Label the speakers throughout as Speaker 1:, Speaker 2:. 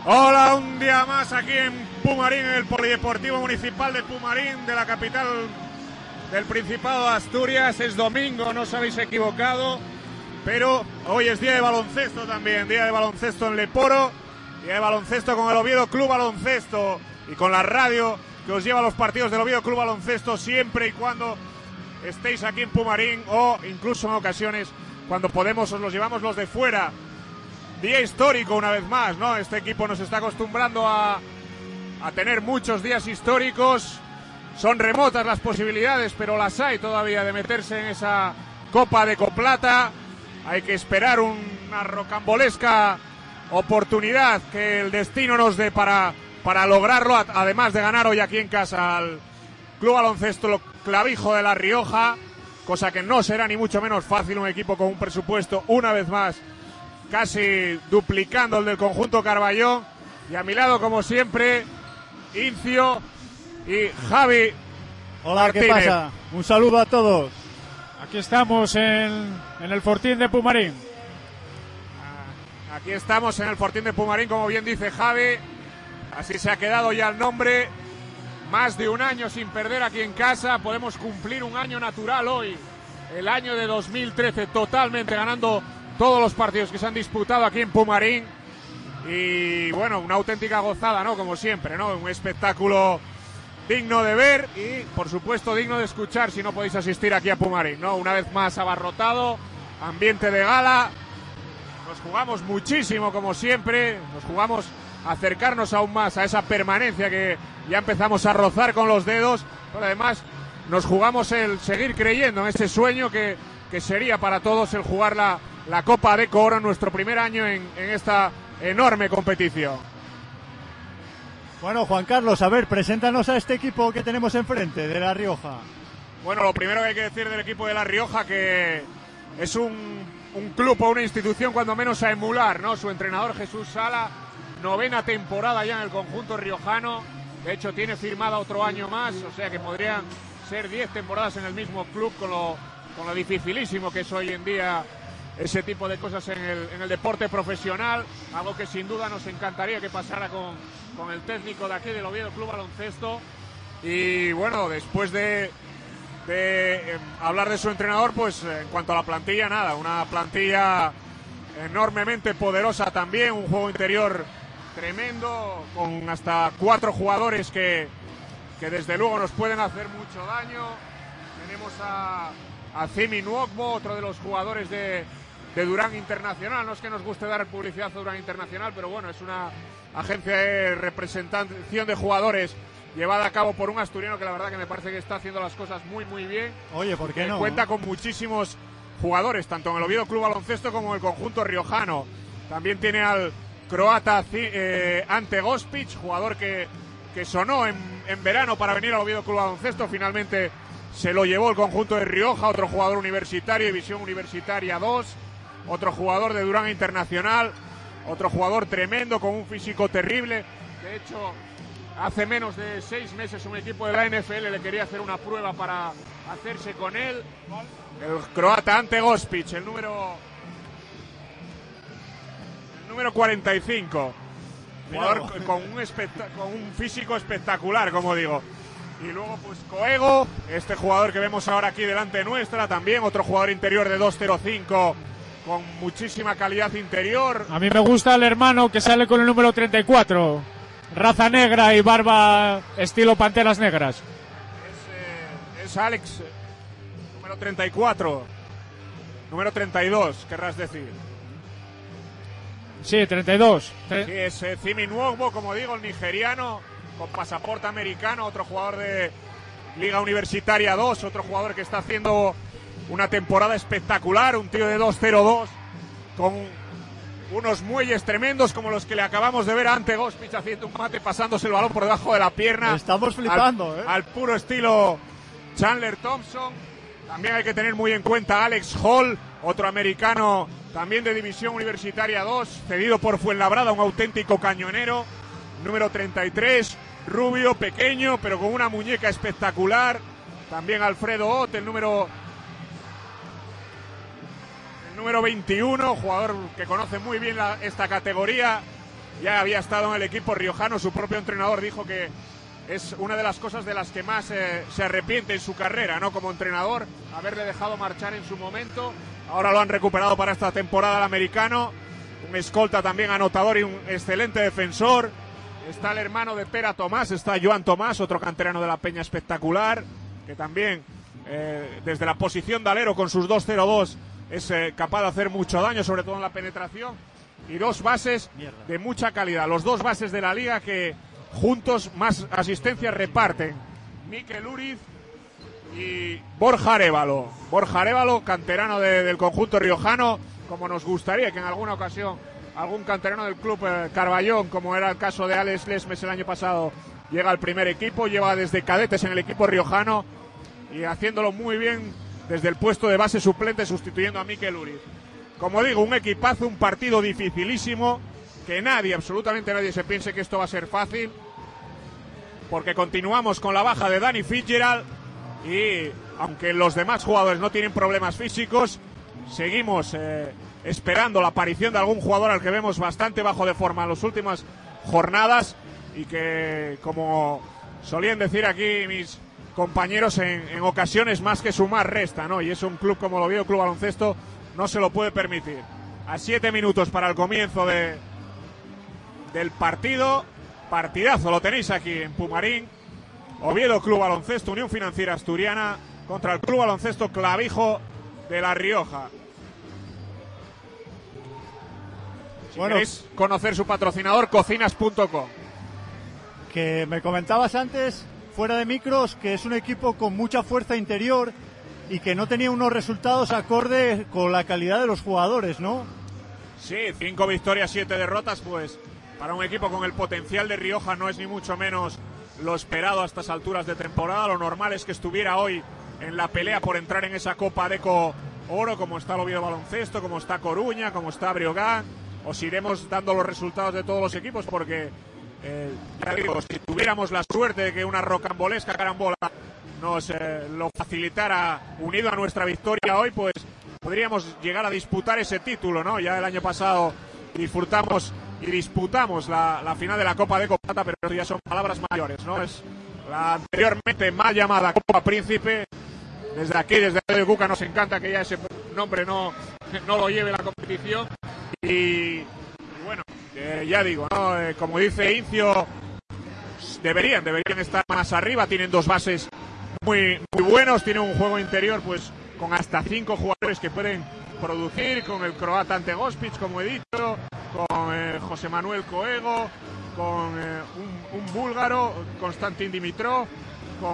Speaker 1: Hola, un día más aquí en Pumarín, en el Polideportivo Municipal de Pumarín, de la capital del Principado de Asturias. Es domingo, no os habéis equivocado, pero hoy es día de baloncesto también, día de baloncesto en Leporo, día de baloncesto con el Oviedo Club Baloncesto y con la radio que os lleva a los partidos del Oviedo Club Baloncesto siempre y cuando estéis aquí en Pumarín, o incluso en ocasiones cuando podemos os los llevamos los de fuera. Día histórico una vez más, ¿no? Este equipo nos está acostumbrando a tener muchos días históricos. Son remotas las posibilidades, pero las hay todavía de meterse en esa Copa de Coplata. Hay que esperar una rocambolesca oportunidad que el destino nos dé para lograrlo, además de ganar hoy aquí en casa al Club Baloncesto Clavijo de La Rioja, cosa que no será ni mucho menos fácil. Un equipo con un presupuesto, una vez más, casi duplicando el del conjunto Carballón. Y a mi lado, como siempre, Incio y Javi.
Speaker 2: Hola,
Speaker 1: Martínez.
Speaker 2: ¿qué pasa? Un saludo a todos.
Speaker 3: Aquí estamos en el Fortín de Pumarín.
Speaker 1: Aquí estamos en el Fortín de Pumarín, como bien dice Javi. Así se ha quedado ya el nombre. Más de un año sin perder aquí en casa. Podemos cumplir un año natural hoy. El año de 2013, totalmente ganando todos los partidos que se han disputado aquí en Pumarín. Y bueno, una auténtica gozada, ¿no? Como siempre, ¿no? Un espectáculo digno de ver y, por supuesto, digno de escuchar si no podéis asistir aquí a Pumarín, ¿no? Una vez más abarrotado, ambiente de gala. Nos jugamos muchísimo, como siempre. Nos jugamos acercarnos aún más a esa permanencia que ya empezamos a rozar con los dedos. Pero además nos jugamos el seguir creyendo en ese sueño que sería para todos el jugar la Copa de Oro en nuestro primer año en esta enorme competición.
Speaker 2: Bueno, Juan Carlos, a ver, preséntanos a este equipo que tenemos enfrente, de La Rioja.
Speaker 1: Bueno, lo primero que hay que decir del equipo de La Rioja, que es un club o una institución cuando menos a emular, ¿no? Su entrenador Jesús Sala, 9ª temporada ya en el conjunto riojano. De hecho, tiene firmada otro año más, o sea que podrían ser 10 temporadas en el mismo club, con lo dificilísimo que es hoy en día ese tipo de cosas en el deporte profesional, algo que sin duda nos encantaría que pasara con el técnico de aquí del Oviedo Club Baloncesto. Y bueno, después de hablar de su entrenador, pues en cuanto a la plantilla, nada, una plantilla enormemente poderosa también, un juego interior tremendo, con hasta 4 jugadores que desde luego nos pueden hacer mucho daño. Tenemos a Zimi Nwogbo, otro de los jugadores de Durán Internacional. No es que nos guste dar publicidad a Durán Internacional, pero bueno, es una agencia de representación de jugadores llevada a cabo por un asturiano que la verdad que me parece que está haciendo las cosas muy muy bien.
Speaker 2: Oye, ¿por qué no?
Speaker 1: Cuenta con muchísimos jugadores, tanto en el Oviedo Club Baloncesto como en el conjunto riojano. También tiene al croata Ante Gospic, jugador que sonó en verano para venir al Oviedo Club Baloncesto. Finalmente se lo llevó el conjunto de Rioja, otro jugador universitario, División Universitaria 2, otro jugador de Durán Internacional, otro jugador tremendo con un físico terrible. De hecho, hace menos de 6 meses un equipo de la NFL le quería hacer una prueba para hacerse con él. El croata Ante Gospic, el número 45. Jugador con un físico espectacular, como digo. Y luego pues Coego, este jugador que vemos ahora aquí delante nuestra, también otro jugador interior de 2.05 con muchísima calidad interior.
Speaker 3: A mí me gusta el hermano que sale con el número 34, raza negra y barba estilo Panteras Negras.
Speaker 1: Es Alex, número 34, número 32, querrás decir.
Speaker 3: Sí, 32.
Speaker 1: Sí, es Zimi Nwogbo, como digo, el nigeriano, con pasaporte americano, otro jugador de Liga Universitaria 2, otro jugador que está haciendo una temporada espectacular, un tío de 2.02 con unos muelles tremendos como los que le acabamos de ver a Ante Gospic haciendo un mate, pasándose el balón por debajo de la pierna.
Speaker 2: Estamos flipando,
Speaker 1: al puro estilo Chandler Thompson. También hay que tener muy en cuenta a Alex Hall, otro americano también de División Universitaria 2, cedido por Fuenlabrada, un auténtico cañonero, número 33, rubio, pequeño, pero con una muñeca espectacular. También Alfredo Ott, el número 21, jugador que conoce muy bien esta categoría, ya había estado en el equipo riojano. Su propio entrenador dijo que es una de las cosas de las que más se arrepiente en su carrera, ¿no? Como entrenador, haberle dejado marchar en su momento. Ahora lo han recuperado para esta temporada el americano. Un escolta también anotador y un excelente defensor. Está el hermano de Pera Tomás, está Joan Tomás, otro canterano de la Peña espectacular, que también desde la posición de alero con sus 2-0-2 es capaz de hacer mucho daño, sobre todo en la penetración. Y dos bases de mucha calidad, los dos bases de la liga que juntos más asistencias reparten. Mikel Uriz y Borja Arévalo. Borja Arévalo, canterano del conjunto riojano, como nos gustaría que en alguna ocasión algún canterano del club Carballón, como era el caso de Alex Lesmes el año pasado, llega al primer equipo, lleva desde cadetes en el equipo riojano y haciéndolo muy bien desde el puesto de base suplente, sustituyendo a Mikel Uriz. Como digo, un equipazo, un partido dificilísimo, que nadie, absolutamente nadie, se piense que esto va a ser fácil, porque continuamos con la baja de Danny Fitzgerald y aunque los demás jugadores no tienen problemas físicos, seguimos esperando la aparición de algún jugador al que vemos bastante bajo de forma en las últimas jornadas y que, como solían decir aquí mis compañeros, en ocasiones más que sumar resta, ¿no? Y es un club como el Oviedo Club Baloncesto no se lo puede permitir. A 7 minutos para el comienzo del partido. Partidazo, lo tenéis aquí en Pumarín. Oviedo Club Baloncesto, Unión Financiera Asturiana contra el Club Baloncesto Clavijo de La Rioja. Si queréis conocer su patrocinador, cocinas.com.
Speaker 2: Que me comentabas antes, fuera de micros, que es un equipo con mucha fuerza interior y que no tenía unos resultados acorde con la calidad de los jugadores, ¿no?
Speaker 1: Sí, 5 victorias, 7 derrotas, pues para un equipo con el potencial de Rioja no es ni mucho menos lo esperado a estas alturas de temporada. Lo normal es que estuviera hoy en la pelea por entrar en esa Copa Adeco Oro, como está el Oviedo Baloncesto, como está Coruña, como está Breogán. Os iremos dando los resultados de todos los equipos porque, ya digo, si tuviéramos la suerte de que una rocambolesca carambola nos lo facilitara unido a nuestra victoria hoy, pues podríamos llegar a disputar ese título, ¿no? Ya el año pasado disfrutamos y disputamos la final de la Copa de Plata, pero ya son palabras mayores, ¿no? Es la anteriormente mal llamada Copa Príncipe. Desde aquí, desde Radio Cuca, nos encanta que ya ese nombre no lo lleve la competición. Y bueno, ya digo, ¿no? Como dice Incio, deberían estar más arriba. Tienen dos bases muy buenos, tienen un juego interior pues con hasta 5 jugadores que pueden producir, con el croata Ante Gospic, como he dicho, con José Manuel Coego, con un búlgaro, Konstantin Dimitrov, con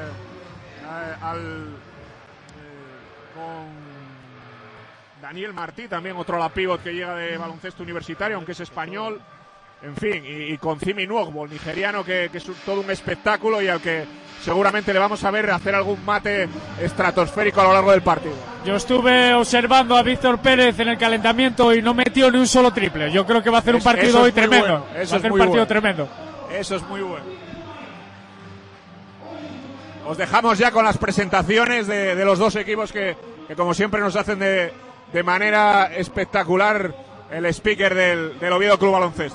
Speaker 1: Daniel Martí, también otro ala pívot que llega de baloncesto universitario, aunque es español. En fin, y con Zimi Nuogbo, nigeriano, que es todo un espectáculo y al que seguramente le vamos a ver hacer algún mate estratosférico a lo largo del partido.
Speaker 3: Yo estuve observando a Víctor Pérez en el calentamiento y no metió ni un solo triple. Yo creo que va a hacer un partido hoy tremendo.
Speaker 1: Bueno.
Speaker 3: Va a hacer un partido tremendo.
Speaker 1: Eso es muy bueno. Os dejamos ya con las presentaciones de los dos equipos que como siempre nos hacen de manera espectacular el speaker del Oviedo Club Baloncesto.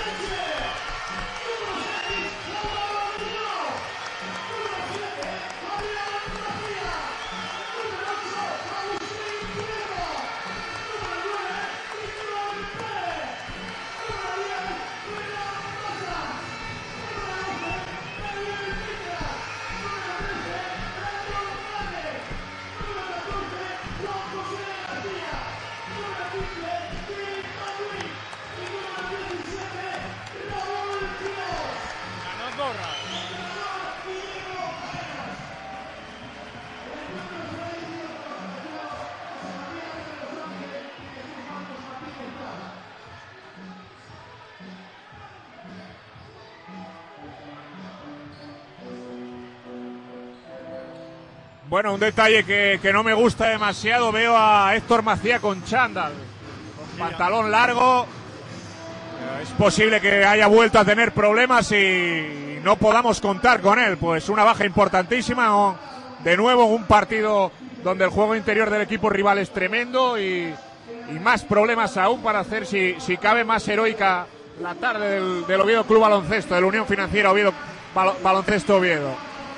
Speaker 1: Bueno, un detalle que no me gusta demasiado, veo a Héctor Macía con chándal, con pantalón largo. Es posible que haya vuelto a tener problemas y no podamos contar con él. Pues una baja importantísima. De nuevo un partido donde el juego interior del equipo rival es tremendo y más problemas aún para hacer, si cabe, más heroica la tarde del Oviedo Club Baloncesto, del Unión Financiera Oviedo Baloncesto Oviedo.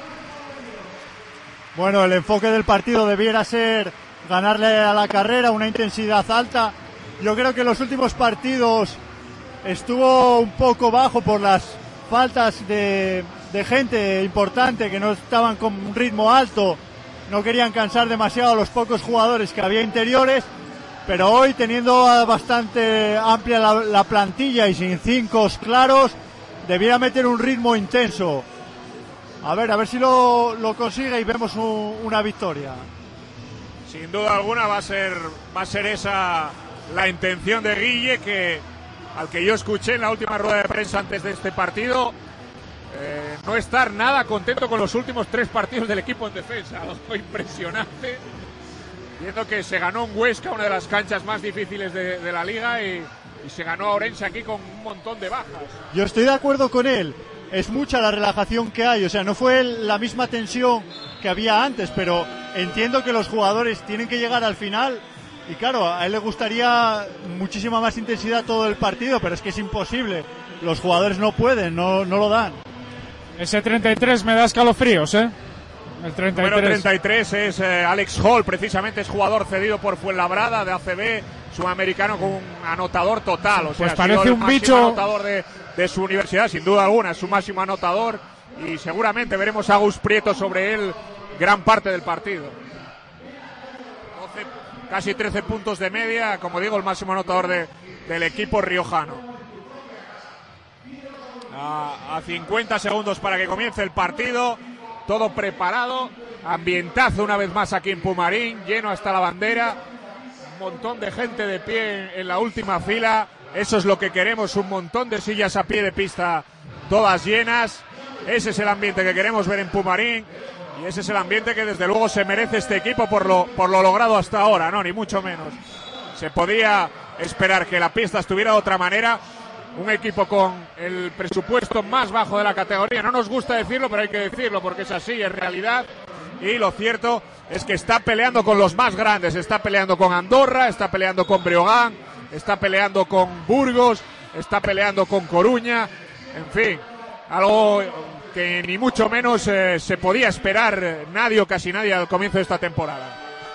Speaker 2: Bueno, el enfoque del partido debiera ser ganarle a la carrera, una intensidad alta. Yo creo que en los últimos partidos estuvo un poco bajo por las faltas de gente importante que no estaban con un ritmo alto, no querían cansar demasiado a los pocos jugadores que había interiores, pero hoy, teniendo bastante amplia la plantilla y sin 5 claros, debiera meter un ritmo intenso. A ver si lo consigue y vemos una victoria.
Speaker 1: Sin duda alguna va a ser esa la intención de Guille, al que yo escuché en la última rueda de prensa antes de este partido, no estar nada contento con los últimos 3 partidos del equipo en defensa. Algo impresionante, viendo que se ganó en Huesca, una de las canchas más difíciles de la liga, y se ganó a Orense aquí con un montón de bajas.
Speaker 2: Yo estoy de acuerdo con él. Es mucha la relajación que hay, o sea, no fue la misma tensión que había antes, pero entiendo que los jugadores tienen que llegar al final y claro, a él le gustaría muchísima más intensidad todo el partido, pero es que es imposible, los jugadores no pueden, no lo dan.
Speaker 3: Ese 33 me da escalofríos, ¿eh? El 33.
Speaker 1: El número 33 es Alex Hall, precisamente es jugador cedido por Fuenlabrada de ACB, sudamericano con un anotador total, o sea,
Speaker 3: pues parece un bicho
Speaker 1: anotador de su universidad, sin duda alguna, es su máximo anotador y seguramente veremos a Gus Prieto sobre él gran parte del partido. 12, casi 13 puntos de media, como digo, el máximo anotador del equipo riojano. A 50 segundos para que comience el partido, todo preparado, ambientazo una vez más aquí en Pumarín, lleno hasta la bandera, un montón de gente de pie en la última fila. Eso es lo que queremos, un montón de sillas a pie de pista, todas llenas. Ese es el ambiente que queremos ver en Pumarín y ese es el ambiente que desde luego se merece este equipo por lo logrado hasta ahora, no, ni mucho menos. Se podía esperar que la pista estuviera de otra manera. Un equipo con el presupuesto más bajo de la categoría, no nos gusta decirlo, pero hay que decirlo porque es así, es realidad. Y lo cierto es que está peleando con los más grandes, está peleando con Andorra, está peleando con Breogán, está peleando con Burgos, está peleando con Coruña, en fin, algo que ni mucho menos se podía esperar nadie o casi nadie al comienzo de esta temporada.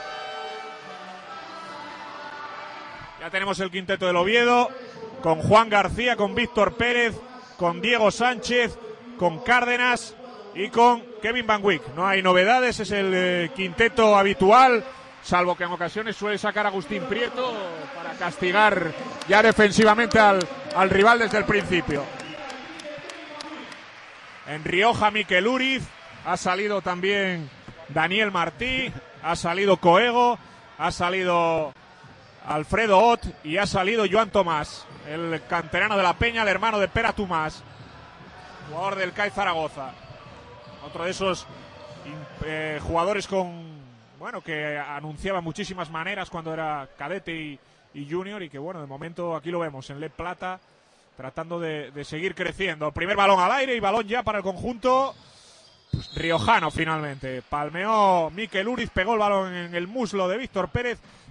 Speaker 1: Ya tenemos el quinteto del Oviedo, con Juan García, con Víctor Pérez, con Diego Sánchez, con Cárdenas y con Kevin Van Wyck. No hay novedades, es el quinteto habitual, salvo que en ocasiones suele sacar a Agustín Prieto para castigar ya defensivamente al rival desde el principio. En Rioja, Mikel Uriz, ha salido también Daniel Martí, ha salido Coego, ha salido Alfredo Ott y ha salido Joan Tomás, el canterano de la Peña, el hermano de Pera Tomás, jugador del CAI Zaragoza. Otro de esos jugadores que anunciaba muchísimas maneras cuando era cadete y junior y que bueno, de momento aquí lo vemos en Le Plata tratando de seguir creciendo. El primer balón al aire y balón ya para el conjunto riojano finalmente. Palmeó Mikel Uriz, pegó el balón en el muslo de Víctor Pérez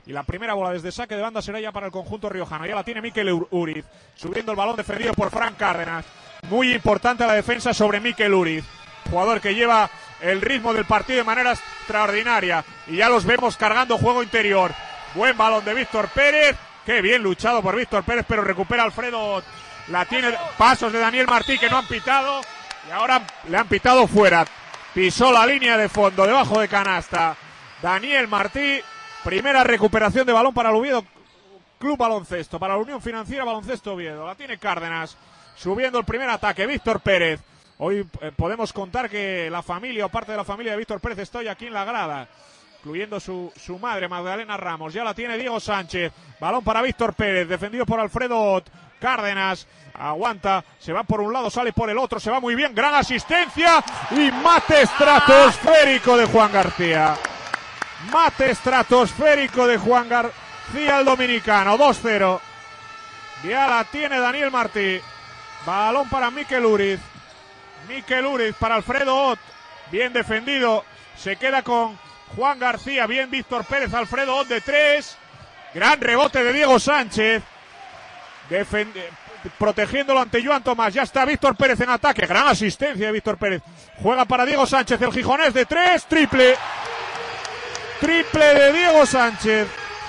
Speaker 1: Y la primera bola desde saque de banda será ya para el conjunto riojano. Ya la tiene Mikel Uriz, subiendo el balón defendido por Fran Cárdenas. Muy importante la defensa sobre Mikel Uriz, jugador que lleva el ritmo del partido de manera extraordinaria. Y ya los vemos cargando juego interior. Buen balón de Víctor Pérez. Qué bien luchado por Víctor Pérez, pero recupera Alfredo. La tiene, pasos de Daniel Martí que no han pitado. Y ahora le han pitado fuera. Pisó la línea de fondo, debajo de canasta. Daniel Martí. Primera recuperación de balón para el Oviedo Club Baloncesto, para la Unión Financiera Baloncesto Oviedo. La tiene Cárdenas, subiendo el primer ataque, Víctor Pérez. Hoy podemos contar que la familia o parte de la familia de Víctor Pérez está hoy aquí en la grada, incluyendo su madre, Magdalena Ramos. Ya la tiene Diego Sánchez, balón para Víctor Pérez, defendido por Alfredo Cárdenas. Aguanta, se va por un lado, sale por el otro, se va muy bien, gran asistencia y mate estratosférico de Juan García. Mate estratosférico de Juan García, el dominicano, 2-0. Ya la tiene Daniel Martí. Balón para Mikel Uriz. Mikel Uriz para Alfredo Ott. Bien defendido. Se queda con Juan García. Bien Víctor Pérez. Alfredo Ott de 3. Gran rebote de Diego Sánchez. Protegiéndolo ante Joan Tomás. Ya está Víctor Pérez en ataque. Gran asistencia de Víctor Pérez. Juega para Diego Sánchez. El gijonés de 3. Triple. Triple de Diego Sánchez.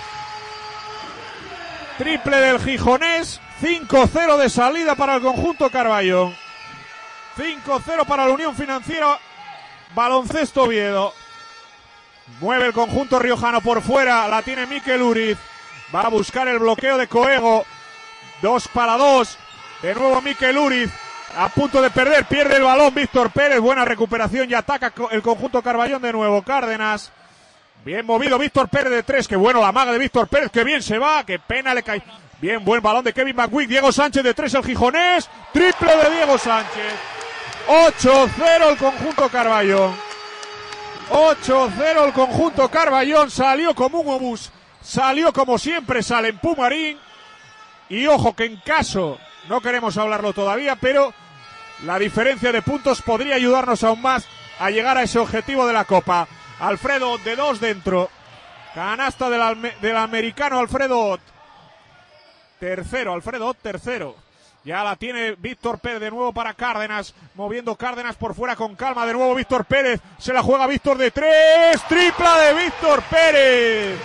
Speaker 1: Triple del gijonés. 5-0 de salida para el conjunto Carballón. 5-0 para la Unión Financiera Baloncesto Oviedo. Mueve el conjunto riojano por fuera. La tiene Mikel Uriz. Va a buscar el bloqueo de Coego. 2-2. De nuevo Mikel Uriz. A punto de perder. Pierde el balón Víctor Pérez. Buena recuperación y ataca el conjunto Carballón de nuevo. Cárdenas. Bien movido Víctor Pérez de 3. Qué bueno la maga de Víctor Pérez. Qué bien se va. Qué pena le cae. Bien, buen balón de Kevin McWick. Diego Sánchez de 3. El gijonés. Triple de Diego Sánchez. 8-0 el conjunto Carballón. 8-0 el conjunto Carballón. Salió como un obús. Salió como siempre sale en Pumarín. Y ojo que en caso, no queremos hablarlo todavía, pero la diferencia de puntos podría ayudarnos aún más a llegar a ese objetivo de la Copa. Alfredo de 2 dentro. Canasta del americano Alfredo Ott. Tercero, Alfredo Ott tercero. Ya la tiene Víctor Pérez de nuevo para Cárdenas. Moviendo Cárdenas por fuera con calma. De nuevo Víctor Pérez. Se la juega Víctor de 3. Tripla de Víctor Pérez.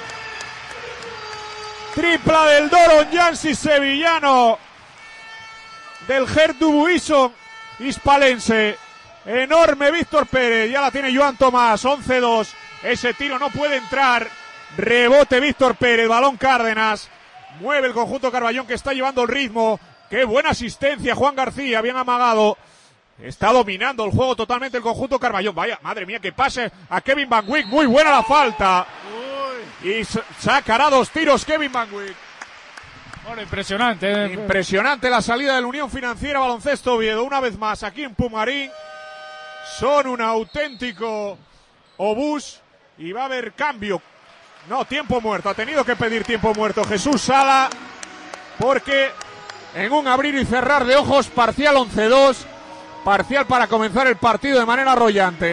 Speaker 1: Tripla del Doron Yansi sevillano. Del Gertu Buison hispalense. Enorme Víctor Pérez. Ya la tiene Joan Tomás. 11-2. Ese tiro no puede entrar. Rebote Víctor Pérez. Balón Cárdenas. Mueve el conjunto Carballón que está llevando el ritmo. Qué buena asistencia Juan García. Bien amagado. Está dominando el juego totalmente el conjunto Carballón. Vaya, madre mía, que pase a Kevin Van Wyck. Muy buena la falta. Y sacará 2 tiros Kevin Van Wyck.
Speaker 3: Bueno, impresionante.
Speaker 1: Impresionante la salida de la Unión Financiera Baloncesto Oviedo. Una vez más aquí en Pumarín. Son un auténtico obús. Y va a haber cambio. No, tiempo muerto. Ha tenido que pedir tiempo muerto Jesús Sala. Porque en un abrir y cerrar de ojos, parcial 11-2. Parcial para comenzar el partido de manera arrollante.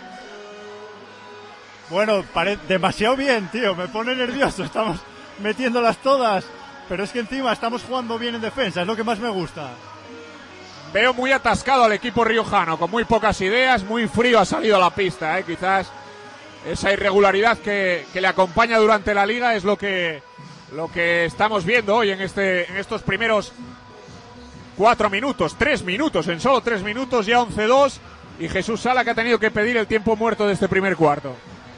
Speaker 2: Bueno, demasiado bien, tío. Me pone nervioso. Estamos metiéndolas todas. Pero es que encima estamos jugando bien en defensa. Es lo que más me gusta.
Speaker 1: Veo muy atascado al equipo riojano. Con muy pocas ideas. Muy frío ha salido a la pista. Quizás esa irregularidad que le acompaña durante la liga es lo que estamos viendo hoy en estos primeros 4 minutos, 3 minutos, en solo 3 minutos, ya 11-2, y Jesús Sala que ha tenido que pedir el tiempo muerto de este primer cuarto.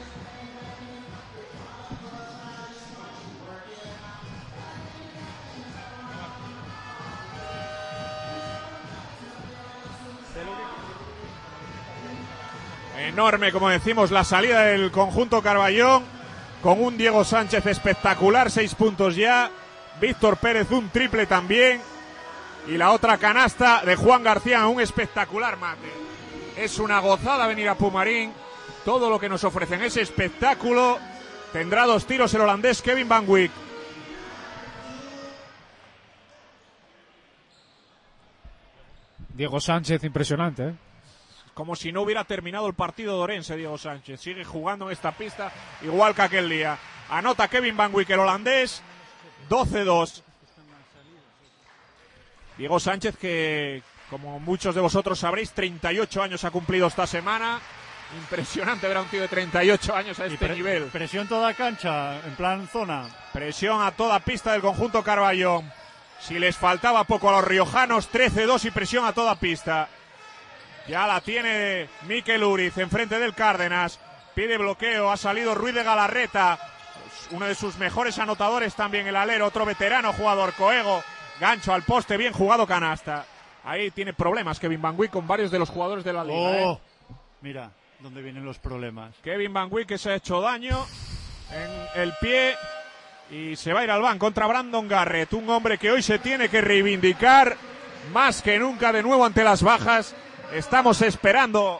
Speaker 1: Enorme, como decimos, la salida del conjunto Carballón, con un Diego Sánchez espectacular, 6 puntos ya, Víctor Pérez un triple también, y la otra canasta de Juan García, un espectacular mate. Es una gozada venir a Pumarín, todo lo que nos ofrecen es espectáculo. Tendrá 2 tiros el holandés Kevin Van Wyck.
Speaker 3: Diego Sánchez, impresionante,
Speaker 1: Como si no hubiera terminado el partido de Orense, Diego Sánchez. Sigue jugando en esta pista igual que aquel día. Anota Kevin Van Wyk, el holandés. 12-2. Diego Sánchez, que como muchos de vosotros sabréis, 38 años ha cumplido esta semana. Impresionante ver a un tío de 38 años a este nivel.
Speaker 2: Presión toda cancha, en plan zona.
Speaker 1: Presión a toda pista del conjunto Carballón. Si les faltaba poco a los riojanos, 13-2 y presión a toda pista. Ya la tiene Mikel Uriz enfrente del Cárdenas. Pide bloqueo, ha salido Ruiz de Galarreta. Uno de sus mejores anotadores también, el alero, otro veterano jugador, Coego. Gancho al poste, bien jugado, canasta. Ahí tiene problemas Kevin Van Wyk con varios de los jugadores de la liga.
Speaker 2: Mira dónde vienen los problemas.
Speaker 1: Kevin Van Wyk, que se ha hecho daño en el pie y se va a ir al banco contra Brandon Garrett, un hombre que hoy se tiene que reivindicar más que nunca de nuevo ante las bajas. Estamos esperando,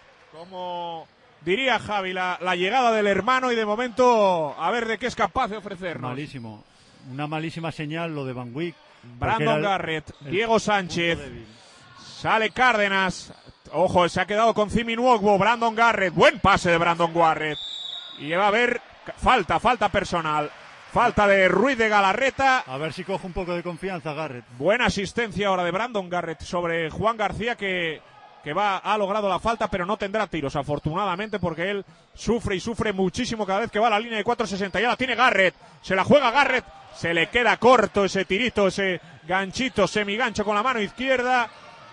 Speaker 1: como diría Javi, la llegada del hermano, y de momento a ver de qué es capaz de ofrecernos.
Speaker 2: Malísimo, una malísima señal lo de Van Wyk.
Speaker 1: Brandon Garrett, Diego Sánchez, sale Cárdenas, ojo, se ha quedado con Simi Nwogbo. Brandon Garrett, buen pase de Brandon Garrett, y va a haber falta personal, falta de Ruiz de Galarreta.
Speaker 2: A ver si coge un poco de confianza Garrett.
Speaker 1: Buena asistencia ahora de Brandon Garrett sobre Juan García, que ha logrado la falta, pero no tendrá tiros, afortunadamente, porque él sufre muchísimo cada vez que va a la línea de 4.60. Ya la tiene Garrett, se la juega Garrett, se le queda corto ese tirito, ese ganchito, semigancho con la mano izquierda.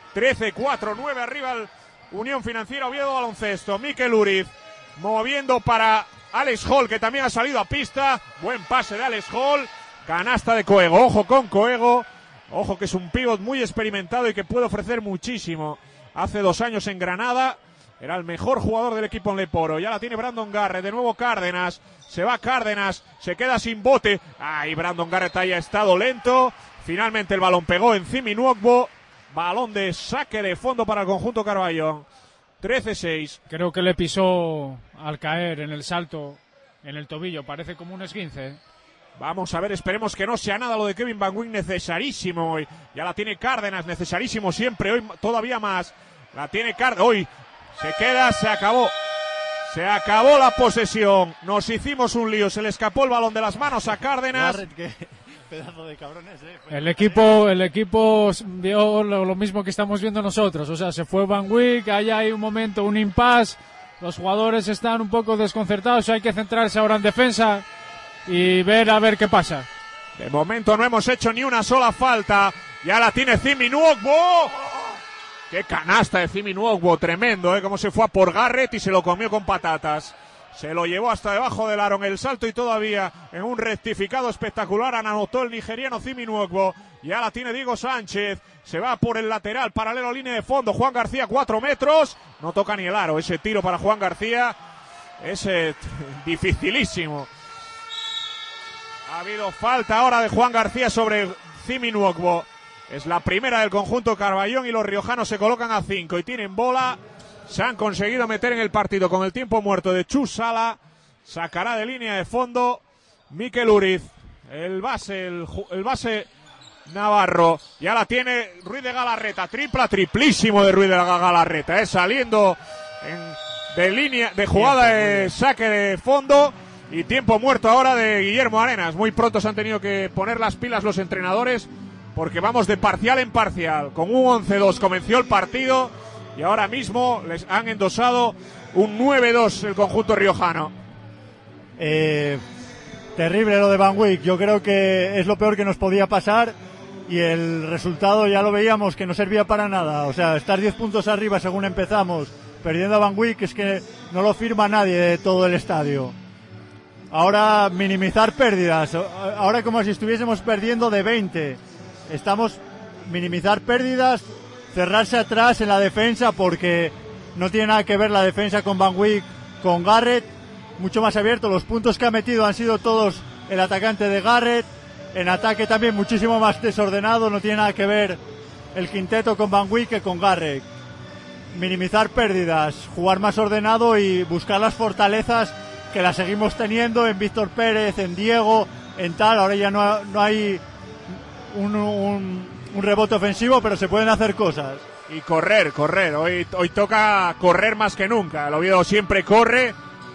Speaker 1: 13-4, 9 arriba el Unión Financiera Oviedo Baloncesto. Mikel Uriz moviendo para Alex Hall, que también ha salido a pista. Buen pase de Alex Hall, canasta de Coego. Ojo con Coego, ojo que es un pívot muy experimentado y que puede ofrecer muchísimo. Hace 2 años en Granada era el mejor jugador del equipo en Leporo. Ya la tiene Brandon Garrett, de nuevo Cárdenas, se va Cárdenas, se queda sin bote. Ay, Brandon Garrett ahí ha estado lento. Finalmente el balón pegó en Simi Nwogbo. Balón de saque de fondo para el conjunto Carballón. 13-6.
Speaker 3: Creo que le pisó al caer en el salto en el tobillo, parece como un esguince.
Speaker 1: Vamos a ver, esperemos que no sea nada lo de Kevin Van Wyk, necesarísimo hoy. Ya la tiene Cárdenas, necesarísimo siempre, hoy todavía más. La tiene Cárdenas, hoy se queda, se acabó. Se acabó la posesión, nos hicimos un lío, se le escapó el balón de las manos a Cárdenas.
Speaker 2: Pedazo de cabrones,
Speaker 3: El equipo vio lo mismo que estamos viendo nosotros, o sea, se fue Van Wyk, ahí hay un momento, un impasse, los jugadores están un poco desconcertados, hay que centrarse ahora en defensa y ver a ver qué pasa.
Speaker 1: De momento no hemos hecho ni una sola falta, ya la tiene Simi Nwogbo. Qué canasta de Simi Nwogbo, tremendo, cómo se fue a por Garrett y se lo comió con patatas. Se lo llevó hasta debajo del aro en el salto y todavía en un rectificado espectacular anotó el nigeriano Simi Nwogbo. Ya la tiene Diego Sánchez, se va por el lateral, paralelo a línea de fondo. Juan García, 4 metros, no toca ni el aro. Ese tiro para Juan García es dificilísimo. Ha habido falta ahora de Juan García sobre Simi Nwogbo. Es la primera del conjunto Carballón y los riojanos se colocan a 5 y tienen bola. Se han conseguido meter en el partido con el tiempo muerto de Chus Sala. Sacará de línea de fondo Mikel Uriz, el base navarro. Ya la tiene Ruiz de Galarreta, triplísimo de Ruiz de Galarreta, saliendo de línea de jugada de saque de fondo. Y tiempo muerto ahora de Guillermo Arenas. Muy pronto se han tenido que poner las pilas los entrenadores, porque vamos de parcial en parcial. Con un 11-2 comenzó el partido y ahora mismo les han endosado un 9-2 el conjunto riojano.
Speaker 2: Terrible lo de Van Wyk. Yo creo que es lo peor que nos podía pasar y el resultado ya lo veíamos que no servía para nada. O sea, estar 10 puntos arriba según empezamos, perdiendo a Van Wyk, es que no lo firma nadie de todo el estadio. Ahora minimizar pérdidas. Ahora como si estuviésemos perdiendo de 20. Estamos minimizar pérdidas, cerrarse atrás en la defensa, porque no tiene nada que ver la defensa con Van Wyk, con Garrett, mucho más abierto. Los puntos que ha metido han sido todos el atacante de Garrett. En ataque también muchísimo más desordenado, no tiene nada que ver el quinteto con Van Wyk que con Garrett. Minimizar pérdidas, jugar más ordenado y buscar las fortalezas que las seguimos teniendo en Víctor Pérez, en Diego, en tal. Ahora ya no hay un rebote ofensivo, pero se pueden hacer cosas.
Speaker 1: Y correr. Hoy toca correr más que nunca. El Oviedo siempre corre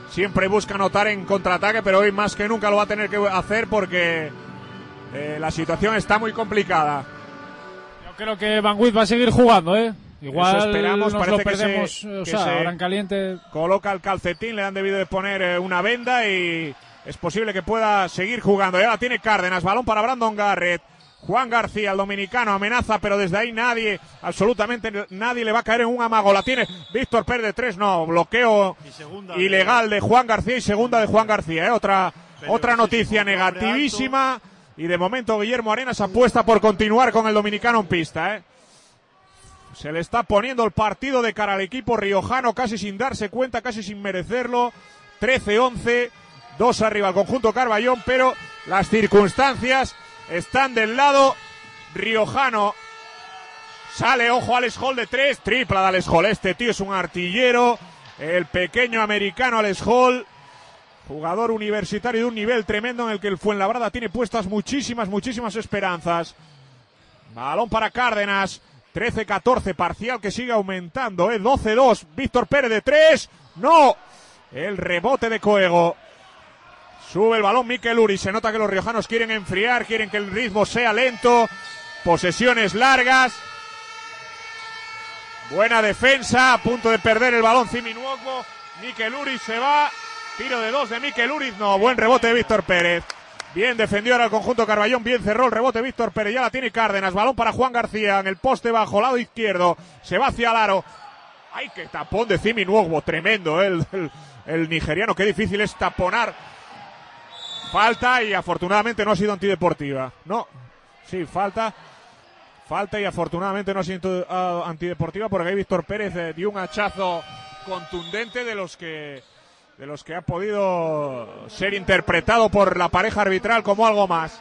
Speaker 1: siempre busca anotar en contraataque, pero hoy más que nunca lo va a tener que hacer porque la situación está muy complicada.
Speaker 3: Yo creo que Van Wyk va a seguir jugando, Igual
Speaker 1: eso esperamos,
Speaker 3: nos
Speaker 1: parece
Speaker 3: lo perdemos,
Speaker 1: que
Speaker 3: ahora en caliente.
Speaker 1: Coloca el calcetín, le han debido de poner una venda y es posible que pueda seguir jugando. Ya la tiene Cárdenas, balón para Brandon Garrett. Juan García, el dominicano, amenaza, pero desde ahí nadie, absolutamente nadie le va a caer en un amago. La tiene Víctor Pérez de 3, no, bloqueo ilegal de Juan García y segunda de Juan García. Otra noticia negativísima y de momento Guillermo Arenas apuesta por continuar con el dominicano en pista. Se le está poniendo el partido de cara al equipo riojano casi sin darse cuenta, casi sin merecerlo. 13-11, 2 arriba el conjunto Carballón, pero las circunstancias están del lado riojano. Sale, ojo, Alex Hall de 3, tripla de Alex Hall. Este tío es un artillero, el pequeño americano Alex Hall, jugador universitario de un nivel tremendo en el que el Fuenlabrada tiene puestas muchísimas esperanzas. Balón para Cárdenas, 13-14, parcial que sigue aumentando, 12-2, Víctor Pérez de 3, no, el rebote de Coego. Sube el balón Mikel Uri, se nota que los riojanos quieren enfriar, quieren que el ritmo sea lento, posesiones largas. Buena defensa, a punto de perder el balón Simi Nwogbo, Mikel Uri se va, tiro de 2 de Mikel Uri, no, buen rebote de Víctor Pérez. Bien defendió ahora el conjunto Carballón, bien cerró el rebote Víctor Pérez, ya la tiene Cárdenas, balón para Juan García en el poste bajo, lado izquierdo, se va hacia el aro. ¡Ay, qué tapón de Simi Nwogbo! Tremendo, el nigeriano, qué difícil es taponar. Falta y afortunadamente no ha sido antideportiva. No, sí, falta y afortunadamente no ha sido antideportiva porque ahí Víctor Pérez dio un hachazo contundente de los que ha podido ser interpretado por la pareja arbitral como algo más.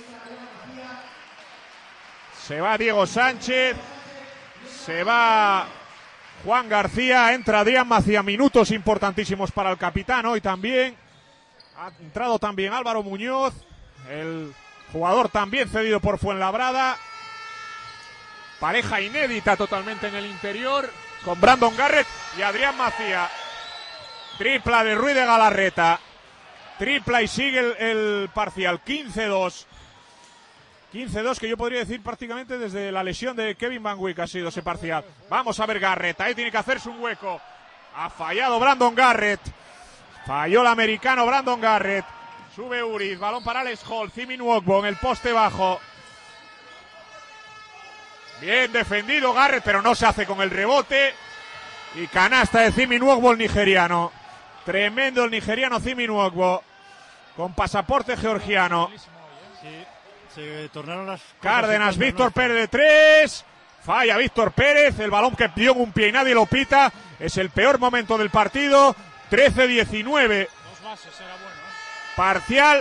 Speaker 1: Se va Diego Sánchez, se va Juan García, entra Adrián Macía, minutos importantísimos para el capitán hoy también. Ha entrado también Álvaro Muñoz, el jugador también cedido por Fuenlabrada. Pareja inédita totalmente en el interior, con Brandon Garrett y Adrián Macía. Tripla de Ruiz de Galarreta. Tripla y sigue el parcial, 15-2. 15-2 que yo podría decir prácticamente desde la lesión de Kevin Van Wyk ha sido ese parcial. Vamos a ver Garrett, ahí tiene que hacerse un hueco. Ha fallado Brandon Garrett. Falló el americano Brandon Garrett. Sube Uriz, balón para Alex Hall, Simi Nwogbo en el poste bajo. Bien defendido Garrett, pero no se hace con el rebote. Y canasta de Simi Nwogbo, el nigeriano. Tremendo el nigeriano Simi Nwogbo, con pasaporte georgiano.
Speaker 2: Sí, se tornaron las
Speaker 1: Cárdenas, Víctor Pérez de 3. Falla Víctor Pérez, el balón que dio en un pie y nadie lo pita. Es el peor momento del partido. 13-19. Parcial.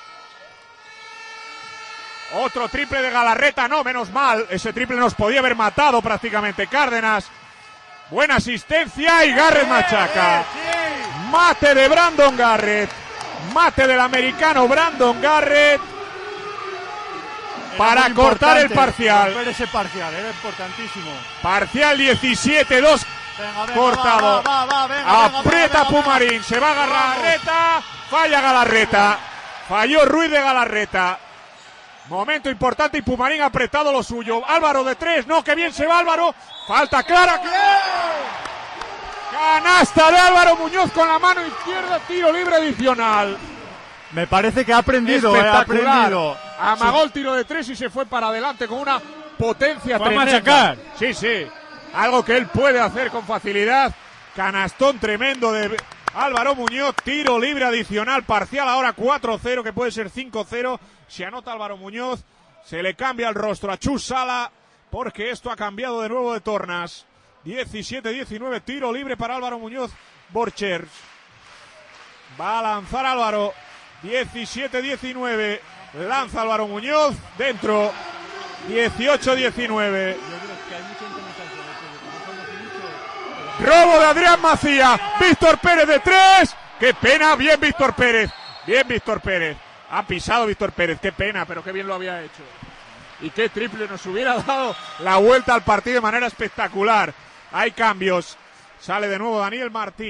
Speaker 1: Otro triple de Galarreta, no, menos mal. Ese triple nos podía haber matado prácticamente. Cárdenas. Buena asistencia y Garrett machaca. Mate de Brandon Garrett. Mate del americano Brandon Garrett. Para cortar el parcial.
Speaker 2: Ese parcial, era importantísimo.
Speaker 1: Parcial 17-2. Venga, cortado. Aprieta Pumarín. Se va Galarreta. Falla Galarreta. Falló Ruiz de Galarreta. Momento importante y Pumarín ha apretado lo suyo. Álvaro de 3. No, que bien se va Álvaro. Falta clara. Canasta de Álvaro Muñoz con la mano izquierda. Tiro libre adicional.
Speaker 2: Me parece que ha aprendido.
Speaker 1: Amagó el tiro de 3 y se fue para adelante con una potencia
Speaker 3: tremenda.
Speaker 1: Machacar. Sí. Algo que él puede hacer con facilidad. Canastón tremendo de Álvaro Muñoz. Tiro libre adicional. Parcial ahora 4-0, que puede ser 5-0. Si anota Álvaro Muñoz, se le cambia el rostro a Chus Sala, porque esto ha cambiado de nuevo de tornas. 17-19, tiro libre para Álvaro Muñoz. Borchers. Va a lanzar Álvaro. 17-19. Lanza Álvaro Muñoz. Dentro. 18-19. Robo de Adrián Macía. Víctor Pérez de 3. Qué pena. Bien Víctor Pérez. Ha pisado Víctor Pérez. Qué pena, pero qué bien lo había hecho. Y qué triple nos hubiera dado la vuelta al partido de manera espectacular. Hay cambios. Sale de nuevo Daniel Martí.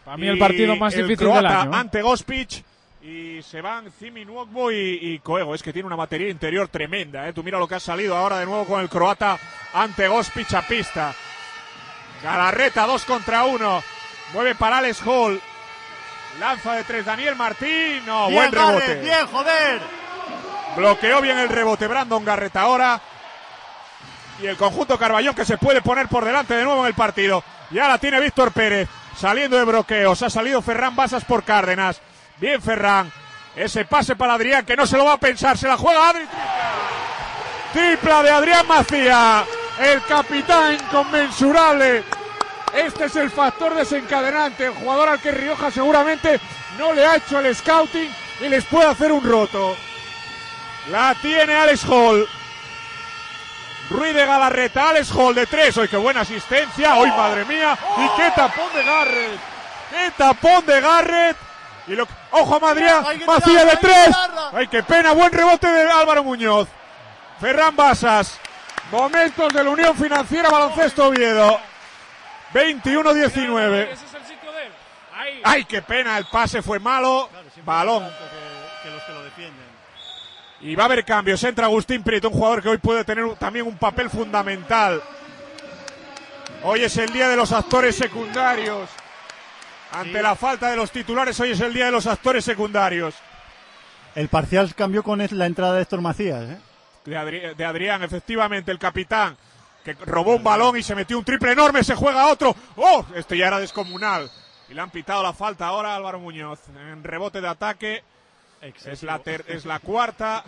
Speaker 3: Para mí el partido más difícil del año.
Speaker 1: Ante Gospic. Y se van Zimi Nwogbo y Coego. Es que tiene una batería interior tremenda, ¿eh? Tú mira lo que ha salido ahora de nuevo con el croata Ante Gospic a pista. Galarreta 2 contra 1. Mueve para Alex Hall. Lanza de 3 Daniel Martín. No,
Speaker 2: bien,
Speaker 1: buen rebote.
Speaker 2: Garrett, bien, joder.
Speaker 1: Bloqueó bien el rebote Brandon Garrett ahora. Y el conjunto Carballón que se puede poner por delante de nuevo en el partido. Ya la tiene Víctor Pérez. Saliendo de bloqueos. Ha salido Ferran Basas por Cárdenas. Bien Ferran, ese pase para Adrián que no se lo va a pensar, se la juega Adri. Tripla de Adrián Macía, el capitán inconmensurable. Este es el factor desencadenante, el jugador al que Rioja seguramente no le ha hecho el scouting y les puede hacer un roto. La tiene Alex Hall. Ruiz de Galarreta, Alex Hall de 3, hoy qué buena asistencia, hoy madre mía, y qué tapón de Garrett, qué tapón de Garrett. Y ojo a Madrián, Macía de 3. Ay, qué pena, buen rebote de Álvaro Muñoz. Ferran Basas. Momentos de la Unión Financiera Baloncesto Oviedo. 21-19.
Speaker 3: Ese es el sitio de él. Ahí.
Speaker 1: Ay, qué pena, el pase fue malo. Balón.
Speaker 2: Que los que lo defienden.
Speaker 1: Y va a haber cambios. Entra Agustín Prieto, un jugador que hoy puede tener también un papel fundamental. Hoy es el día de los actores secundarios. Ante la falta de los titulares, hoy es el día de los actores secundarios.
Speaker 2: El parcial cambió con la entrada de Héctor Macías, ¿eh?
Speaker 1: De Adrián, efectivamente, el capitán, que robó un balón y se metió un triple enorme, se juega otro. ¡Oh! Este ya era descomunal. Y le han pitado la falta ahora a Álvaro Muñoz. En rebote de ataque. Es la cuarta.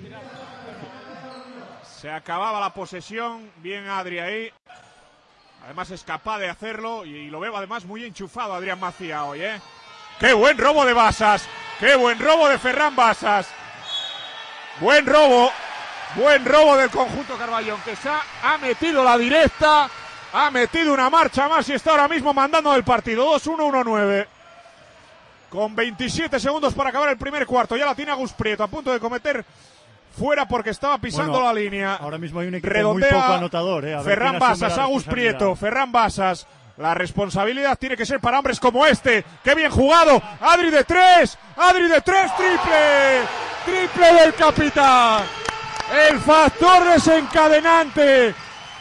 Speaker 1: Se acababa la posesión. Bien Adri ahí. Además es capaz de hacerlo y lo veo además muy enchufado Adrián Macía hoy, ¿eh? ¡Qué buen robo de Basas! ¡Qué buen robo de Ferran Basas! Buen robo del conjunto Carballón, que ha metido la directa, ha metido una marcha más y está ahora mismo mandando el partido. 2-1, 1-9. Con 27 segundos para acabar el primer cuarto. Ya la tiene Agus Prieto a punto de cometer fuera porque estaba pisando la línea.
Speaker 2: Ahora mismo hay un equipo muy poco anotador, ¿eh?
Speaker 1: Ferran Basas, Agus Prieto, Ferran Basas. La responsabilidad tiene que ser para hombres como este. ¡Qué bien jugado! ¡Adri de 3! ¡Adri de 3! ¡Triple! ¡Triple del capitán! ¡El factor desencadenante!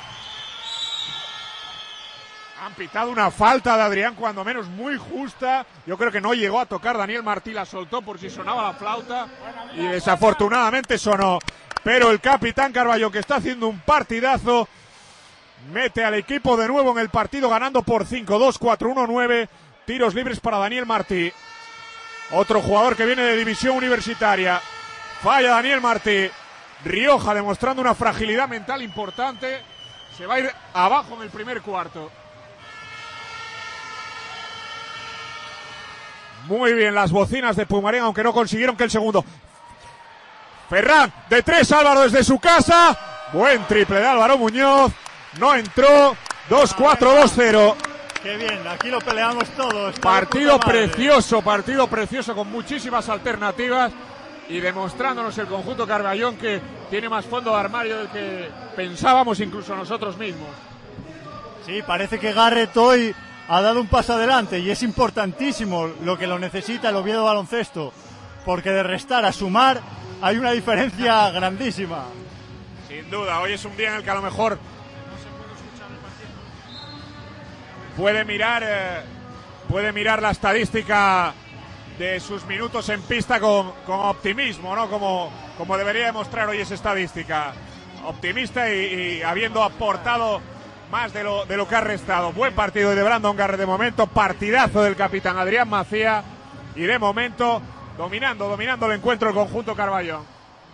Speaker 1: Han pitado una falta de Adrián, cuando menos muy justa. Yo creo que no llegó a tocar Daniel Martí, la soltó por si sonaba la flauta. Y desafortunadamente sonó. Pero el capitán Carballón, que está haciendo un partidazo, mete al equipo de nuevo en el partido, ganando por 5, 2-4, 1-9. Tiros libres para Daniel Martí. Otro jugador que viene de división universitaria. Falla Daniel Martí. Rioja demostrando una fragilidad mental importante. Se va a ir abajo en el primer cuarto. Muy bien las bocinas de Pumarín, aunque no consiguieron que el segundo. Ferran, de 3, Álvaro desde su casa. Buen triple de Álvaro Muñoz. No entró. 2-4, 2-0.
Speaker 2: Qué bien, aquí lo peleamos todos.
Speaker 1: Partido precioso con muchísimas alternativas y demostrándonos el conjunto Carballón que tiene más fondo de armario del que pensábamos incluso nosotros mismos.
Speaker 2: Sí, parece que Garrett hoy ha dado un paso adelante y es importantísimo lo que lo necesita el Oviedo Baloncesto, porque de restar a sumar hay una diferencia grandísima.
Speaker 1: Sin duda, hoy es un día en el que a lo mejor puede mirar la estadística de sus minutos en pista con optimismo, ¿no? Como debería demostrar hoy esa estadística. Optimista y habiendo aportado más de lo que ha restado. Buen partido de Brandon Garrett de momento, partidazo del capitán Adrián Macía y de momento dominando el encuentro el conjunto Carballón.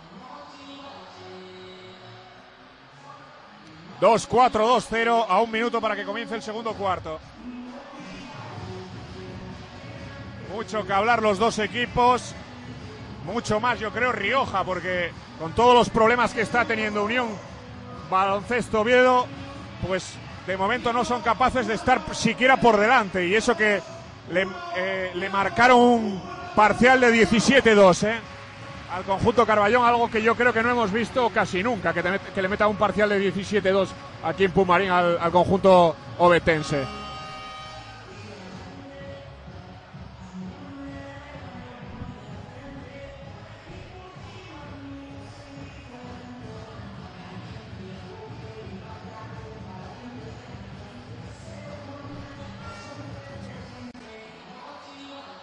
Speaker 1: 2-4, 2-0 a un minuto para que comience el segundo cuarto. Mucho que hablar los dos equipos, mucho más yo creo Rioja, porque con todos los problemas que está teniendo Unión Baloncesto Oviedo, pues de momento no son capaces de estar siquiera por delante, y eso que le marcaron un parcial de 17-2, al conjunto Carballón, algo que yo creo que no hemos visto casi nunca, que le meta un parcial de 17-2 aquí en Pumarín al conjunto ovetense.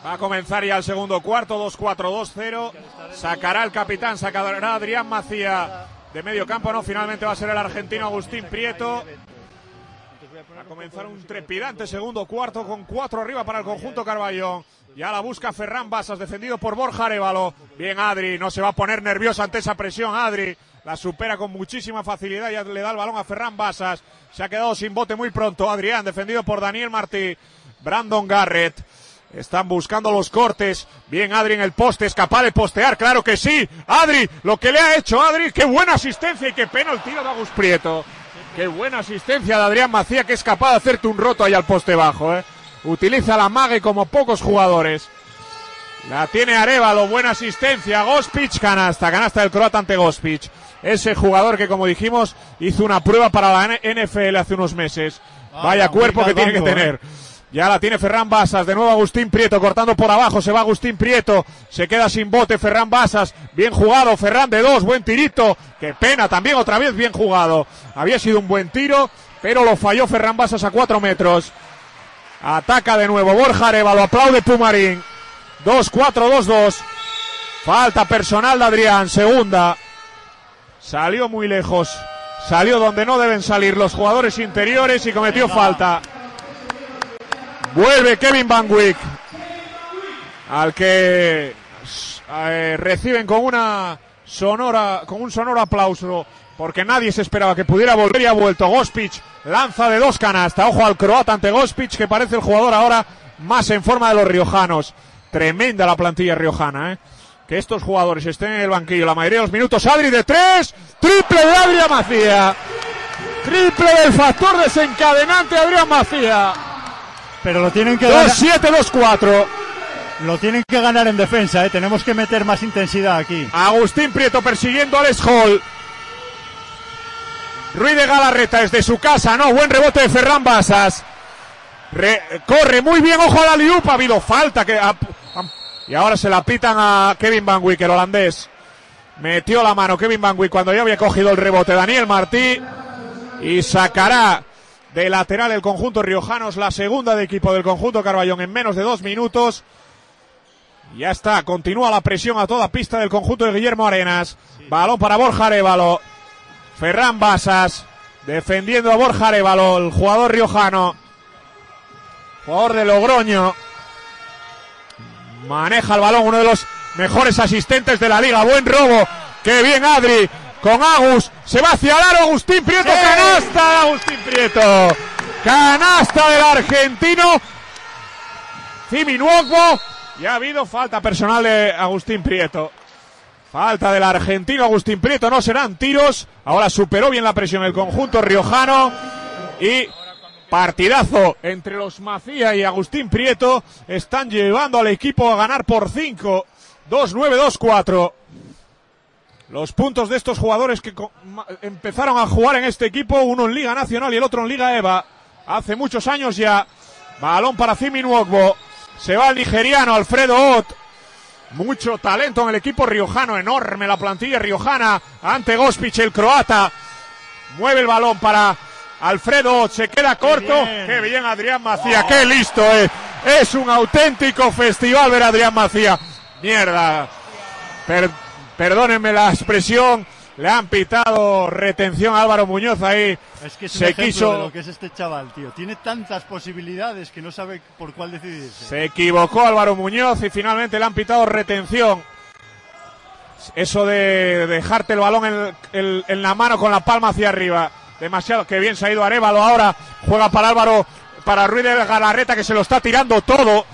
Speaker 1: Va a comenzar ya el segundo cuarto, 2-4-2-0. Sacará el capitán, sacará Adrián Macía de medio campo. No, finalmente va a ser el argentino Agustín Prieto. Va a comenzar un trepidante segundo cuarto con 4 arriba para el conjunto Carballón. Ya la busca Ferran Basas, defendido por Borja Arévalo. Bien Adri, no se va a poner nervioso ante esa presión. Adri la supera con muchísima facilidad, ya le da el balón a Ferran Basas. Se ha quedado sin bote muy pronto Adrián, defendido por Daniel Martí. Brandon Garrett. Están buscando los cortes. Bien Adri en el poste, es capaz de postear, claro que sí. Adri, lo que le ha hecho Adri, qué buena asistencia y qué pena el tiro de Agus Prieto. Qué buena asistencia de Adrián Macía, que es capaz de hacerte un roto ahí al poste bajo, Utiliza la mague como pocos jugadores. La tiene Arévalo, buena asistencia. Gospic, canasta del croata ante Gospic. Ese jugador que, como dijimos, hizo una prueba para la NFL hace unos meses. Vaya cuerpo que tiene que tener. Ya la tiene Ferran Basas, de nuevo Agustín Prieto, cortando por abajo, se va Agustín Prieto, se queda sin bote Ferran Basas, bien jugado, Ferran de 2, buen tirito, qué pena, también otra vez bien jugado. Había sido un buen tiro, pero lo falló Ferran Basas a 4 metros. Ataca de nuevo Borja Arévalo, aplaude Pumarín. 2-4-2-2. Falta personal de Adrián, segunda. Salió muy lejos, salió donde no deben salir los jugadores interiores y cometió falta. Vuelve Kevin Van Wyk, al que reciben con un sonoro aplauso, porque nadie se esperaba que pudiera volver, y ha vuelto. Gospic lanza de 2 canasta. Ojo al croata ante Gospic, que parece el jugador ahora más en forma de los riojanos. Tremenda la plantilla riojana, Que estos jugadores estén en el banquillo la mayoría de los minutos. Adri de 3, triple de Adrián Macía. Triple del factor desencadenante Adrián Macía.
Speaker 2: Pero lo tienen que ganar.
Speaker 1: 2-7, 2-4.
Speaker 2: Lo tienen que ganar en defensa, Tenemos que meter más intensidad aquí.
Speaker 1: Agustín Prieto persiguiendo a Alex Hall. Ruiz de Galarreta desde su casa, no, buen rebote de Ferran Basas. Corre muy bien, ojo a la liupa, ha habido falta. Y ahora se la pitan a Kevin Van Wyk, el holandés. Metió la mano Kevin Van Wyk cuando ya había cogido el rebote Daniel Martí. Y sacará de lateral el conjunto riojanos, la segunda de equipo del conjunto Carballón en menos de 2 minutos. Ya está, continúa la presión a toda pista del conjunto de Guillermo Arenas. Balón para Borja Arévalo. Ferran Basas defendiendo a Borja Arévalo, el jugador riojano, jugador de Logroño. Maneja el balón, uno de los mejores asistentes de la liga. Buen robo, qué bien Adri. Con Agus, se va hacia el aro Agustín Prieto, ¡sí! Canasta de Agustín Prieto. Canasta del argentino Fimi Nwogbo. Ya ha habido falta personal de Agustín Prieto. Falta del argentino Agustín Prieto, no serán tiros. Ahora superó bien la presión el conjunto riojano. Y partidazo entre los Macía y Agustín Prieto. Están llevando al equipo a ganar por 5. 2-9, 2-4. Los puntos de estos jugadores que empezaron a jugar en este equipo, uno en Liga Nacional y el otro en Liga EVA, hace muchos años ya. Balón para Fimi Nwogbo. Se va el nigeriano Alfredo Ott. Mucho talento en el equipo riojano, enorme la plantilla riojana. Ante Gospic, el croata. Mueve el balón para Alfredo Ott, se queda corto. Qué bien Adrián Macía, qué listo es. Es un auténtico festival ver a Adrián Macía. Mierda. Perdónenme la expresión, le han pitado retención a Álvaro Muñoz ahí.
Speaker 2: Es que es un ejemplo de lo que es este chaval, tío. Tiene tantas posibilidades que no sabe por cuál decidirse.
Speaker 1: Se equivocó Álvaro Muñoz y finalmente le han pitado retención. Eso de dejarte el balón en la mano con la palma hacia arriba. Demasiado, que bien se ha ido Arévalo ahora. Juega para Ruiz de Galarreta, que se lo está tirando todo.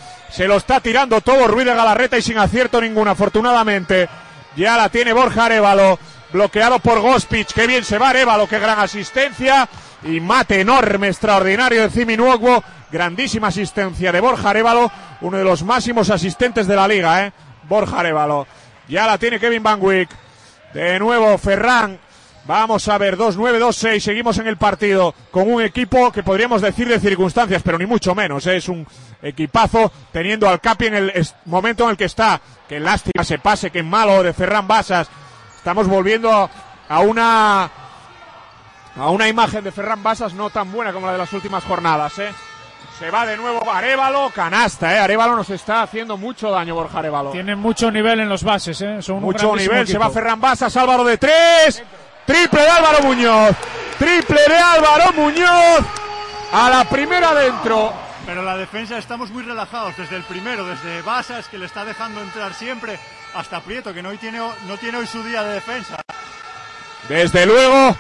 Speaker 1: Ruiz de Galarreta y sin acierto ninguno, afortunadamente. Ya la tiene Borja Arévalo, bloqueado por Gospic, qué bien se va Arévalo, qué gran asistencia, y mate enorme, extraordinario de Fimi Nwogbo, grandísima asistencia de Borja Arévalo, uno de los máximos asistentes de la liga, Borja Arévalo. Ya la tiene Kevin Van Wyk, de nuevo Ferran, vamos a ver, 2-9, 2-6, seguimos en el partido, con un equipo que podríamos decir de circunstancias, pero ni mucho menos, es un equipazo, teniendo al Capi en el momento en el que está. Qué lástima ese pase, qué malo de Ferran Basas. Estamos volviendo a una imagen de Ferran Basas no tan buena como la de las últimas jornadas, Se va de nuevo Arévalo, canasta, Arévalo nos está haciendo mucho daño, Borja Arévalo.
Speaker 3: Tiene mucho nivel en los bases, Son
Speaker 1: mucho nivel,
Speaker 3: equipo.
Speaker 1: se va Ferran Basas, Álvaro de 3, triple de Álvaro Muñoz, triple de Álvaro Muñoz, a la primera dentro.
Speaker 2: Pero la defensa estamos muy relajados desde el primero, desde Basas, que le está dejando entrar siempre, hasta Prieto, que no tiene hoy su día de defensa.
Speaker 1: Desde luego.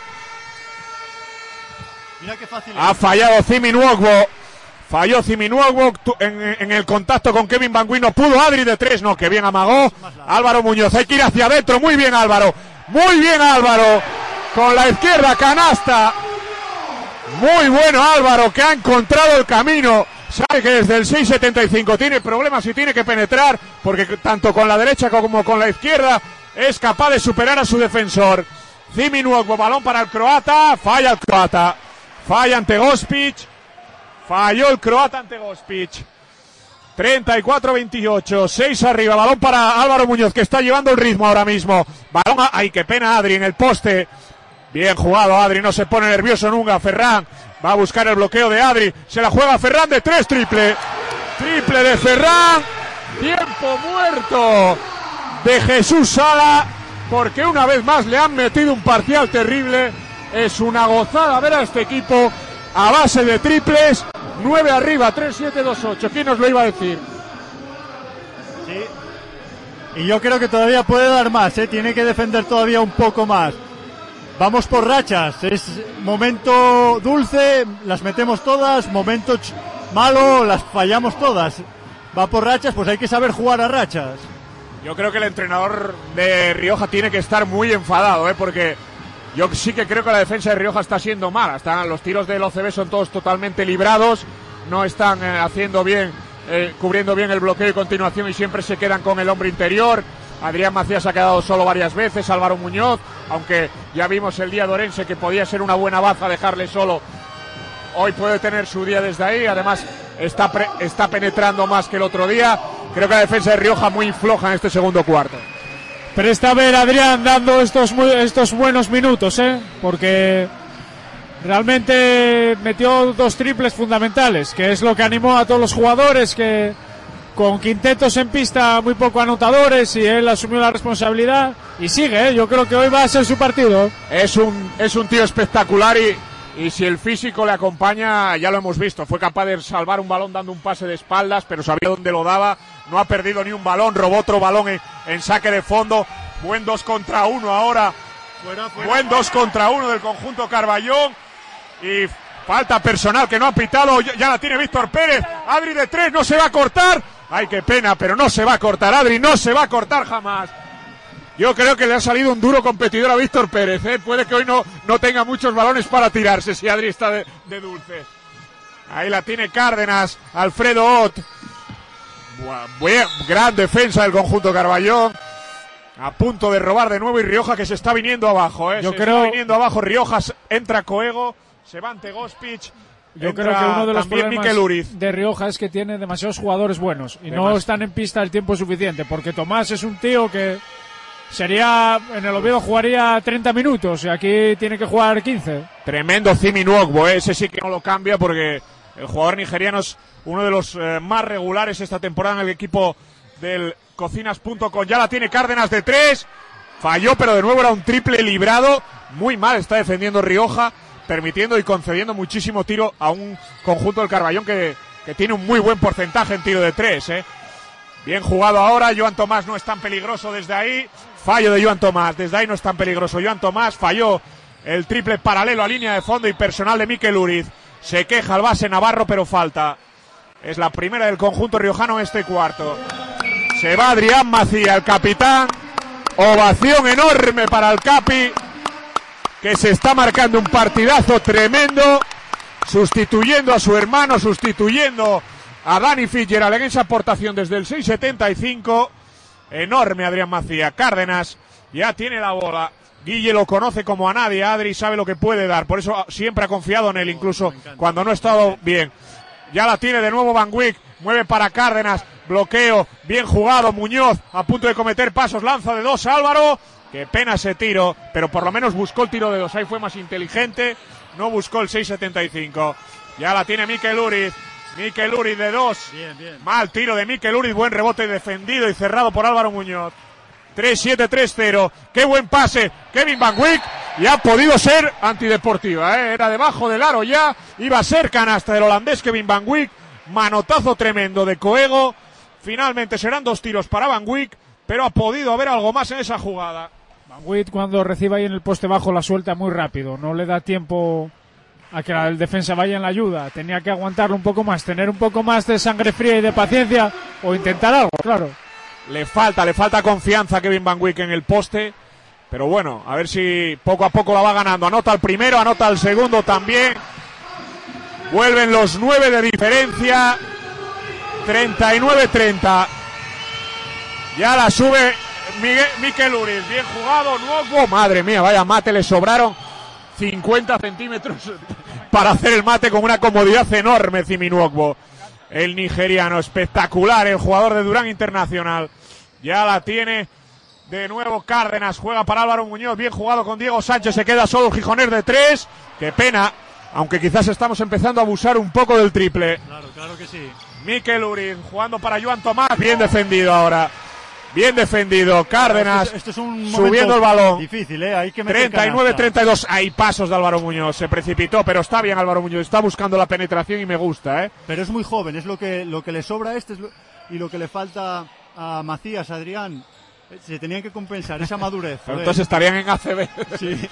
Speaker 2: Mira qué fácil
Speaker 1: ha fallado Simi Nwogbo. Falló Simi Nwogbo en el contacto con Kevin Van Wyn. No pudo Adri de 3. No, que bien amagó Álvaro Muñoz. Hay que ir hacia adentro. Muy bien Álvaro. Muy bien Álvaro. Con la izquierda canasta. Muy bueno Álvaro, que ha encontrado el camino. Sabe que desde el 6.75 tiene problemas y tiene que penetrar, porque tanto con la derecha como con la izquierda es capaz de superar a su defensor. Simi Nwogbo, balón para el croata. Falla el croata. Falla ante Gospic. Falló el croata ante Gospic. 34-28. 6 arriba. Balón para Álvaro Muñoz, que está llevando el ritmo ahora mismo. Balón ay, qué pena Adri en el poste. Bien jugado Adri, no se pone nervioso nunca. Ferran va a buscar el bloqueo de Adri. Se la juega Ferran de 3, triple. Triple de Ferran. Tiempo muerto de Jesús Sala, porque una vez más le han metido un parcial terrible. Es una gozada ver a este equipo a base de triples. 9 arriba, 3-7-2-8. ¿Quién nos lo iba a decir?
Speaker 2: Sí. Y yo creo que todavía puede dar más, Tiene que defender todavía un poco más. Vamos por rachas. Es momento dulce, las metemos todas. Momento malo, las fallamos todas. Va por rachas, pues hay que saber jugar a rachas.
Speaker 1: Yo creo que el entrenador de Rioja tiene que estar muy enfadado, porque yo sí que creo que la defensa de Rioja está siendo mala. Los tiros del OCB son todos totalmente librados, no están haciendo bien, cubriendo bien el bloqueo y continuación, y siempre se quedan con el hombre interior. Adrián Macías ha quedado solo varias veces, Álvaro Muñoz, aunque ya vimos el día de Orense que podía ser una buena baza dejarle solo. Hoy puede tener su día desde ahí, además está penetrando más que el otro día. Creo que la defensa de Rioja muy floja en este segundo cuarto.
Speaker 3: Presta a ver Adrián dando estos buenos minutos, porque realmente metió 2 triples fundamentales, que es lo que animó a todos los jugadores, que con quintetos en pista muy poco anotadores, y él asumió la responsabilidad y sigue, yo creo que hoy va a ser su partido.
Speaker 1: Es un tío espectacular y si el físico le acompaña, ya lo hemos visto, fue capaz de salvar un balón dando un pase de espaldas, pero sabía dónde lo daba, no ha perdido ni un balón, robó otro balón en saque de fondo. Buen 2 contra 1 ahora, buen 2 contra 1 del conjunto Carballón, y falta personal que no ha pitado, ya la tiene Víctor Pérez. Adri de 3, no se va a cortar. Ay, qué pena, pero no se va a cortar Adri, no se va a cortar jamás. Yo creo que le ha salido un duro competidor a Víctor Pérez, Puede que hoy no tenga muchos balones para tirarse si Adri está de dulce. Ahí la tiene Cárdenas, Alfredo Ott. Gran defensa del conjunto Carballón. A punto de robar de nuevo, y Rioja que se está viniendo abajo, está viniendo abajo Rioja, entra Coego, se va ante Gospic.
Speaker 3: Yo creo que uno de los problemas de Rioja es que tiene demasiados jugadores buenos y no están en pista el tiempo suficiente, porque Tomás es un tío que en el Oviedo jugaría 30 minutos y aquí tiene que jugar 15.
Speaker 1: Tremendo Simi Nwogbo, ese sí que no lo cambia, porque el jugador nigeriano es uno de los más regulares esta temporada en el equipo del Cocinas.com. Ya la tiene Cárdenas de 3, falló, pero de nuevo era un triple librado. Muy mal está defendiendo Rioja, permitiendo y concediendo muchísimo tiro a un conjunto del Carballón que tiene un muy buen porcentaje en tiro de 3, Bien jugado ahora, Joan Tomás no es tan peligroso desde ahí. Fallo de Joan Tomás, desde ahí no es tan peligroso. Joan Tomás falló el triple paralelo a línea de fondo y personal de Mikel Uriz. Se queja el base Navarro, pero falta. Es la primera del conjunto riojano en este cuarto. Se va Adrián Macía, el capitán. Ovación enorme para el Capi, que se está marcando un partidazo tremendo, sustituyendo a su hermano, sustituyendo a Dani Fitzgerald en esa aportación desde el 6.75. Enorme Adrián Macía. Cárdenas ya tiene la bola. Guille lo conoce como a nadie. Adri sabe lo que puede dar, por eso siempre ha confiado en él, incluso cuando no ha estado bien. Ya la tiene de nuevo Van Wyk, mueve para Cárdenas, bloqueo, bien jugado Muñoz, a punto de cometer pasos, lanza de 2 Álvaro. Qué pena ese tiro, pero por lo menos buscó el tiro de 2, ahí fue más inteligente, no buscó el 6.75. Ya la tiene Mikel Uriz, Mikel Uriz de 2.
Speaker 2: Bien.
Speaker 1: Mal tiro de Mikel Uriz, buen rebote defendido y cerrado por Álvaro Muñoz. 3-7, 3-0. Qué buen pase, Kevin Van Wyk. Y ha podido ser antideportiva, Era debajo del aro ya. Iba a ser canasta del holandés Kevin Van Wyk. Manotazo tremendo de Coego. Finalmente serán 2 tiros para Van Wyk, pero ha podido haber algo más en esa jugada.
Speaker 3: Van Wyk, cuando recibe ahí en el poste bajo, la suelta muy rápido. No le da tiempo a que el defensa vaya en la ayuda. Tenía que aguantarlo un poco más, tener un poco más de sangre fría y de paciencia, o intentar algo, claro.
Speaker 1: Le falta confianza a Kevin Van Wyk en el poste, pero bueno, a ver si poco a poco la va ganando. Anota el primero, anota el segundo también. Vuelven los 9 de diferencia. 39-30. Ya la sube Mikel Uriz. Bien jugado, Nwogbo. Madre mía, vaya mate, le sobraron 50 centímetros para hacer el mate con una comodidad enorme. Simi Nwogbo, el nigeriano, espectacular, el jugador de Durán Internacional. Ya la tiene de nuevo Cárdenas, juega para Álvaro Muñoz, bien jugado con Diego Sánchez, se queda solo el gijonés de 3. Qué pena, aunque quizás estamos empezando a abusar un poco del triple.
Speaker 2: Claro que sí.
Speaker 1: Mikel Uriz jugando para Joan Tomás, bien defendido ahora. Bien defendido, Cárdenas
Speaker 2: esto es un
Speaker 1: subiendo el balón.
Speaker 2: Difícil, hay que meter
Speaker 1: 39-32, hay pasos de Álvaro Muñoz, se precipitó, pero está bien Álvaro Muñoz, está buscando la penetración y me gusta,
Speaker 2: Pero es muy joven, es lo que le sobra a y lo que le falta a Macías, Adrián. Se tenían que compensar esa madurez.
Speaker 1: Pero entonces estarían en ACB.
Speaker 2: Sí.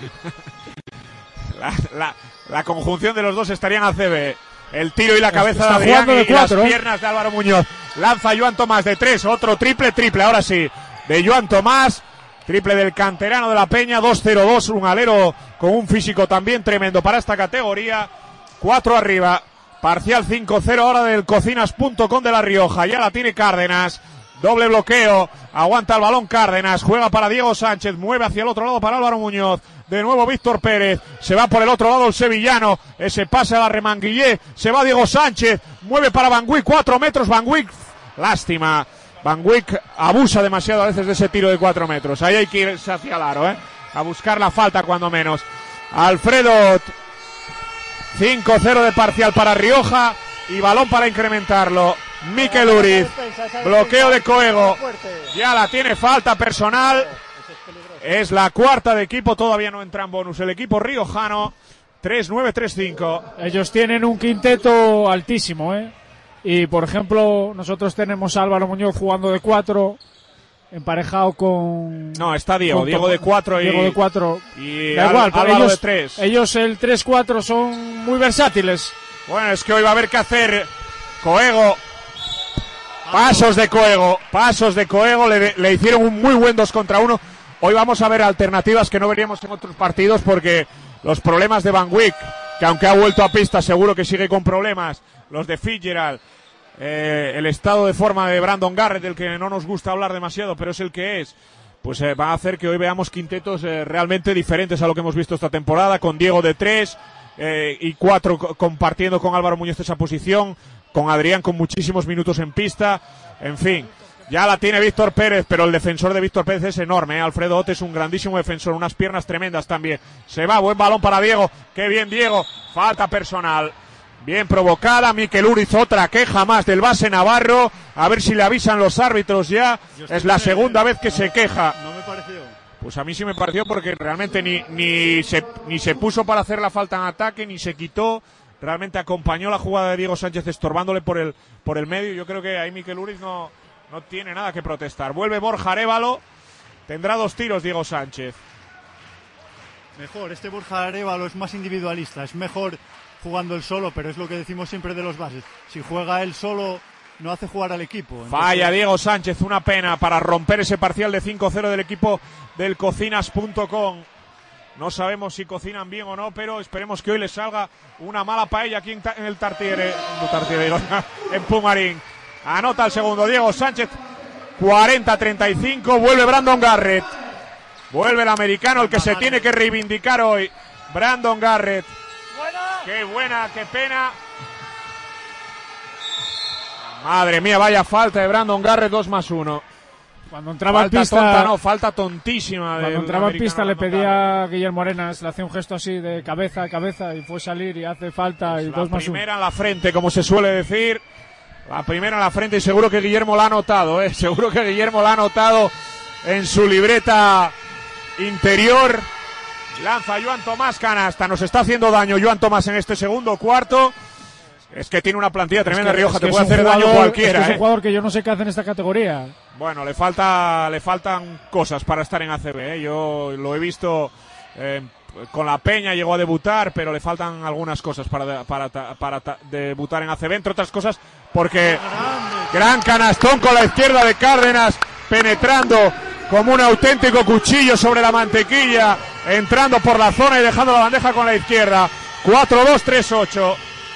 Speaker 1: La conjunción de los dos estarían en ACB. El tiro y la cabeza
Speaker 3: está
Speaker 1: de Adrián
Speaker 3: jugando de
Speaker 1: y las
Speaker 3: 4,
Speaker 1: piernas de Álvaro Muñoz. Lanza Joan Tomás de 3, otro triple, ahora sí, de Joan Tomás. Triple del canterano de la Peña, 2-0-2, un alero con un físico también tremendo para esta categoría. 4 arriba, parcial 5-0 ahora del cocinas.com de La Rioja. Ya la tiene Cárdenas, doble bloqueo, aguanta el balón Cárdenas, juega para Diego Sánchez, mueve hacia el otro lado para Álvaro Muñoz. De nuevo Víctor Pérez, se va por el otro lado el sevillano, ese pase a la Remanguillé, se va Diego Sánchez, mueve para Van Wyk, 4 metros, Van Wyk, lástima, Van Wyk abusa demasiado a veces de ese tiro de 4 metros, ahí hay que irse hacia el aro, a buscar la falta cuando menos. Alfredo, 5-0 de parcial para Rioja y balón para incrementarlo. Mikel Uriz, bloqueo de Coego, ya la tiene, falta personal. Es la cuarta de equipo, todavía no entra en bonus el equipo riojano. 3-9, 3-5.
Speaker 3: Ellos tienen un quinteto altísimo, Y por ejemplo, nosotros tenemos a Álvaro Muñoz jugando de 4, emparejado con...
Speaker 1: No, está Diego de 4
Speaker 3: Diego de 4.
Speaker 1: Y
Speaker 3: da igual,
Speaker 1: Álvaro
Speaker 3: ellos,
Speaker 1: de 3.
Speaker 3: Ellos el 3-4 son muy versátiles.
Speaker 1: Bueno, es que hoy va a haber que hacer Coego. Pasos de Coego, le hicieron un muy buen 2 contra 1. Hoy vamos a ver alternativas que no veríamos en otros partidos porque los problemas de Van Wyk, que aunque ha vuelto a pista seguro que sigue con problemas, los de Fitzgerald, el estado de forma de Brandon Garrett, del que no nos gusta hablar demasiado, pero es el que es, pues va a hacer que hoy veamos quintetos realmente diferentes a lo que hemos visto esta temporada, con Diego de 3 y 4 compartiendo con Álvaro Muñoz esa posición, con Adrián con muchísimos minutos en pista, en fin. Ya la tiene Víctor Pérez, pero el defensor de Víctor Pérez es enorme, Alfredo Ote es un grandísimo defensor, unas piernas tremendas también. Se va, buen balón para Diego, qué bien Diego, falta personal. Bien provocada, Mikel Uriz, otra queja más del base navarro, a ver si le avisan los árbitros ya, es la segunda vez que se queja.
Speaker 2: No me pareció.
Speaker 1: Pues a mí sí me pareció porque realmente ni se puso para hacer la falta en ataque, ni se quitó. Realmente acompañó la jugada de Diego Sánchez estorbándole por el medio. Yo creo que ahí Mikel Uriz no tiene nada que protestar. Vuelve Borja Arévalo. Tendrá 2 tiros Diego Sánchez.
Speaker 2: Mejor, este Borja Arévalo es más individualista. Es mejor jugando él solo, pero es lo que decimos siempre de los bases. Si juega él solo, no hace jugar al equipo. Entonces...
Speaker 1: Falla Diego Sánchez, una pena para romper ese parcial de 5-0 del equipo del cocinas.com. No sabemos si cocinan bien o no, pero esperemos que hoy les salga una mala paella aquí en el Tartiere, en Pumarín. Anota el segundo Diego Sánchez, 40-35, vuelve Brandon Garrett. Vuelve el americano, el que se tiene que reivindicar hoy. Brandon Garrett. Qué buena, qué pena. Madre mía, vaya falta de Brandon Garrett, 2+1.
Speaker 3: Cuando entraba
Speaker 1: falta
Speaker 3: en pista,
Speaker 1: tonta, no, falta tontísima.
Speaker 3: Cuando entraba en pista le pedía a Guillermo Arenas, le hacía un gesto así de cabeza a cabeza y fue salir y hace falta pues y 2 más 1.
Speaker 1: La primera en la frente, como se suele decir. La primera en la frente y seguro que Guillermo la ha notado, seguro que Guillermo la ha notado en su libreta interior. Lanza Joan Tomás, canasta, nos está haciendo daño Joan Tomás en este segundo cuarto. Es que tiene una plantilla tremenda, Rioja, te puede hacer daño cualquiera.
Speaker 3: Es un jugador que yo no sé qué hace en esta categoría.
Speaker 1: Bueno, le faltan cosas para estar en ACB, Yo lo he visto con la Peña, llegó a debutar, pero le faltan algunas cosas para debutar en ACB, entre otras cosas porque gran canastón con la izquierda de Cárdenas, penetrando como un auténtico cuchillo sobre la mantequilla, entrando por la zona y dejando la bandeja con la izquierda. 4-2-3-8.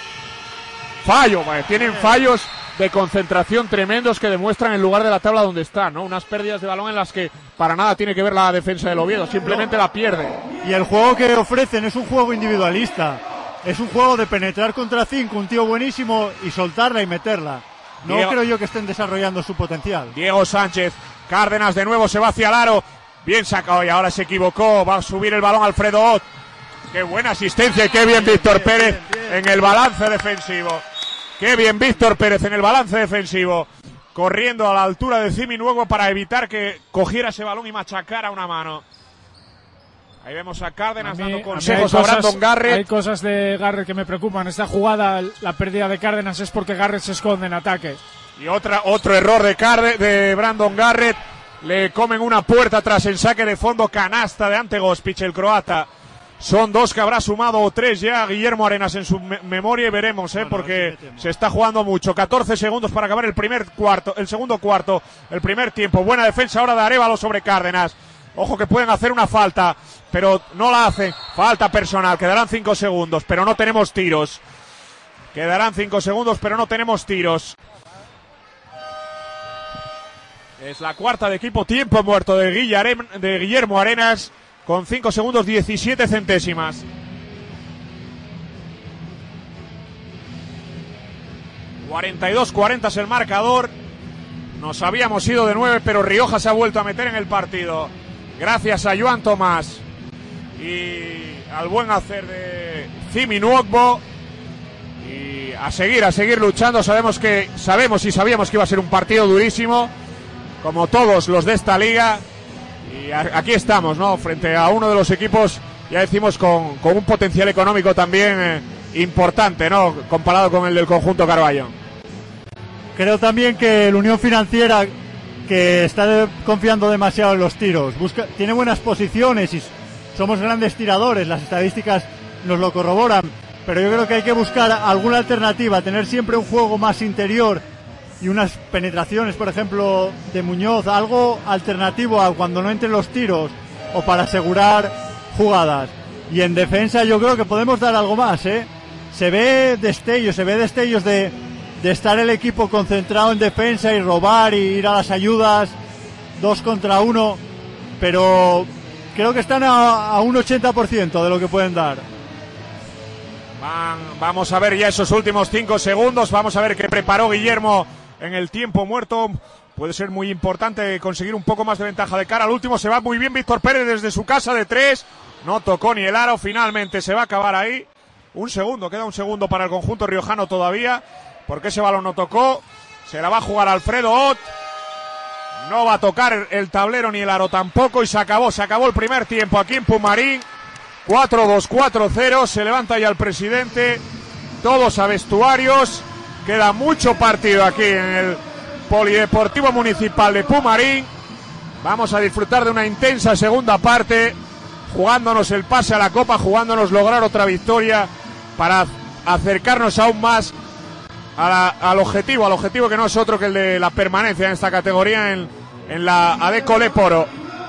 Speaker 1: Fallo, tienen fallos de concentración tremendos que demuestran el lugar de la tabla donde están, ¿no? Unas pérdidas de balón en las que para nada tiene que ver la defensa del Oviedo, simplemente la pierde.
Speaker 2: Y el juego que ofrecen es un juego individualista, es un juego de penetrar contra 5, un tío buenísimo y soltarla y meterla. No creo yo que estén desarrollando su potencial.
Speaker 1: Diego Sánchez, Cárdenas de nuevo se va hacia el aro, bien sacado y ahora se equivocó, va a subir el balón Alfredo Ott. Qué buena asistencia y qué bien Víctor Pérez en el balance defensivo. Qué bien Víctor Pérez en el balance defensivo, corriendo a la altura de Cimi Nuevo para evitar que cogiera ese balón y machacara una mano. Ahí vemos a Cárdenas dando consejos a Brandon Garrett.
Speaker 3: Hay cosas de Garrett que me preocupan. Esta jugada, la pérdida de Cárdenas es porque Garrett se esconde en ataque.
Speaker 1: Y otro error de Brandon Garrett. Le comen una puerta tras el saque de fondo, canasta de Ante Gospic, el croata. Son 2 que habrá sumado o 3 ya Guillermo Arenas en su memoria y veremos, porque se está jugando mucho. 14 segundos para acabar el segundo cuarto, el primer tiempo. Buena defensa ahora de Arévalo sobre Cárdenas. Ojo que pueden hacer una falta, pero no la hacen. Falta personal, quedarán 5 segundos, pero no tenemos tiros. Quedarán 5 segundos, pero no tenemos tiros. Es la cuarta de equipo, tiempo muerto de Guillermo Arenas. Con 5 segundos 17 centésimas. 42-40 es el marcador. Nos habíamos ido de 9, pero Rioja se ha vuelto a meter en el partido. Gracias a Joan Tomás y al buen hacer de Cimi Nuogbo. Y a seguir luchando. Sabíamos que iba a ser un partido durísimo, como todos los de esta liga. Y aquí estamos, ¿no? Frente a uno de los equipos, ya decimos, con un potencial económico también importante, ¿no? Comparado con el del conjunto Carballo.
Speaker 2: Creo también que la Unión Financiera, que está confiando demasiado en los tiros, tiene buenas posiciones y somos grandes tiradores, las estadísticas nos lo corroboran, pero yo creo que hay que buscar alguna alternativa, tener siempre un juego más interior y unas penetraciones, por ejemplo, de Muñoz, algo alternativo a cuando no entren los tiros o para asegurar jugadas. Y en defensa yo creo que podemos dar algo más, Se ve destellos de estar el equipo concentrado en defensa y robar y ir a las ayudas 2 contra 1, pero creo que están a un 80% de lo que pueden dar.
Speaker 1: Vamos a ver ya esos últimos 5 segundos, vamos a ver qué preparó Guillermo en el tiempo muerto. Puede ser muy importante conseguir un poco más de ventaja de cara al último. Se va muy bien Víctor Pérez desde su casa de 3. No tocó ni el aro. Finalmente se va a acabar ahí. Queda un segundo para el conjunto riojano todavía, porque ese balón no tocó. Se la va a jugar Alfredo Ott. No va a tocar el tablero ni el aro tampoco. Y se acabó el primer tiempo aquí en Pumarín. 4-2, 4-0. Se levanta ya el presidente. Todos a vestuarios. Queda mucho partido aquí en el Polideportivo Municipal de Pumarín. Vamos a disfrutar de una intensa segunda parte, jugándonos el pase a la Copa, jugándonos lograr otra victoria para acercarnos aún más al objetivo que no es otro que el de la permanencia en esta categoría en la Adecco Leporo.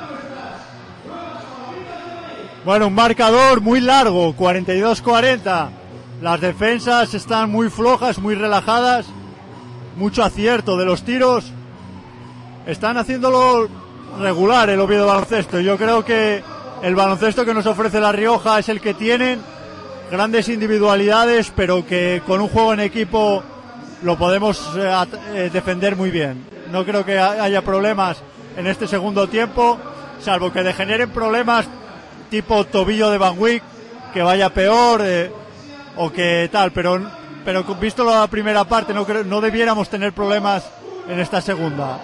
Speaker 2: Bueno, un marcador muy largo, 42-40. Las defensas están muy flojas, muy relajadas. Mucho acierto de los tiros. Están haciéndolo regular el Oviedo Baloncesto. Yo creo que el baloncesto que nos ofrece La Rioja es el que tienen. Grandes individualidades, pero que con un juego en equipo lo podemos defender muy bien. No creo que haya problemas en este segundo tiempo, salvo que degeneren problemas tipo tobillo de Van Wyk, que vaya peor o que tal, pero visto la primera parte no debiéramos tener problemas en esta segunda.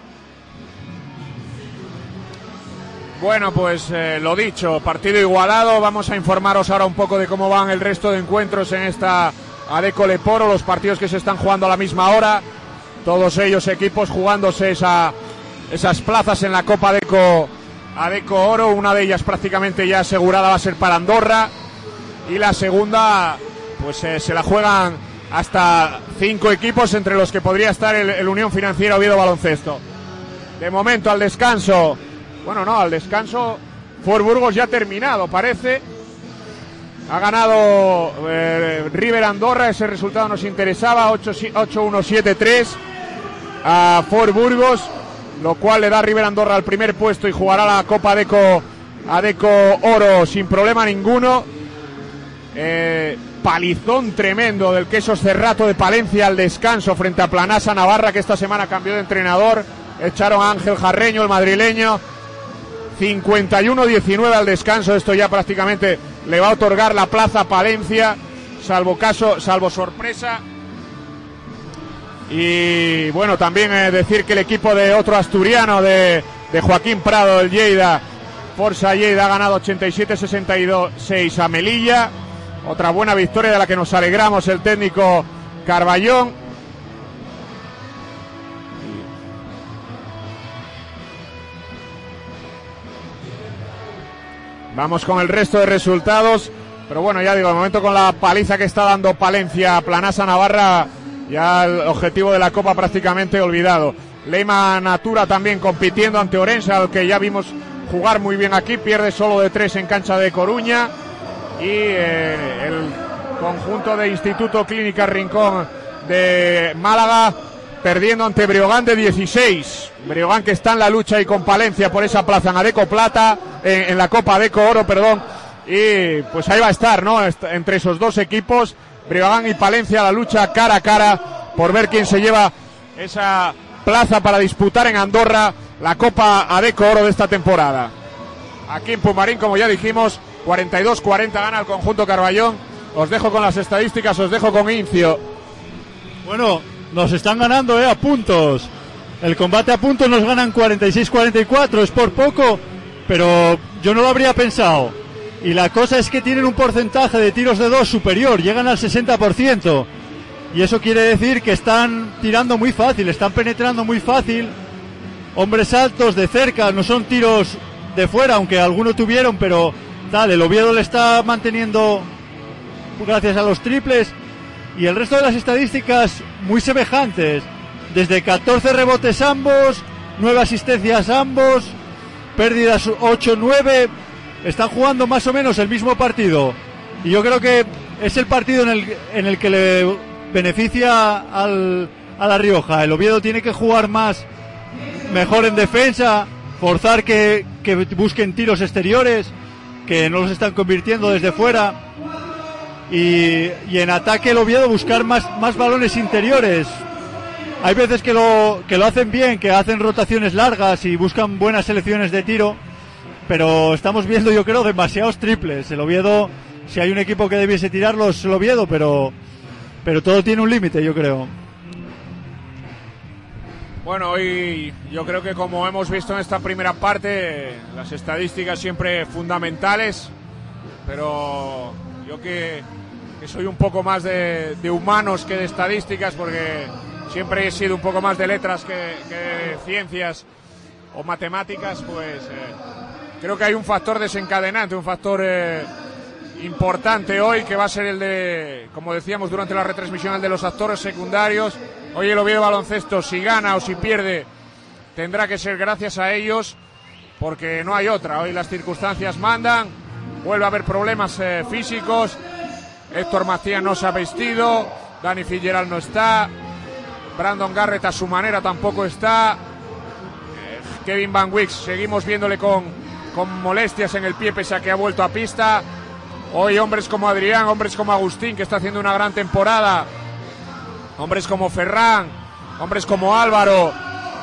Speaker 1: Bueno, pues lo dicho, partido igualado. Vamos a informaros ahora un poco de cómo van el resto de encuentros en esta Adecco Leporo, los partidos que se están jugando a la misma hora, todos ellos equipos jugándose esas plazas en la Copa Adecco Oro. Una de ellas prácticamente ya asegurada va a ser para Andorra, y la segunda pues se la juegan hasta 5 equipos, entre los que podría estar el Unión Financiera Oviedo Baloncesto. De momento al descanso, Ford Burgos ya ha terminado, parece. Ha ganado River Andorra, ese resultado nos interesaba, 8-1-7-3 a Ford Burgos, lo cual le da a River Andorra al primer puesto y jugará la Copa Adecco Oro sin problema ninguno. Palizón tremendo del Quesos Cerrato de Palencia al descanso frente a Planasa Navarra, que esta semana cambió de entrenador. Echaron a Ángel Jarreño, el madrileño. 51-19 al descanso. Esto ya prácticamente le va a otorgar la plaza a Palencia, salvo sorpresa. Y bueno, también decir que el equipo de otro asturiano, de Joaquín Prado, el Lleida, Forza Lleida, ha ganado 87-62 a Melilla. Otra buena victoria de la que nos alegramos el técnico Carballón. Vamos con el resto de resultados, pero bueno, ya digo, de momento con la paliza que está dando Palencia a Planasa Navarra, ya el objetivo de la Copa prácticamente olvidado. Leima Natura también compitiendo ante Orense, al que ya vimos jugar muy bien aquí, pierde solo de 3 en cancha de Coruña. Y el conjunto de Instituto Clínica Rincón de Málaga perdiendo ante Breogán de 16. Breogán, que está en la lucha y con Palencia por esa plaza en Adecco Plata, en la Copa Adecco Oro, perdón. Y pues ahí va a estar, ¿no? Entre esos dos equipos, Breogán y Palencia, la lucha cara a cara por ver quién se lleva esa plaza para disputar en Andorra la Copa Adecco Oro de esta temporada. Aquí en Pumarín, como ya dijimos, 42-40 gana el conjunto Carballón. Os dejo con las estadísticas, os dejo con Incio.
Speaker 2: Bueno, nos están ganando a puntos. El combate a puntos nos ganan 46-44, es por poco, pero yo no lo habría pensado. Y la cosa es que tienen un porcentaje de tiros de 2 superior, llegan al 60%. Y eso quiere decir que están tirando muy fácil, están penetrando muy fácil. Hombres altos de cerca, no son tiros de fuera, aunque algunos tuvieron, pero tal, el Oviedo le está manteniendo gracias a los triples. Y el resto de las estadísticas muy semejantes, desde 14 rebotes ambos, 9 asistencias ambos, pérdidas 8-9, están jugando más o menos el mismo partido. Y yo creo que es el partido en el que le beneficia a La Rioja. El Oviedo tiene que jugar mejor en defensa, forzar que busquen tiros exteriores, que no los están convirtiendo desde fuera, y en ataque el Oviedo buscar más balones interiores. Hay veces que lo hacen bien, que hacen rotaciones largas y buscan buenas selecciones de tiro, pero estamos viendo, yo creo, demasiados triples. El Oviedo, si hay un equipo que debiese tirarlos, el Oviedo, pero todo tiene un límite, yo creo.
Speaker 1: Bueno, hoy yo creo que, como hemos visto en esta primera parte, las estadísticas siempre fundamentales, pero yo que soy un poco más de humanos que de estadísticas, porque siempre he sido un poco más de letras que de ciencias o matemáticas, pues creo que hay un factor desencadenante, un factor importante hoy, que va a ser el de, como decíamos durante la retransmisión, el de los actores secundarios. Hoy el Oviedo Baloncesto, si gana o si pierde, tendrá que ser gracias a ellos, porque no hay otra. Hoy las circunstancias mandan, vuelve a haber problemas físicos. Héctor Macías no se ha vestido, Dani Fitzgerald no está, Brandon Garrett a su manera tampoco está, Kevin Van Wyk seguimos viéndole con molestias en el pie pese a que ha vuelto a pista. Hoy hombres como Adrián, hombres como Agustín, que está haciendo una gran temporada, hombres como Ferran, hombres como Álvaro,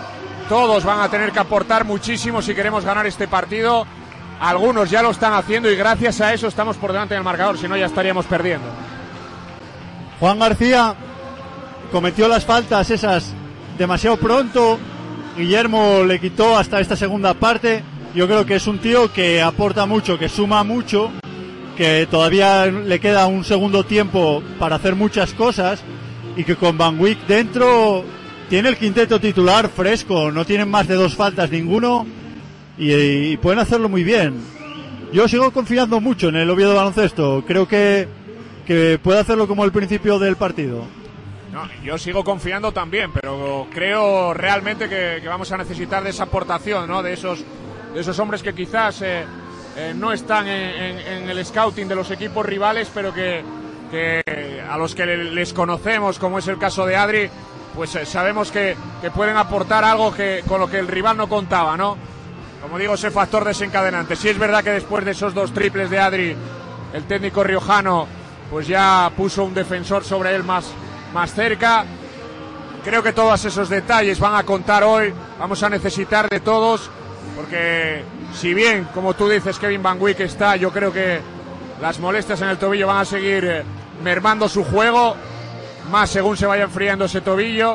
Speaker 1: todos van a tener que aportar muchísimo si queremos ganar este partido. Algunos ya lo están haciendo y gracias a eso estamos por delante del marcador, si no ya estaríamos perdiendo.
Speaker 2: Juan García cometió las faltas esas demasiado pronto, Guillermo le quitó hasta esta segunda parte. Yo creo que es un tío que aporta mucho, que suma mucho, que todavía le queda un segundo tiempo para hacer muchas cosas y que con Van Wyk dentro tiene el quinteto titular fresco, no tienen más de 2 faltas ninguno y pueden hacerlo muy bien. Yo sigo confiando mucho en el Oviedo Baloncesto, creo que puede hacerlo como el principio del partido.
Speaker 1: No, yo sigo confiando también, pero creo realmente que vamos a necesitar de esa aportación, ¿no? De esos hombres que quizás no están en el scouting de los equipos rivales, pero que a los que les conocemos, como es el caso de Adri, pues sabemos que pueden aportar algo con lo que el rival no contaba, ¿no? Como digo, ese factor desencadenante. Sí es verdad que después de esos 2 triples de Adri, el técnico riojano pues ya puso un defensor sobre él más cerca. Creo que todos esos detalles van a contar hoy. Vamos a necesitar de todos, porque si bien, como tú dices, Kevin Van Wyk está, yo creo que las molestias en el tobillo van a seguir mermando su juego, más según se vaya enfriando ese tobillo.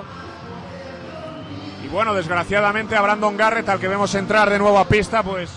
Speaker 1: Y bueno, desgraciadamente a Brandon Garrett, al que vemos entrar de nuevo a pista, pues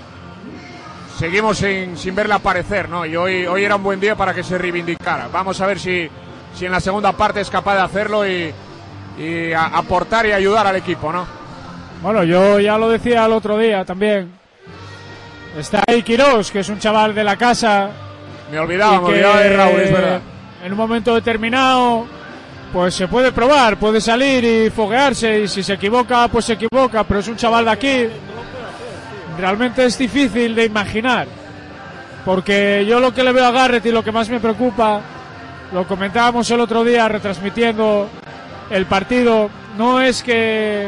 Speaker 1: seguimos sin verle aparecer, ¿no? Y hoy era un buen día para que se reivindicara. Vamos a ver si en la segunda parte es capaz de hacerlo y aportar y ayudar al equipo, ¿no?
Speaker 3: Bueno, yo ya lo decía el otro día también. Está ahí Quirós, que es un chaval de la casa.
Speaker 1: Me olvidaba de Raúl, es verdad.
Speaker 3: En un momento determinado, pues se puede probar, puede salir y foguearse, y si se equivoca, pues se equivoca, pero es un chaval de aquí. Realmente es difícil de imaginar, porque yo lo que le veo a Garrett y lo que más me preocupa, lo comentábamos el otro día retransmitiendo el partido, no es que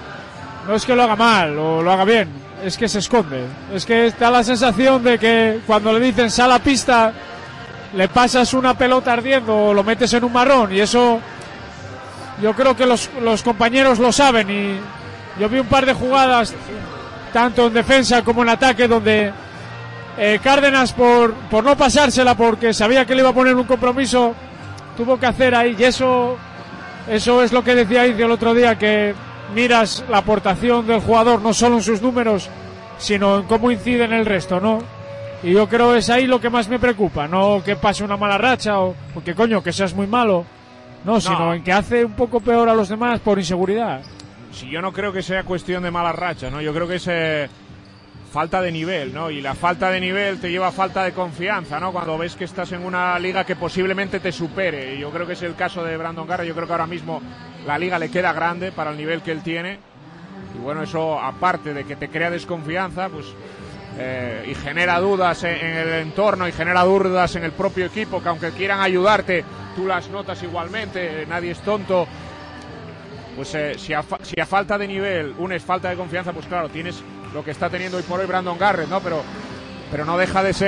Speaker 3: lo haga mal o lo haga bien, es que se esconde. Es que da la sensación de que cuando le dicen sal a pista, le pasas una pelota ardiendo o lo metes en un marrón, y eso yo creo que los compañeros lo saben. Y yo vi un par de jugadas tanto en defensa como en ataque donde Cárdenas por no pasársela, porque sabía que le iba a poner un compromiso, tuvo que hacer ahí, y eso es lo que decía Incio el otro día, que miras la aportación del jugador no solo en sus números, sino en cómo incide en el resto, ¿no? Y yo creo que es ahí lo que más me preocupa, no que pase una mala racha o que coño, que seas muy malo, no, sino en que hace un poco peor a los demás por inseguridad.
Speaker 1: Sí, yo no creo que sea cuestión de mala racha, ¿no? Yo creo que es falta de nivel, ¿no? Y la falta de nivel te lleva a falta de confianza, ¿no? Cuando ves que estás en una liga que posiblemente te supere. Y yo creo que es el caso de Brandon Garrett. Yo creo que ahora mismo la liga le queda grande para el nivel que él tiene. Y bueno, eso aparte de que te crea desconfianza, pues y genera dudas en el entorno y genera dudas en el propio equipo, que aunque quieran ayudarte, tú las notas igualmente, nadie es tonto. Pues si a falta de nivel unes falta de confianza, pues claro, tienes lo que está teniendo hoy por hoy Brandon Garrett, ¿no? Pero no deja de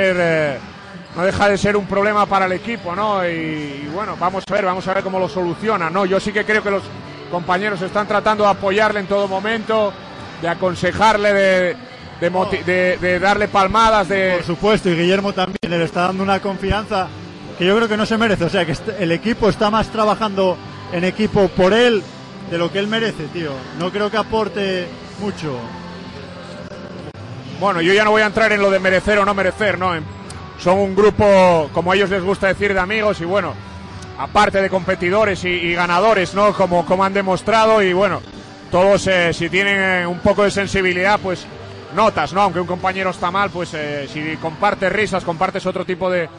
Speaker 1: ser un problema para el equipo, ¿no? Y bueno, vamos a ver cómo lo soluciona, ¿no? Yo sí que creo que los compañeros están tratando de apoyarle en todo momento, de aconsejarle, de darle palmadas,
Speaker 2: Por supuesto, y Guillermo también le está dando una confianza que yo creo que no se merece. O sea, que el equipo está más trabajando en equipo por él de lo que él merece, tío. No creo que aporte mucho.
Speaker 1: Bueno, yo ya no voy a entrar en lo de merecer o no merecer, ¿no? Son un grupo, como a ellos les gusta decir, de amigos, y bueno, aparte de competidores y ganadores, ¿no? Como han demostrado, y bueno, todos si tienen un poco de sensibilidad, pues notas, ¿no? Aunque un compañero está mal, pues si compartes risas, compartes otro tipo de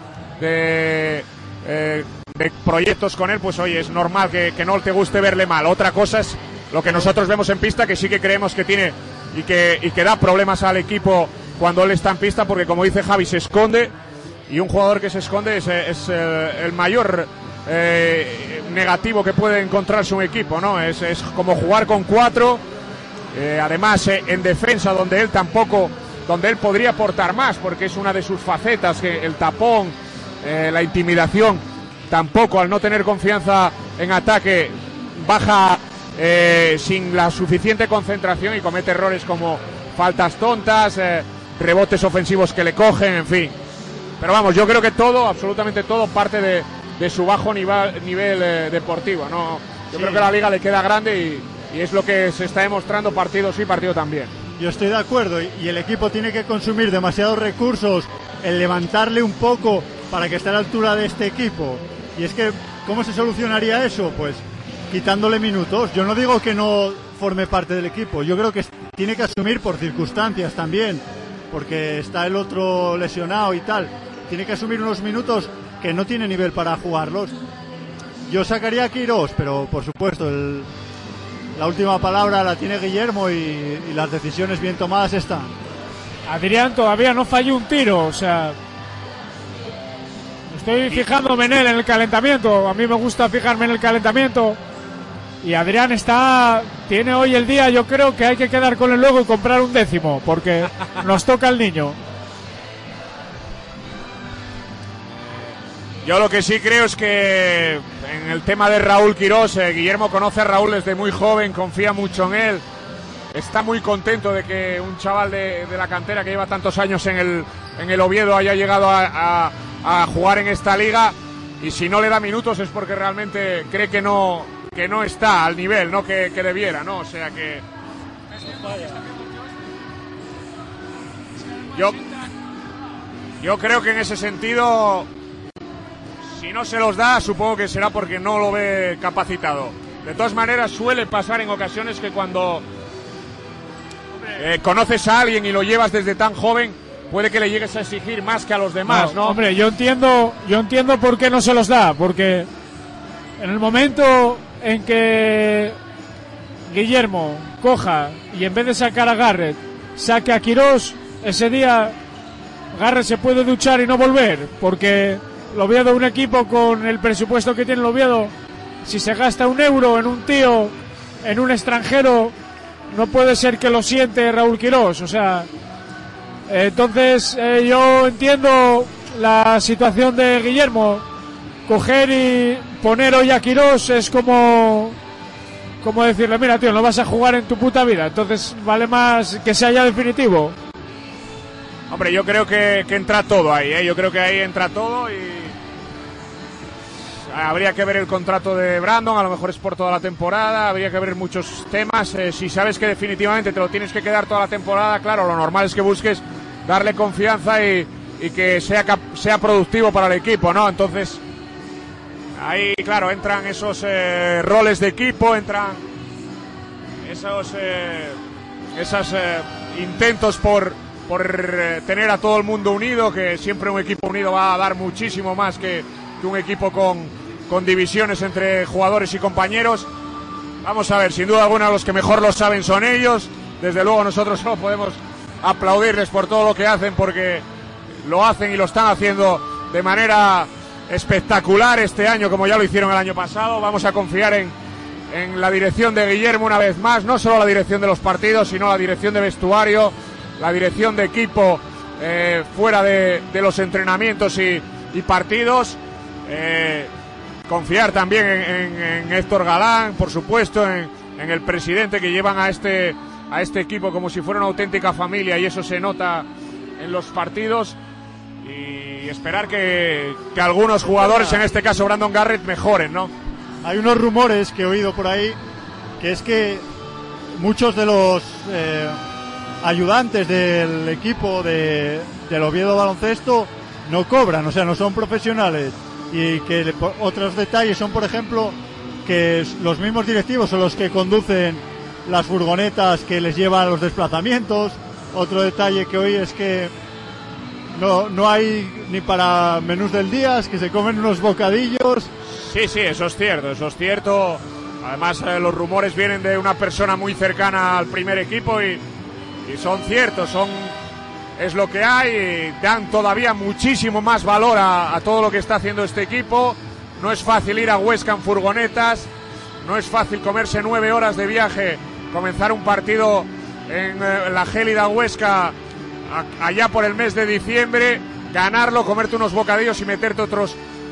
Speaker 1: proyectos con él, pues oye, es normal que no te guste verle mal. Otra cosa es lo que nosotros vemos en pista, que sí que creemos que tiene y que da problemas al equipo cuando él está en pista, porque como dice Javi, se esconde, y un jugador que se esconde es el mayor negativo que puede encontrarse un equipo, ¿no? Es como jugar con 4, además en defensa, donde él podría aportar más, porque es una de sus facetas, que el tapón, la intimidación, tampoco, al no tener confianza en ataque, baja sin la suficiente concentración y comete errores como faltas tontas, rebotes ofensivos que le cogen, en fin. Pero vamos, yo creo que todo, absolutamente todo, parte de su bajo nivel deportivo, ¿no? Yo creo que a la liga le queda grande y es lo que se está demostrando partido sí, partido también.
Speaker 2: Yo estoy de acuerdo y el equipo tiene que consumir demasiados recursos en levantarle un poco para que esté a la altura de este equipo. Y es que, ¿cómo se solucionaría eso? Pues quitándole minutos. Yo no digo que no forme parte del equipo, yo creo que tiene que asumir por circunstancias también, porque está el otro lesionado y tal. Tiene que asumir unos minutos que no tiene nivel para jugarlos. Yo sacaría a Quirós, pero por supuesto la última palabra la tiene Guillermo y las decisiones bien tomadas están.
Speaker 3: Adrián todavía no falló un tiro, o sea, estoy fijándome en él en el calentamiento. A mí me gusta fijarme en el calentamiento y Adrián tiene hoy el día. Yo creo que hay que quedar con él luego y comprar un décimo porque nos toca el niño.
Speaker 1: Yo lo que sí creo es que en el tema de Raúl Quirós, Guillermo conoce a Raúl desde muy joven, confía mucho en él, está muy contento de que un chaval de la cantera que lleva tantos años en el Oviedo haya llegado a jugar en esta liga, y si no le da minutos es porque realmente cree que no está al nivel, ¿no? que debiera, ¿no? O sea que yo creo que en ese sentido, si no se los da, supongo que será porque no lo ve capacitado. De todas maneras, suele pasar en ocasiones que cuando conoces a alguien y lo llevas desde tan joven, puede que le llegues a exigir más que a los demás, ¿no?
Speaker 3: Hombre, yo entiendo por qué no se los da, porque en el momento en que Guillermo coja y en vez de sacar a Garrett, saque a Quirós, ese día Garrett se puede duchar y no volver, porque el Oviedo, un equipo con el presupuesto que tiene el Oviedo, si se gasta €1 en un tío, en un extranjero, no puede ser que lo siente Raúl Quirós. O sea, entonces yo entiendo la situación de Guillermo. Coger y poner hoy a Quirós es como decirle, mira tío, no vas a jugar en tu puta vida, entonces vale más que sea ya definitivo.
Speaker 1: Hombre, yo creo que entra todo ahí, ¿eh? Yo creo que ahí entra todo y habría que ver el contrato de Brandon, a lo mejor es por toda la temporada, habría que ver muchos temas. Si sabes que definitivamente te lo tienes que quedar toda la temporada, claro, lo normal es que busques darle confianza y que sea productivo para el equipo, ¿no? Entonces, ahí, claro, entran esos roles de equipo, entran esos intentos por tener a todo el mundo unido, que siempre un equipo unido va a dar muchísimo más que un equipo con divisiones entre jugadores y compañeros. Vamos a ver, sin duda alguna los que mejor lo saben son ellos. Desde luego nosotros solo podemos aplaudirles por todo lo que hacen, porque lo hacen y lo están haciendo de manera espectacular este año, como ya lo hicieron el año pasado. Vamos a confiar en la dirección de Guillermo una vez más, no solo la dirección de los partidos, sino la dirección de vestuario, la dirección de equipo fuera de los entrenamientos y partidos. Confiar también en Héctor Galán, por supuesto, en el presidente, que llevan a este equipo como si fuera una auténtica familia, y eso se nota en los partidos, y esperar que algunos jugadores, en este caso Brandon Garrett, mejoren, ¿no?
Speaker 2: Hay unos rumores que he oído por ahí, que es que muchos de los ayudantes del equipo del Oviedo Baloncesto no cobran, o sea, no son profesionales, y que otros detalles son, por ejemplo, que los mismos directivos son los que conducen las furgonetas que les llevan a los desplazamientos. Otro detalle que hoy es que no hay ni para menús del día, es que se comen unos bocadillos.
Speaker 1: Sí, eso es cierto. Además, los rumores vienen de una persona muy cercana al primer equipo y son ciertos, es lo que hay, y dan todavía muchísimo más valor a todo lo que está haciendo este equipo. No es fácil ir a Huesca en furgonetas, no es fácil comerse 9 horas de viaje, comenzar un partido en la gélida Huesca allá por el mes de diciembre, ganarlo, comerte unos bocadillos y meterte otros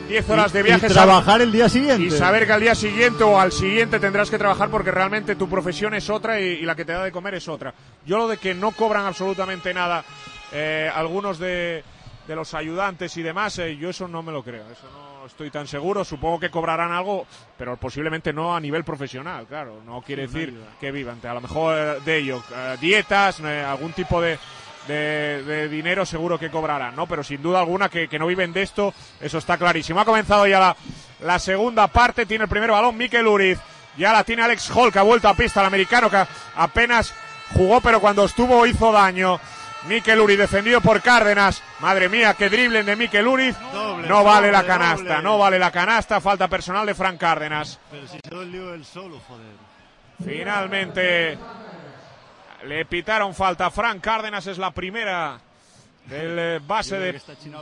Speaker 1: 10 horas de viaje.
Speaker 2: Y trabajar el día siguiente.
Speaker 1: Y saber que al día siguiente o al siguiente tendrás que trabajar porque realmente tu profesión es otra y la que te da de comer es otra. Yo lo de que no cobran absolutamente nada algunos de los ayudantes y demás, yo eso no me lo creo. Eso no estoy tan seguro. Supongo que cobrarán algo, pero posiblemente no a nivel profesional, claro. No quiere decir que vivan. A lo mejor de ello, dietas, algún tipo de dinero seguro que cobrarán, ¿no? Pero sin duda alguna que no viven de esto, eso está clarísimo. Ha comenzado ya la segunda parte, tiene el primer balón Mikel Uriz, ya la tiene Alex Hall, que ha vuelto a pista, el americano que apenas jugó, pero cuando estuvo hizo daño. Mikel Uriz defendido por Cárdenas, madre mía, qué driblen de Mikel Uriz, no vale la canasta, no vale la canasta, falta personal de Fran Cárdenas.
Speaker 2: Pero si se lo lió él solo, joder.
Speaker 1: Finalmente le pitaron falta a Fran Cárdenas, es la primera del base de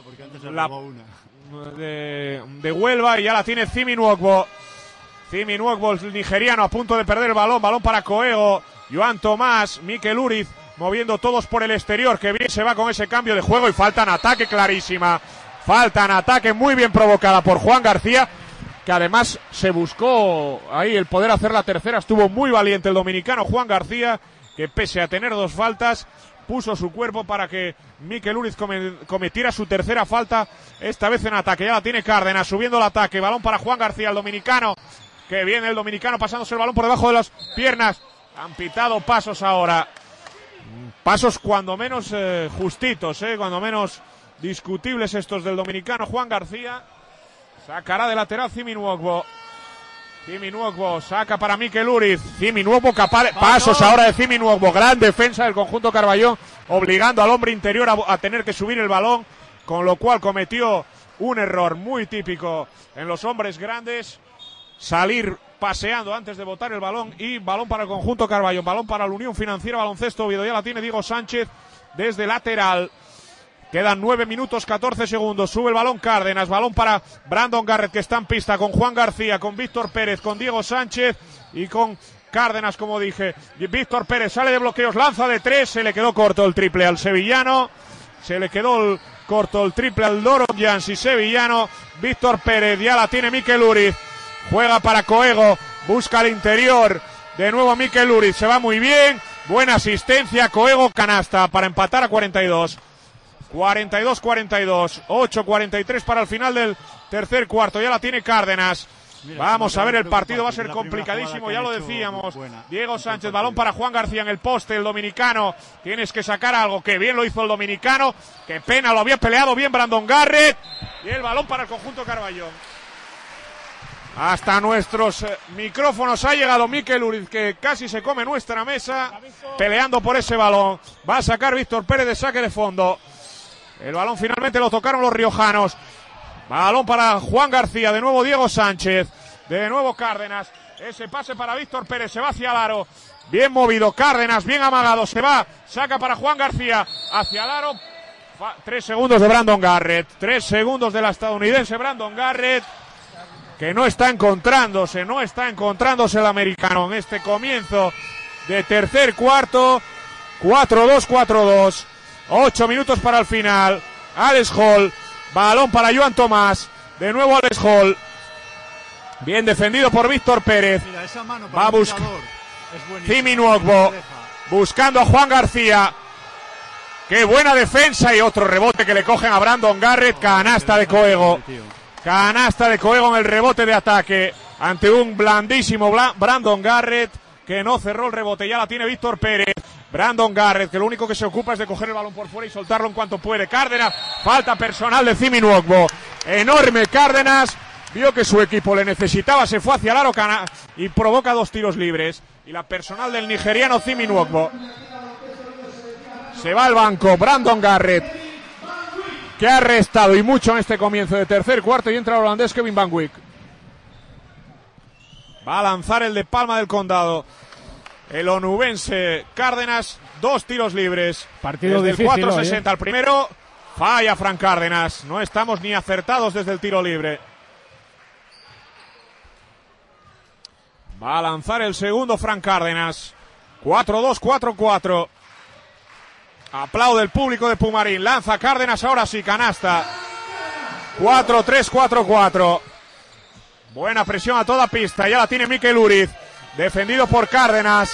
Speaker 1: Huelva, y ya la tiene Simi Nwogbo. Simi Nwogbo, el nigeriano, a punto de perder el balón para Coego, Joan Tomás, Mikel Uriz, moviendo todos por el exterior, que bien se va con ese cambio de juego, y falta en ataque clarísima, falta en ataque muy bien provocada por Juan García, que además se buscó ahí el poder hacer la tercera, estuvo muy valiente el dominicano Juan García, que pese a tener dos faltas, puso su cuerpo para que Mikel Uriz cometiera su tercera falta, esta vez en ataque. Ya la tiene Cárdenas, subiendo el ataque, balón para Juan García, el dominicano, que viene el dominicano pasándose el balón por debajo de las piernas. Han pitado pasos ahora, pasos cuando menos justitos, cuando menos discutibles estos del dominicano Juan García. Sacará de lateral Simi Nwogbo. Simi Nwogbo saca para Mikel Uriz. Simi Nwogbo capaz. Pasos ahora de Simi Nwogbo. Gran defensa del conjunto Carballón, obligando al hombre interior a tener que subir el balón, con lo cual cometió un error muy típico en los hombres grandes. Salir paseando antes de botar el balón, y balón para el conjunto Carballón. Balón para la Unión Financiera Baloncesto Oviedo. Ya la tiene Diego Sánchez desde lateral. Quedan 9 minutos 14 segundos. Sube el balón Cárdenas. Balón para Brandon Garrett, que está en pista con Juan García, con Víctor Pérez, con Diego Sánchez y con Cárdenas, como dije. Víctor Pérez sale de bloqueos, lanza de 3. Se le quedó corto el triple al sevillano. Se le quedó corto el triple al Doron Jansi sevillano. Víctor Pérez, ya la tiene Mikel Uriz. Juega para Coego. Busca al interior. De nuevo Mikel Uriz. Se va muy bien. Buena asistencia. Coego, canasta para empatar a 42. 42-42, 8-43 para el final del tercer cuarto. Ya la tiene Cárdenas. Vamos a ver, el partido va a ser complicadísimo, ya lo decíamos. Diego Sánchez, balón para Juan García en el poste, el dominicano. Tienes que sacar algo, que bien lo hizo el dominicano. Qué pena, lo había peleado bien Brandon Garrett. Y el balón para el conjunto Carballón. Hasta nuestros micrófonos ha llegado Mikel Uriz, que casi se come nuestra mesa, peleando por ese balón. Va a sacar Víctor Pérez de saque de fondo. El balón finalmente lo tocaron los riojanos. Balón para Juan García, de nuevo Diego Sánchez, de nuevo Cárdenas. Ese pase para Víctor Pérez, se va hacia el aro. Bien movido Cárdenas, bien amagado, se va, saca para Juan García, hacia el aro. 3 segundos de Brandon Garrett, 3 segundos de la estadounidense Brandon Garrett, que no está encontrándose el americano en este comienzo de tercer cuarto. 4-2, 4-2. 8 minutos para el final. Alex Hall, balón para Joan Tomás, de nuevo Alex Hall, bien defendido por Víctor Pérez.
Speaker 2: Mira, esa mano
Speaker 1: va a buscar Simi Nwogbo, buscando a Juan García. Qué buena defensa, y otro rebote que le cogen a Brandon Garrett. Canasta de Coego, canasta de Coego en el rebote de ataque ante un blandísimo Brandon Garrett, que no cerró el rebote. Ya la tiene Víctor Pérez. Brandon Garrett, que lo único que se ocupa es de coger el balón por fuera y soltarlo en cuanto puede. Cárdenas, falta personal de Simi Nwogbo. Enorme Cárdenas, vio que su equipo le necesitaba, se fue hacia el aro y provoca 2 tiros libres. Y la personal del nigeriano Simi Nwogbo. Se va al banco Brandon Garrett, que ha restado y mucho en este comienzo de tercer cuarto, y entra el holandés Kevin Van Wyk. Va a lanzar el de Palma del Condado, el onubense Cárdenas. 2 tiros libres.
Speaker 3: Partido
Speaker 1: desde
Speaker 3: difícil
Speaker 1: el 4-60 al primero. Falla Fran Cárdenas. No estamos ni acertados desde el tiro libre. Va a lanzar el segundo Fran Cárdenas. 4-2, 4-4. Aplaude el público de Pumarín. Lanza Cárdenas, ahora sí, canasta. 4-3, 4-4. Buena presión a toda pista. Ya la tiene Mikel Uriz. Defendido por Cárdenas.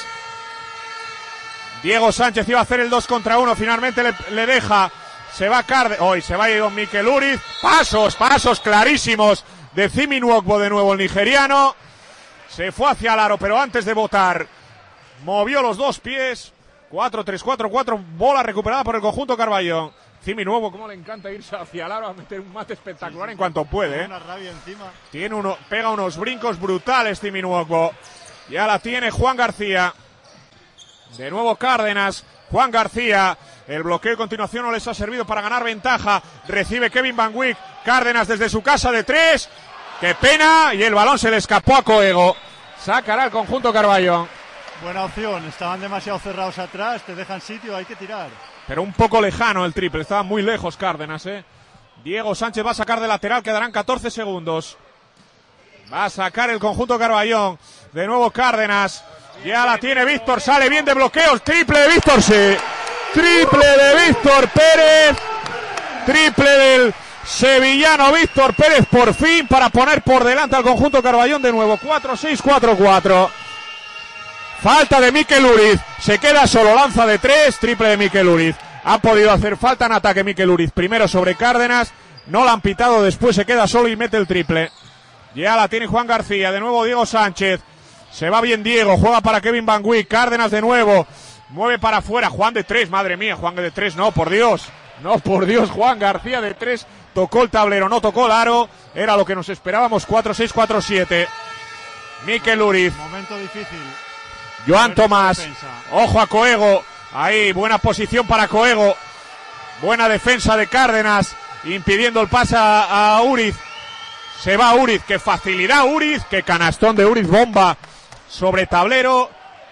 Speaker 1: Diego Sánchez iba a hacer el 2 contra 1. Finalmente le deja. Se va Cárdenas. Hoy se va don Mikel Uriz. Pasos clarísimos de Simi Nwogbo, de nuevo el nigeriano. Se fue hacia el aro, pero antes de botar, movió los dos pies. 4-3, 4-4. Bola recuperada por el conjunto Carballón. Simi Nwogbo, cómo le encanta irse hacia el aro a meter un mate espectacular en cuanto puede.
Speaker 2: Una rabia encima.
Speaker 1: Pega unos brincos brutales Simi Nwogbo. Ya la tiene Juan García. De nuevo Cárdenas. Juan García. El bloqueo a continuación no les ha servido para ganar ventaja. Recibe Kevin Van Wyk. Cárdenas desde su casa de 3. ¡Qué pena! Y el balón se le escapó a Coego. Sacará el conjunto Carballón.
Speaker 2: Buena opción. Estaban demasiado cerrados atrás. Te dejan sitio, hay que tirar.
Speaker 1: Pero un poco lejano el triple. Estaba muy lejos Cárdenas, Diego Sánchez va a sacar de lateral. Quedarán 14 segundos. Va a sacar el conjunto Carballón. De nuevo Cárdenas. Ya la tiene Víctor. Sale bien de bloqueos. Triple de Víctor, sí. Triple de Víctor Pérez. Triple del sevillano Víctor Pérez por fin para poner por delante al conjunto Carballón de nuevo. 4-6, 4-4. Falta de Mikel Uriz. Se queda solo. Lanza de 3. Triple de Mikel Uriz. Ha podido hacer falta en ataque Mikel Uriz. Primero sobre Cárdenas. No la han pitado. Después se queda solo y mete el triple. Ya la tiene Juan García. De nuevo Diego Sánchez. Se va bien Diego. Juega para Kevin Van Wyk. Cárdenas de nuevo. Mueve para afuera. Juan de 3. Madre mía. Juan de 3. No, por Dios. No, por Dios. Juan García de 3. Tocó el tablero. No tocó el aro. Era lo que nos esperábamos. 4-6, 4-7. Mikel Uriz.
Speaker 2: Momento difícil.
Speaker 1: Joan Tomás. Ojo a Coego. Ahí, buena posición para Coego. Buena defensa de Cárdenas. Impidiendo el pase a Uriz. Se va Uriz. Qué facilidad Uriz. Qué canastón de Uriz. Bomba sobre tablero.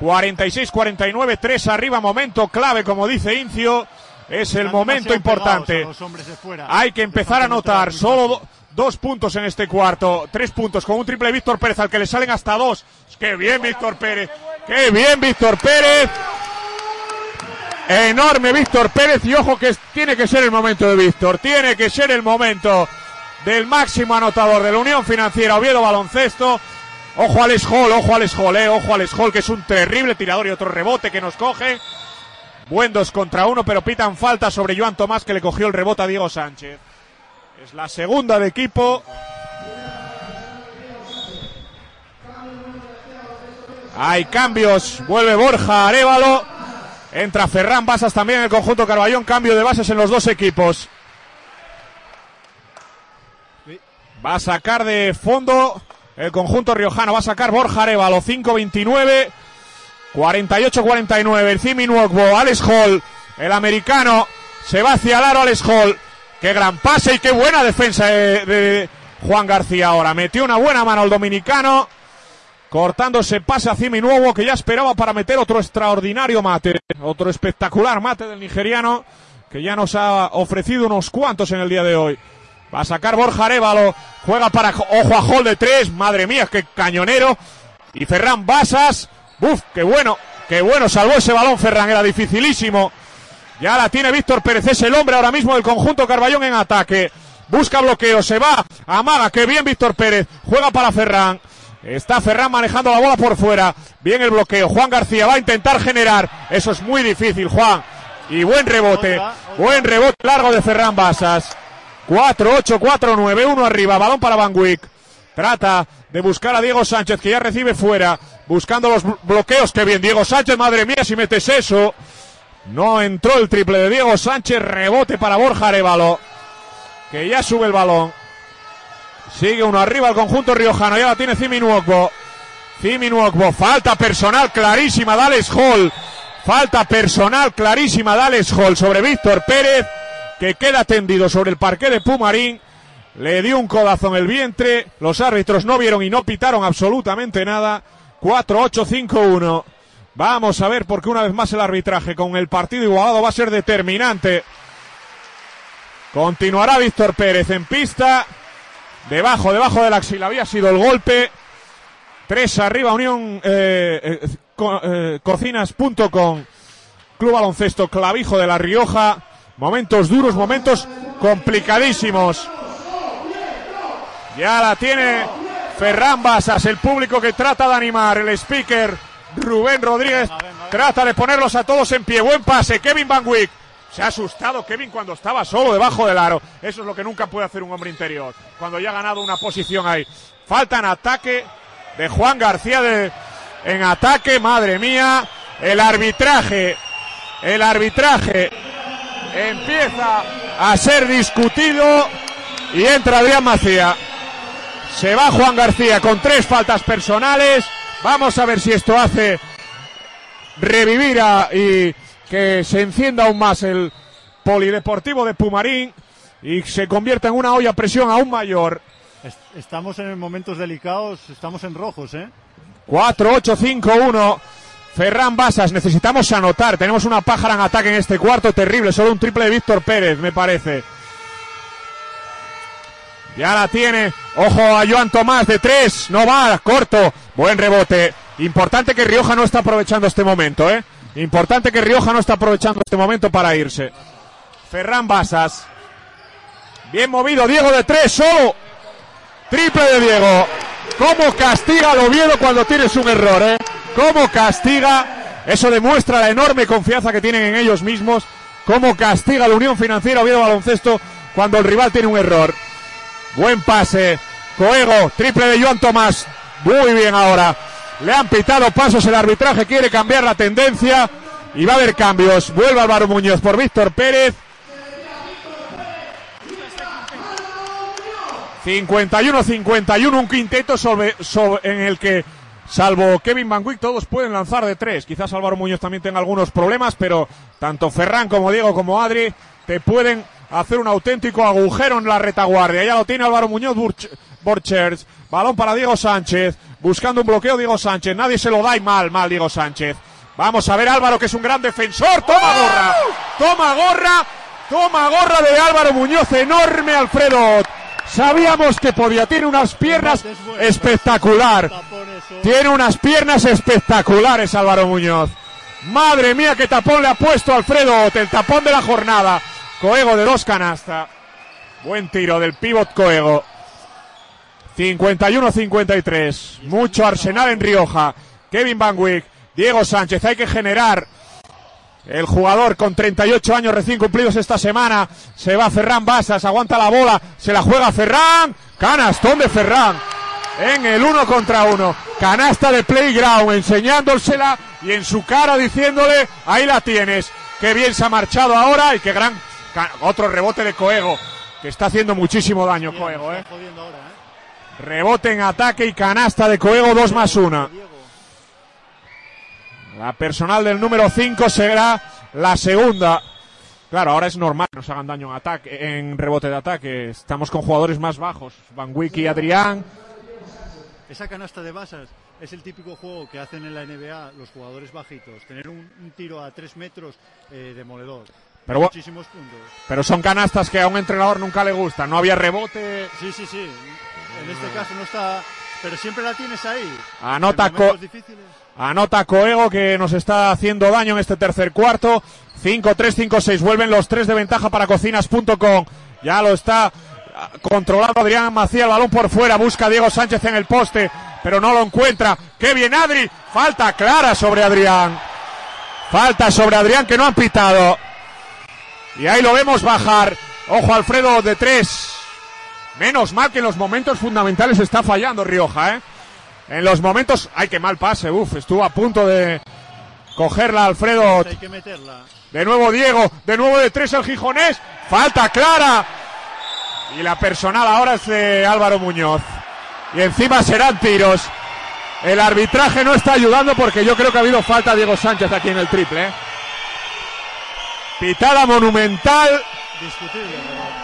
Speaker 1: 46-49. 3 arriba. Momento clave, como dice Incio. Es el momento importante. Hay que empezar a anotar. Solo 2 puntos en este cuarto. 3 puntos con un triple de Víctor Pérez al que le salen hasta 2. ¡Qué bien Víctor Pérez! ¡Qué bien Víctor Pérez! Enorme Víctor Pérez. Y ojo que tiene que ser el momento de Víctor. Tiene que ser el momento del máximo anotador de la Unión Financiera Oviedo Baloncesto. Ojo a Alex Hall, ojo a Alex Hall, ojo a Alex Hall, que es un terrible tirador y otro rebote que nos coge. Buen 2 contra 1, pero pitan falta sobre Joan Tomás, que le cogió el rebote a Diego Sánchez. Es la segunda de equipo. Hay cambios, vuelve Borja Arévalo. Entra Ferran Basas también en el conjunto Carballón. Cambio de bases en los dos equipos. Va a sacar de fondo el conjunto riojano. Va a sacar Borja Arévalo. 5-29. 48-49. El Simi Nwogbo. Alex Hall. El americano. Se va hacia el aro Alex Hall. Qué gran pase y qué buena defensa de Juan García ahora. Metió una buena mano el dominicano. Cortándose pase a Simi Nwogbo, que ya esperaba para meter otro extraordinario mate. Otro espectacular mate del nigeriano, que ya nos ha ofrecido unos cuantos en el día de hoy. Va a sacar Borja Arévalo. Juega para... Ojo a Hall de 3. Madre mía, qué cañonero. Y Ferran Basas. ¡Buf! ¡Qué bueno! ¡Qué bueno! Salvó ese balón Ferran. Era dificilísimo. Ya la tiene Víctor Pérez. Es el hombre ahora mismo del conjunto Carballón en ataque. Busca bloqueo. Se va. Amaga. ¡Qué bien Víctor Pérez! Juega para Ferran. Está Ferran manejando la bola por fuera. Bien el bloqueo. Juan García va a intentar generar. Eso es muy difícil, Juan. Y buen rebote. Buen rebote largo de Ferran Basas. 4-8, 4-9, 1 arriba. Balón para Van Wyk. Trata de buscar a Diego Sánchez, que ya recibe fuera. Buscando los bloqueos. Qué bien Diego Sánchez. Madre mía, si metes eso. No entró el triple de Diego Sánchez. Rebote para Borja Arévalo, que ya sube el balón. Sigue uno arriba el conjunto riojano. Ya la tiene Simi Nwogbo. Simi Nwogbo. Falta personal clarísima de Alex Hall. Falta personal clarísima de Alex Hall sobre Víctor Pérez, que queda tendido sobre el parqué de Pumarín. Le dio un codazo en el vientre. Los árbitros no vieron y no pitaron absolutamente nada. 4-8, 5-1. Vamos a ver, porque una vez más el arbitraje con el partido igualado va a ser determinante. Continuará Víctor Pérez en pista. Debajo de la axila había sido el golpe. 3 arriba, Unión Cocinas.com. Club Baloncesto Clavijo de La Rioja. Momentos duros, momentos complicadísimos. Ya la tiene Ferran Basas, el público que trata de animar, el speaker Rubén Rodríguez trata de ponerlos a todos en pie. Buen pase, Kevin Van Wyk. Se ha asustado Kevin cuando estaba solo debajo del aro. Eso es lo que nunca puede hacer un hombre interior, cuando ya ha ganado una posición ahí. Falta en ataque de Juan García en ataque, madre mía. El arbitraje empieza a ser discutido y entra Adrián Macía. Se va Juan García con 3 faltas personales. Vamos a ver si esto hace revivir y que se encienda aún más el polideportivo de Pumarín y se convierta en una olla a presión aún mayor.
Speaker 2: Estamos en momentos delicados, estamos en rojos,
Speaker 1: 4-8-5-1. Ferran Basas, necesitamos anotar. Tenemos una pájara en ataque en este cuarto terrible. Solo un triple de Víctor Pérez, me parece. Ya la tiene. Ojo a Joan Tomás de 3. No va, corto. Buen rebote. Importante que Rioja no está aprovechando este momento, Importante que Rioja no está aprovechando este momento para irse. Ferran Basas. Bien movido. Diego de 3. Solo. Triple de Diego. ¿Cómo castiga al Oviedo cuando tienes un error, ¿Cómo castiga? Eso demuestra la enorme confianza que tienen en ellos mismos. ¿Cómo castiga la Unión Financiera Oviedo Baloncesto cuando el rival tiene un error? Buen pase. Coego, triple de Joan Tomás. Muy bien ahora. Le han pitado pasos, el arbitraje quiere cambiar la tendencia y va a haber cambios. Vuelve Álvaro Muñoz por Víctor Pérez. 51-51, un quinteto en el que, salvo Kevin Van Wyk, todos pueden lanzar de 3. Quizás Álvaro Muñoz también tenga algunos problemas, pero tanto Ferran como Diego como Adri te pueden hacer un auténtico agujero en la retaguardia. Ya lo tiene Álvaro Muñoz Borchers. Balón para Diego Sánchez. Buscando un bloqueo Diego Sánchez. Nadie se lo da y mal Diego Sánchez. Vamos a ver Álvaro, que es un gran defensor. Toma gorra. Toma gorra de Álvaro Muñoz. Enorme Alfredo. Sabíamos que podía. Tiene unas piernas espectacular. Tiene unas piernas espectaculares Álvaro Muñoz. Madre mía, qué tapón le ha puesto Alfredo. El tapón de la jornada. Coego de 2 canasta. Buen tiro del pívot Coego. 51-53. Mucho arsenal en Rioja. Kevin Van Wyk, Diego Sánchez. Hay que generar. El jugador con 38 años recién cumplidos esta semana. Se va Ferran Basas. Aguanta la bola. Se la juega Ferran. Canastón de Ferran. En el 1 contra 1. Canasta de playground. Enseñándosela. Y en su cara diciéndole: ahí la tienes. Qué bien se ha marchado ahora. Y qué gran. Otro rebote de Coego. Que está haciendo muchísimo daño Coego, Rebote en ataque y canasta de Coego, 2+1. La personal del número 5 será la segunda. Claro, ahora es normal que nos hagan daño en ataque, en rebote de ataque. Estamos con jugadores más bajos, Van Wyk y Adrián.
Speaker 2: Esa canasta de Basas es el típico juego que hacen en la NBA los jugadores bajitos. Tener un tiro a 3 metros demoledor.
Speaker 1: Pero,
Speaker 2: muchísimos puntos.
Speaker 1: Pero son canastas que a un entrenador nunca le gustan. No había rebote.
Speaker 2: Sí. En este caso no está, pero siempre la tienes ahí.
Speaker 1: Anota Coego, que nos está haciendo daño en este tercer cuarto. 5-3, 5-6. Vuelven los 3 de ventaja para cocinas.com. Ya lo está controlando Adrián Macía. El balón por fuera. Busca a Diego Sánchez en el poste, pero no lo encuentra. ¡Qué bien, Adri! Falta clara sobre Adrián. Que no han pitado. Y ahí lo vemos bajar. Ojo, Alfredo de 3. Menos mal que en los momentos fundamentales está fallando Rioja, En los momentos... ¡Ay, qué mal pase! Estuvo a punto de cogerla Alfredo.
Speaker 2: Hay que meterla.
Speaker 1: De nuevo Diego. De nuevo de 3 el gijonés. ¡Falta clara! Y la personal ahora es de Álvaro Muñoz. Y encima serán tiros. El arbitraje no está ayudando porque yo creo que ha habido falta a Diego Sánchez aquí en el triple, Pitada monumental.
Speaker 2: Discutible,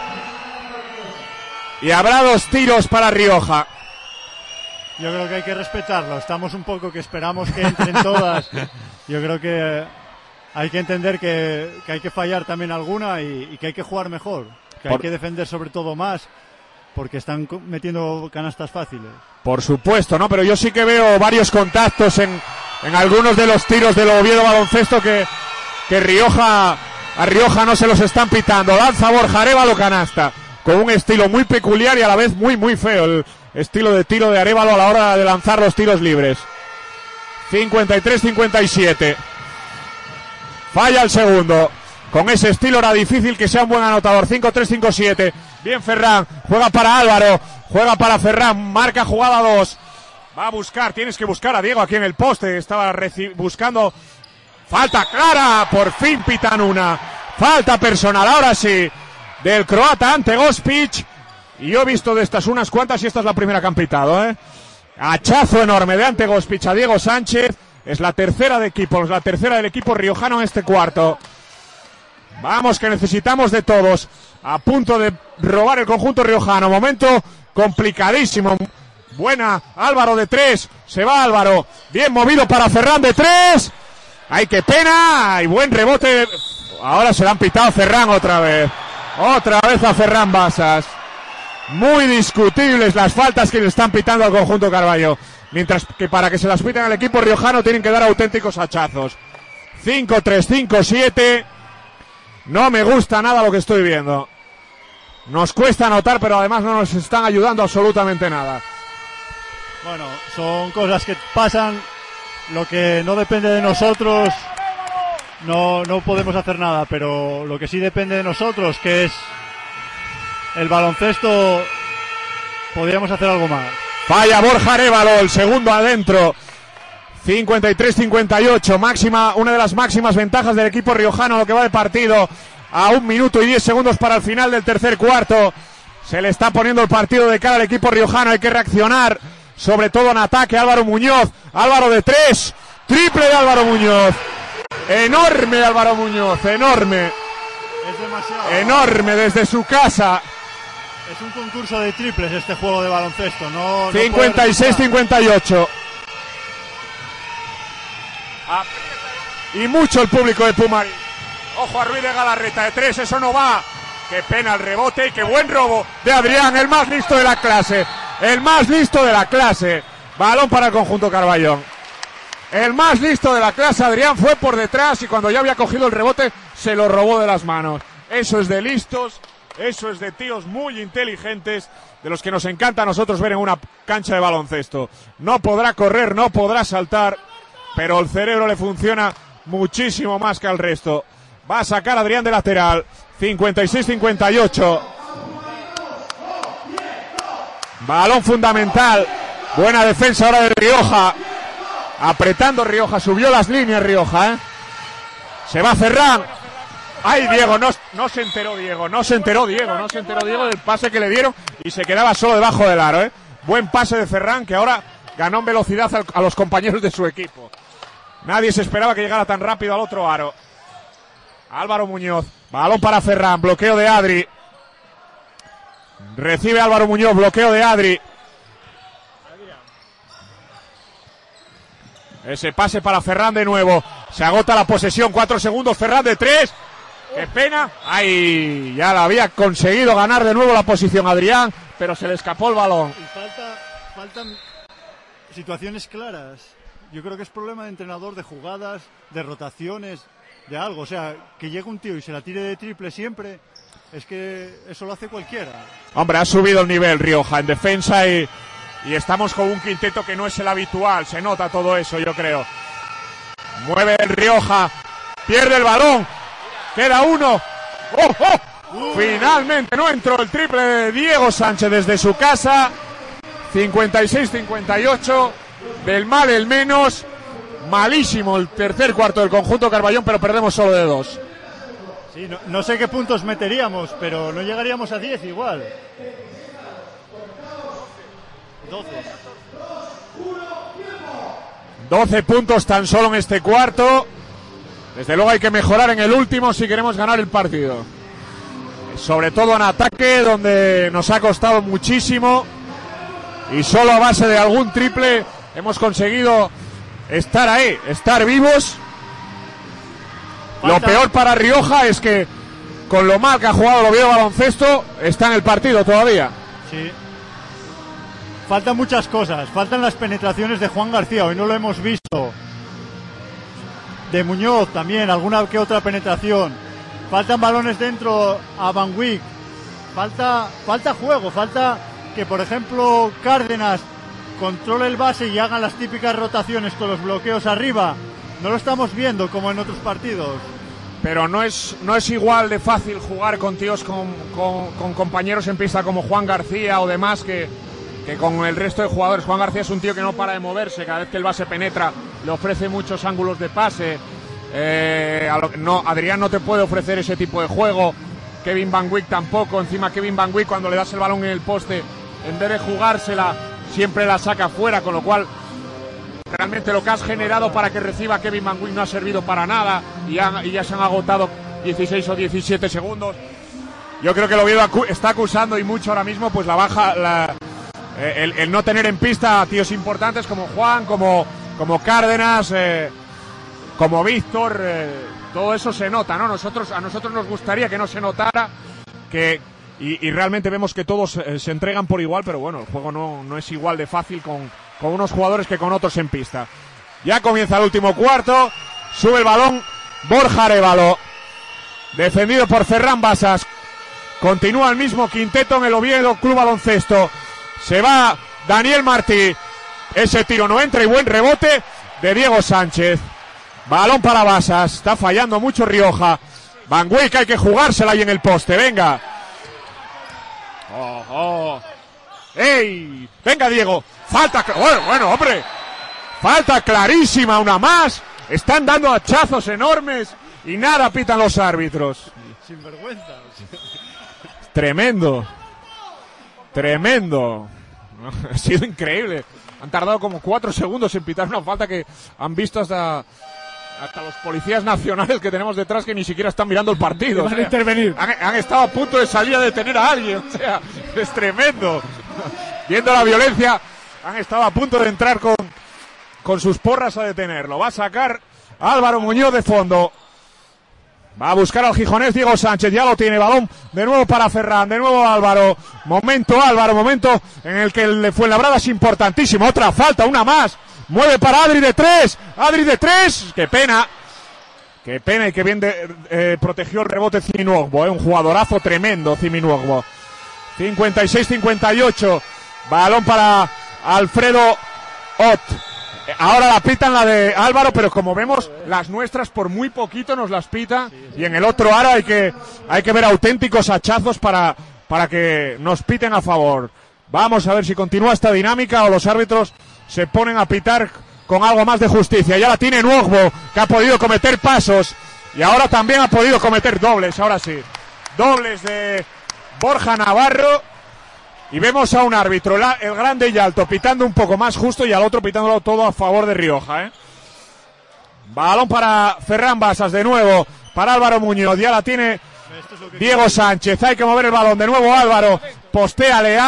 Speaker 1: Y habrá 2 tiros para Rioja.
Speaker 2: Yo creo que hay que respetarlo. Estamos un poco que esperamos que entren todas. Yo creo que hay que entender que hay que fallar también alguna y que hay que jugar mejor. Que hay que defender sobre todo más, porque están metiendo canastas fáciles.
Speaker 1: Por supuesto, ¿no? Pero yo sí que veo varios contactos en algunos de los tiros del Oviedo Baloncesto que a Rioja no se los están pitando. Lanza Borja Arévalo, canasta. con un estilo muy peculiar y a la vez muy, muy feo. El estilo de tiro de Arévalo a la hora de lanzar los tiros libres. 53-57. Falla el segundo. Con ese estilo era difícil que sea un buen anotador. 5-3-5-7. Bien Ferran. Juega para Álvaro. Juega para Ferran. Marca jugada 2. Va a buscar. Tienes que buscar a Diego aquí en el poste. Estaba buscando. Falta clara. Por fin pitan una. Falta personal. Ahora sí. Del croata Ante Gospic. Y yo he visto de estas unas cuantas y esta es la primera que han pitado, Hachazo enorme de Ante Gospic a Diego Sánchez. Es la tercera de equipo. Es la tercera del equipo riojano en este cuarto. Vamos que necesitamos de todos. A punto de robar el conjunto riojano. Momento complicadísimo. Buena Álvaro de 3. Se va Álvaro. Bien movido para Ferran de 3. ¡Ay, qué pena! Y buen rebote. Ahora se le han pitado a Ferran otra vez. Otra vez a Ferran Basas. Muy discutibles las faltas que le están pitando al conjunto Carballo. Mientras que para que se las piten al equipo riojano tienen que dar auténticos hachazos. 5-3, 5-7. No me gusta nada lo que estoy viendo. Nos cuesta anotar, pero además no nos están ayudando absolutamente nada.
Speaker 2: Bueno, son cosas que pasan. Lo que no depende de nosotros, no podemos hacer nada. Pero lo que sí depende de nosotros, que es el baloncesto, podríamos hacer algo más.
Speaker 1: Falla Borja Arévalo, el segundo adentro. 53-58, máxima, una de las máximas ventajas del equipo riojano, lo que va de partido. A 1 minuto y 10 segundos para el final del tercer cuarto. Se le está poniendo el partido de cara al equipo riojano, hay que reaccionar, sobre todo en ataque. Álvaro Muñoz, Álvaro de 3, triple de Álvaro Muñoz. Enorme Álvaro Muñoz, enorme.
Speaker 2: Es demasiado.
Speaker 1: Enorme desde su casa.
Speaker 2: Es un concurso de triples este juego de baloncesto.
Speaker 1: 56-58. Y mucho el público de Pumarín. Ojo a Ruiz de Galarreta de 3, eso no va. Qué pena el rebote y qué buen robo de Adrián, el más listo de la clase. El más listo de la clase. Balón para el conjunto Carballón. El más listo de la clase, Adrián, fue por detrás y cuando ya había cogido el rebote se lo robó de las manos. Eso es de listos, eso es de tíos muy inteligentes, de los que nos encanta a nosotros ver en una cancha de baloncesto. No podrá correr, no podrá saltar, pero el cerebro le funciona muchísimo más que al resto. Va a sacar Adrián de lateral. 56-58. Balón fundamental. Buena defensa ahora de Rioja. Apretando Rioja. Subió las líneas Rioja. Se va Ferran. Ay, Diego, no se enteró Diego. No se enteró Diego del pase que le dieron y se quedaba solo debajo del aro. Buen pase de Ferran, que ahora ganó en velocidad a los compañeros de su equipo. Nadie se esperaba que llegara tan rápido al otro aro. Álvaro Muñoz, balón para Ferran, bloqueo de Adri. Recibe Álvaro Muñoz, bloqueo de Adri. Ese pase para Ferran de nuevo. Se agota la posesión, 4 segundos, Ferran de 3. ¡Qué pena! ¡Ay! Ya la había conseguido ganar de nuevo la posición Adrián, pero se le escapó el balón.
Speaker 2: Y faltan situaciones claras. Yo creo que es problema de entrenador, de jugadas, de rotaciones, de algo. O sea, que llegue un tío y se la tire de triple siempre, es que eso lo hace cualquiera.
Speaker 1: Hombre, ha subido el nivel Rioja en defensa y estamos con un quinteto que no es el habitual. Se nota todo eso, yo creo. Mueve el Rioja, pierde el balón, queda uno. ¡Oh, oh! Finalmente no entró el triple de Diego Sánchez desde su casa. 56-58. Del mal el menos. Malísimo el tercer cuarto del conjunto Carballón, pero perdemos solo de 2.
Speaker 2: Sí, no sé qué puntos meteríamos, pero no llegaríamos a 10 igual.
Speaker 1: 12 puntos tan solo en este cuarto. Desde luego hay que mejorar en el último si queremos ganar el partido. Sobre todo en ataque, donde nos ha costado muchísimo. Y solo a base de algún triple hemos conseguido estar ahí, estar vivos. Lo peor para Rioja es que con lo mal que ha jugado el Oviedo Baloncesto está en el partido todavía.
Speaker 2: Sí. Faltan muchas cosas, faltan las penetraciones de Juan García, hoy no lo hemos visto. De Muñoz también, alguna que otra penetración. Faltan balones dentro a Van Wyck. falta juego, falta que, por ejemplo, Cárdenas controle el base y hagan las típicas rotaciones con los bloqueos arriba. No lo estamos viendo como en otros partidos.
Speaker 1: Pero no es igual de fácil jugar con tíos con compañeros en pista como Juan García o demás que con el resto de jugadores. Juan García es un tío que no para de moverse, cada vez que el base penetra le ofrece muchos ángulos de pase. Adrián no te puede ofrecer ese tipo de juego, Kevin Van Wyck tampoco. Encima Kevin Van Wyck, cuando le das el balón en el poste, en vez de jugársela, siempre la saca fuera, con lo cual realmente lo que has generado para que reciba Kevin Van Wyck no ha servido para nada y ya se han agotado 16 o 17 segundos. Yo creo que el Oviedo está acusando y mucho ahora mismo pues la baja, el no tener en pista a tíos importantes como Juan, como Cárdenas, como Víctor. Todo eso se nota, ¿no? A nosotros nos gustaría que no se notara, y realmente vemos que todos se entregan por igual, pero bueno, el juego no es igual de fácil con unos jugadores que con otros en pista. Ya comienza el último cuarto, sube el balón Borja Arévalo, defendido por Ferran Basas. Continúa el mismo quinteto en el Oviedo Club Baloncesto. Se va Daniel Martí, ese tiro no entra y buen rebote de Diego Sánchez. Balón para Basas, está fallando mucho Rioja. Van Wyck, hay que jugársela ahí en el poste, venga. ¡Ey! Venga, Diego. Falta, bueno, hombre. Falta clarísima, una más. Están dando hachazos enormes y nada pitan los árbitros.
Speaker 2: Sin vergüenza.
Speaker 1: Tremendo. Ha sido increíble. Han tardado como 4 segundos en pitar una falta que han visto hasta los policías nacionales que tenemos detrás, que ni siquiera están mirando el partido.
Speaker 3: Van a intervenir.
Speaker 1: Han estado a punto de salir a detener a alguien. O sea, es tremendo. Viendo la violencia, han estado a punto de entrar con sus porras a detenerlo. Va a sacar Álvaro Muñoz de fondo. Va a buscar al gijonés Diego Sánchez. Ya lo tiene. Balón de nuevo para Ferran. De nuevo Álvaro. Momento en el que el Fuenlabrada es importantísimo. Otra falta, una más. Mueve para Adri de 3. Qué pena y que bien protegió el rebote Ciminuogbo. Un jugadorazo tremendo Ciminuogbo. 56-58. Balón para Alfredo Ott. Ahora la pitan la de Álvaro, pero como vemos, las nuestras por muy poquito nos las pita. Y en el otro aro hay que ver auténticos hachazos para que nos piten a favor. Vamos a ver si continúa esta dinámica o los árbitros se ponen a pitar con algo más de justicia. Ya la tiene Nuogbo, que ha podido cometer pasos y ahora también ha podido cometer dobles. Ahora sí, dobles de Borja Navarro. Y vemos a un árbitro, el grande y alto, pitando un poco más justo y al otro pitándolo todo a favor de Rioja, Balón para Ferran Basas de nuevo, para Álvaro Muñoz. Ya la tiene Diego Sánchez. Hay que mover el balón de nuevo. Álvaro, postéale.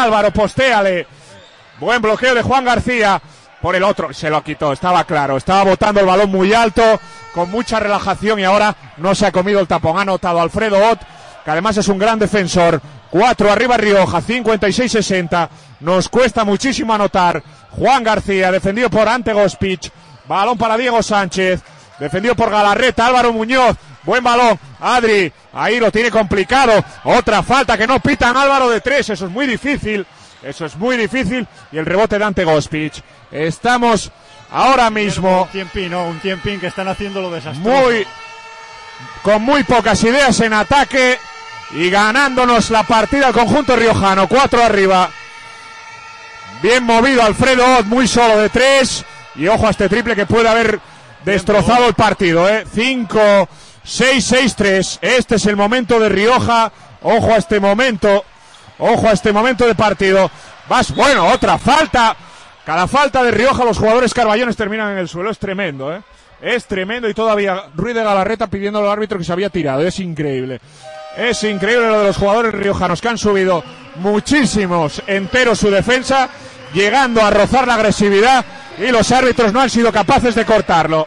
Speaker 1: Buen bloqueo de Juan García. Por el otro, se lo quitó, estaba claro. Estaba botando el balón muy alto, con mucha relajación, y ahora no se ha comido el tapón. Ha anotado Alfredo Ott, que además es un gran defensor. 4 arriba Rioja, 56-60. Nos cuesta muchísimo anotar. Juan García, defendido por Ante Gospic. Balón para Diego Sánchez, defendido por Galarreta. Álvaro Muñoz, buen balón. Adri, ahí lo tiene complicado. Otra falta que no pitan. Álvaro de 3, eso es muy difícil. Y el rebote de Ante Gospic. Estamos ahora mismo
Speaker 2: un tiempín que están haciendo lo desastroso.
Speaker 1: Con muy pocas ideas en ataque y ganándonos la partida el conjunto riojano. 4 arriba. Bien movido Alfredo Ott, muy solo de 3. Y ojo a este triple que puede haber destrozado el partido. 5, 6, 6, 3. Este es el momento de Rioja. Ojo a este momento de partido. Bueno, otra falta. Cada falta de Rioja, los jugadores carballones terminan en el suelo. Es tremendo, Es tremendo, y todavía Ruiz de Galarreta pidiendo al árbitro que se había tirado. Es increíble lo de los jugadores riojanos, que han subido muchísimos enteros su defensa, llegando a rozar la agresividad, y los árbitros no han sido capaces de cortarlo.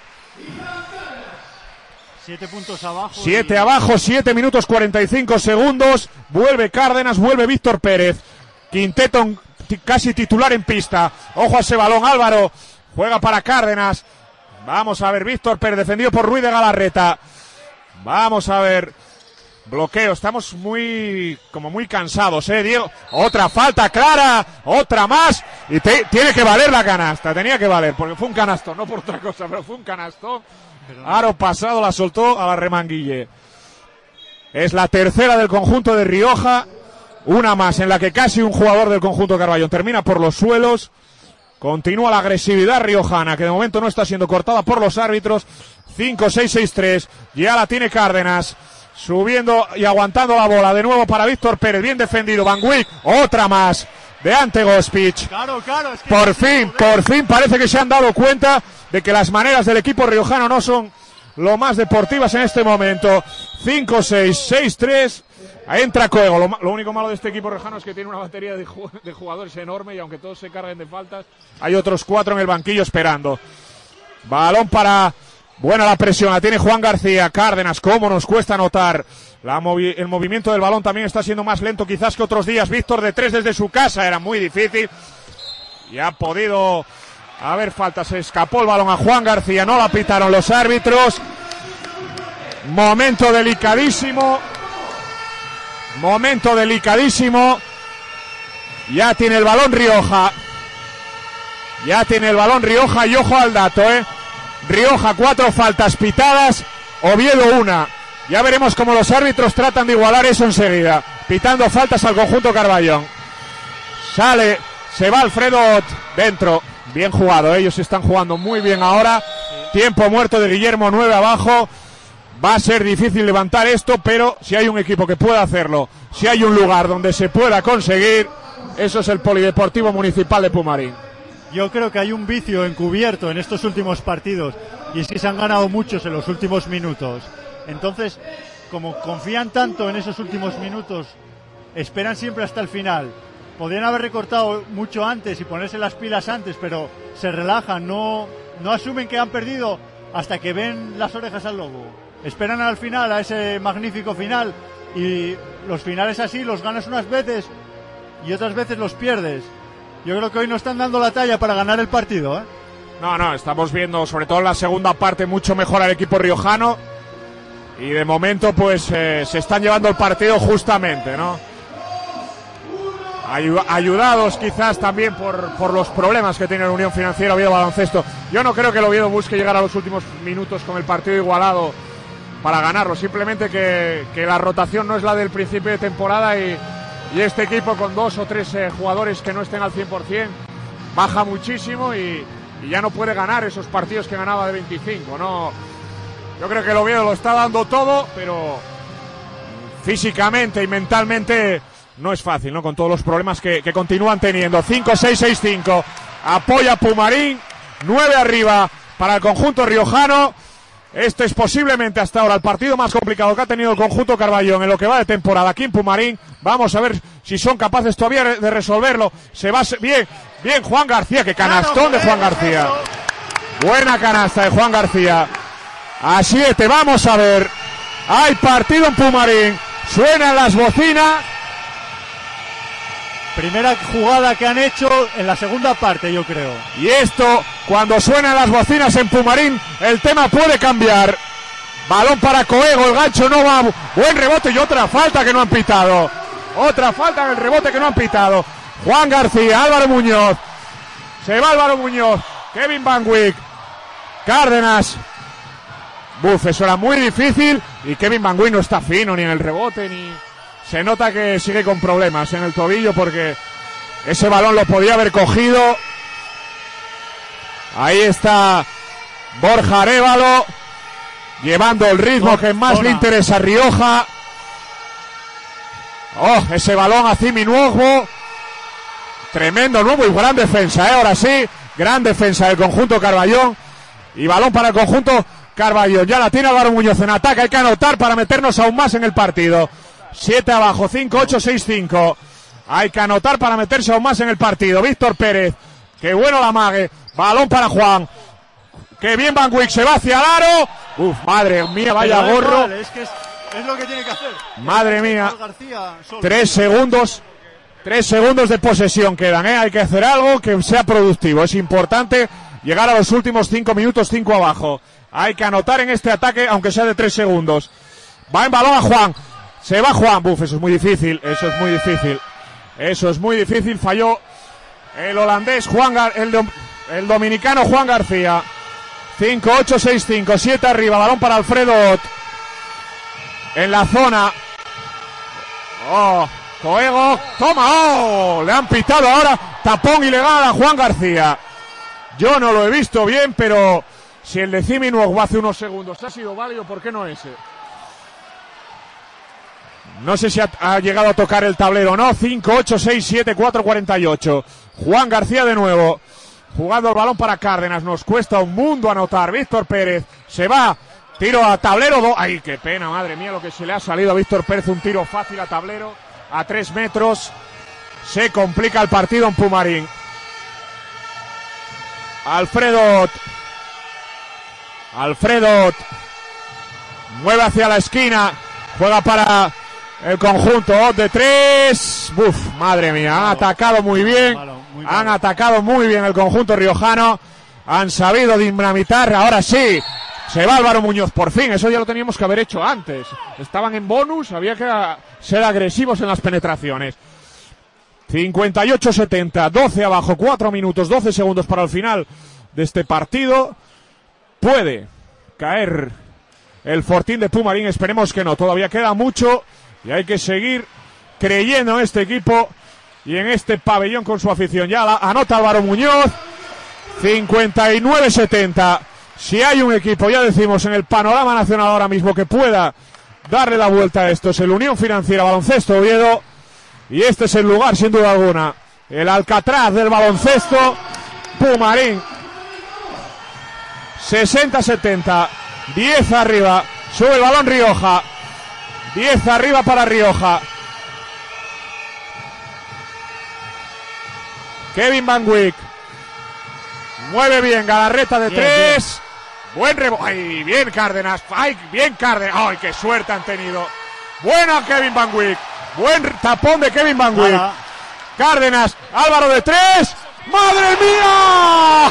Speaker 2: 7 puntos abajo.
Speaker 1: 7 abajo, 7 minutos 45 segundos. Vuelve Cárdenas, vuelve Víctor Pérez. Quinteto casi titular en pista. Ojo a ese balón. Álvaro juega para Cárdenas. Vamos a ver, Víctor Pérez, defendido por Ruiz de Galarreta. Vamos a ver. Bloqueo, estamos muy cansados, Diego. Otra falta clara, otra más. Y tiene que valer la canasta, tenía que valer, porque fue un canasto, no por otra cosa, pero fue un canasto. Aro pasado la soltó a la remanguille. Es la tercera del conjunto de Rioja. Una más en la que casi un jugador del conjunto Carballón termina por los suelos. Continúa la agresividad riojana, que de momento no está siendo cortada por los árbitros. 5-6-6-3. Ya la tiene Cárdenas. Subiendo y aguantando la bola. De nuevo para Víctor Pérez. Bien defendido. Van Wyk. Otra más de Ante Gospic.
Speaker 2: Claro, es que
Speaker 1: por fin parece que se han dado cuenta de que las maneras del equipo riojano no son lo más deportivas en este momento. 5-6-6-3. Entra Coego. Lo único malo de este equipo riojano es que tiene una batería de jugadores enorme y aunque todos se carguen de faltas, hay otros 4 en el banquillo esperando. Balón para... Buena la presión, la tiene Juan García. Cárdenas, cómo nos cuesta notar. El movimiento del balón también está siendo más lento quizás que otros días. Víctor de 3 desde su casa, era muy difícil. Y ha podido haber falta. Se escapó el balón a Juan García, no la pitaron los árbitros. Momento delicadísimo. Ya tiene el balón Rioja. Y ojo al dato, Rioja 4 faltas pitadas, Oviedo 1. Ya veremos cómo los árbitros tratan de igualar eso enseguida. Pitando faltas al conjunto Carballón. Se va Alfredo dentro. Bien jugado, ellos están jugando muy bien ahora. Tiempo muerto de Guillermo, 9 abajo. Va a ser difícil levantar esto, pero si hay un equipo que pueda hacerlo, si hay un lugar donde se pueda conseguir, eso es el Polideportivo Municipal de Pumarín.
Speaker 2: Yo creo que hay un vicio encubierto en estos últimos partidos y es que se han ganado muchos en los últimos minutos. Entonces, como confían tanto en esos últimos minutos, esperan siempre hasta el final. Podrían haber recortado mucho antes y ponerse las pilas antes, pero se relajan, no asumen que han perdido hasta que ven las orejas al lobo. Esperan al final, a ese magnífico final, y los finales así los ganas unas veces y otras veces los pierdes. Yo creo que hoy no están dando la talla para ganar el partido, ¿eh?
Speaker 1: No, estamos viendo, sobre todo en la segunda parte, mucho mejor al equipo riojano. Y de momento, pues, se están llevando el partido justamente, ¿no? Ayudados quizás también por los problemas que tiene la Unión Financiera Oviedo Baloncesto. Yo no creo que el Oviedo busque llegar a los últimos minutos con el partido igualado para ganarlo. Simplemente que la rotación no es la del principio de temporada y este equipo con 2 o 3 jugadores que no estén al 100% baja muchísimo y ya no puede ganar esos partidos que ganaba de 25, ¿no? Yo creo que el Oviedo lo está dando todo, pero físicamente y mentalmente no es fácil, ¿no? Con todos los problemas que continúan teniendo. 5-6-6-5, apoya Pumarín, 9 arriba para el conjunto riojano. Este es posiblemente hasta ahora el partido más complicado que ha tenido el conjunto Carballón en lo que va de temporada aquí en Pumarín. Vamos a ver si son capaces todavía de resolverlo. Se va bien Juan García, que canastón de Juan García. Buena canasta de Juan García. A 7, vamos a ver. Hay partido en Pumarín. Suenan las bocinas.
Speaker 2: Primera jugada que han hecho en la segunda parte, yo creo.
Speaker 1: Y esto, cuando suenan las bocinas en Pumarín, el tema puede cambiar. Balón para Coego, el gancho no va. Buen rebote y otra falta que no han pitado. Otra falta en el rebote que no han pitado. Juan García, Álvaro Muñoz. Se va Álvaro Muñoz. Kevin Van Wyk. Cárdenas. Eso era muy difícil. Y Kevin Van Wyk no está fino ni en el rebote ni... Se nota que sigue con problemas en el tobillo porque ese balón lo podía haber cogido. Ahí está Borja Arévalo llevando el ritmo que más le interesa a Rioja. Ese balón a Cimi Nuovo. Tremendo nuevo y gran defensa, ahora sí. Gran defensa del conjunto Carballón. Y balón para el conjunto Carballón. Ya la tiene Álvaro Muñoz en ataque. Hay que anotar para meternos aún más en el partido. 7 abajo, 5-8-6-5. Hay que anotar para meterse aún más en el partido. Víctor Pérez, qué bueno la mague. Balón para Juan. Qué bien Van Wyk, se va hacia el aro. Madre mía, vaya gorro.
Speaker 2: Es lo que tiene que hacer.
Speaker 1: Madre mía. 3 segundos. 3 segundos de posesión quedan, Hay que hacer algo que sea productivo. Es importante llegar a los últimos 5 minutos, 5 abajo. Hay que anotar en este ataque, aunque sea de 3 segundos. Va en balón a Juan. Se va Juan. Buf, eso es muy difícil. Eso es muy difícil. Eso es muy difícil. Falló el holandés el dominicano Juan García. 5-8, 6-5, 7 arriba. Balón para Alfredo Ott. En la zona. Oh, Coego. Toma. Oh, le han pitado ahora. Tapón ilegal a Juan García. Yo no lo he visto bien, pero si el de Ziminuog hace unos segundos ha sido válido, ¿por qué no ese? No sé si ha llegado a tocar el tablero o no. 5, 8, 6, 7, 4, 48. Juan García de nuevo. Jugando el balón para Cárdenas. Nos cuesta un mundo anotar. Víctor Pérez se va. Tiro a tablero. Ay, qué pena, madre mía, lo que se le ha salido a Víctor Pérez. Un tiro fácil a tablero. A 3 metros. Se complica el partido en Pumarín. Alfredo Ott. Mueve hacia la esquina. Juega para el conjunto Ott de 3. Uf, madre mía. Han atacado muy bien. Han atacado muy bien el conjunto riojano. Han sabido dinamitar. Ahora sí. Se va Álvaro Muñoz. Por fin. Eso ya lo teníamos que haber hecho antes. Estaban en bonus. Había que ser agresivos en las penetraciones. 58-70, 12 abajo, 4 minutos, 12 segundos para el final de este partido. Puede caer el Fortín de Pumarín, esperemos que no, todavía queda mucho y hay que seguir creyendo en este equipo y en este pabellón con su afición. Ya anota Álvaro Muñoz, 59-70. Si hay un equipo, ya decimos, en el panorama nacional ahora mismo que pueda darle la vuelta a esto, es el Unión Financiera Baloncesto Oviedo. Y este es el lugar, sin duda alguna. El Alcatraz del baloncesto. Pumarín. 60-70. 10 arriba. Sube el balón Rioja. 10 arriba para Rioja. Kevin Van Wyk. Mueve bien. Galarreta de 3. Buen rebote. ¡Ay, bien Cárdenas! ¡Ay, bien Cárdenas! ¡Ay, qué suerte han tenido! Buena Kevin Van Wyk. Buen tapón de Kevin Van Wyk. Cárdenas, Álvaro de 3. ¡Madre mía!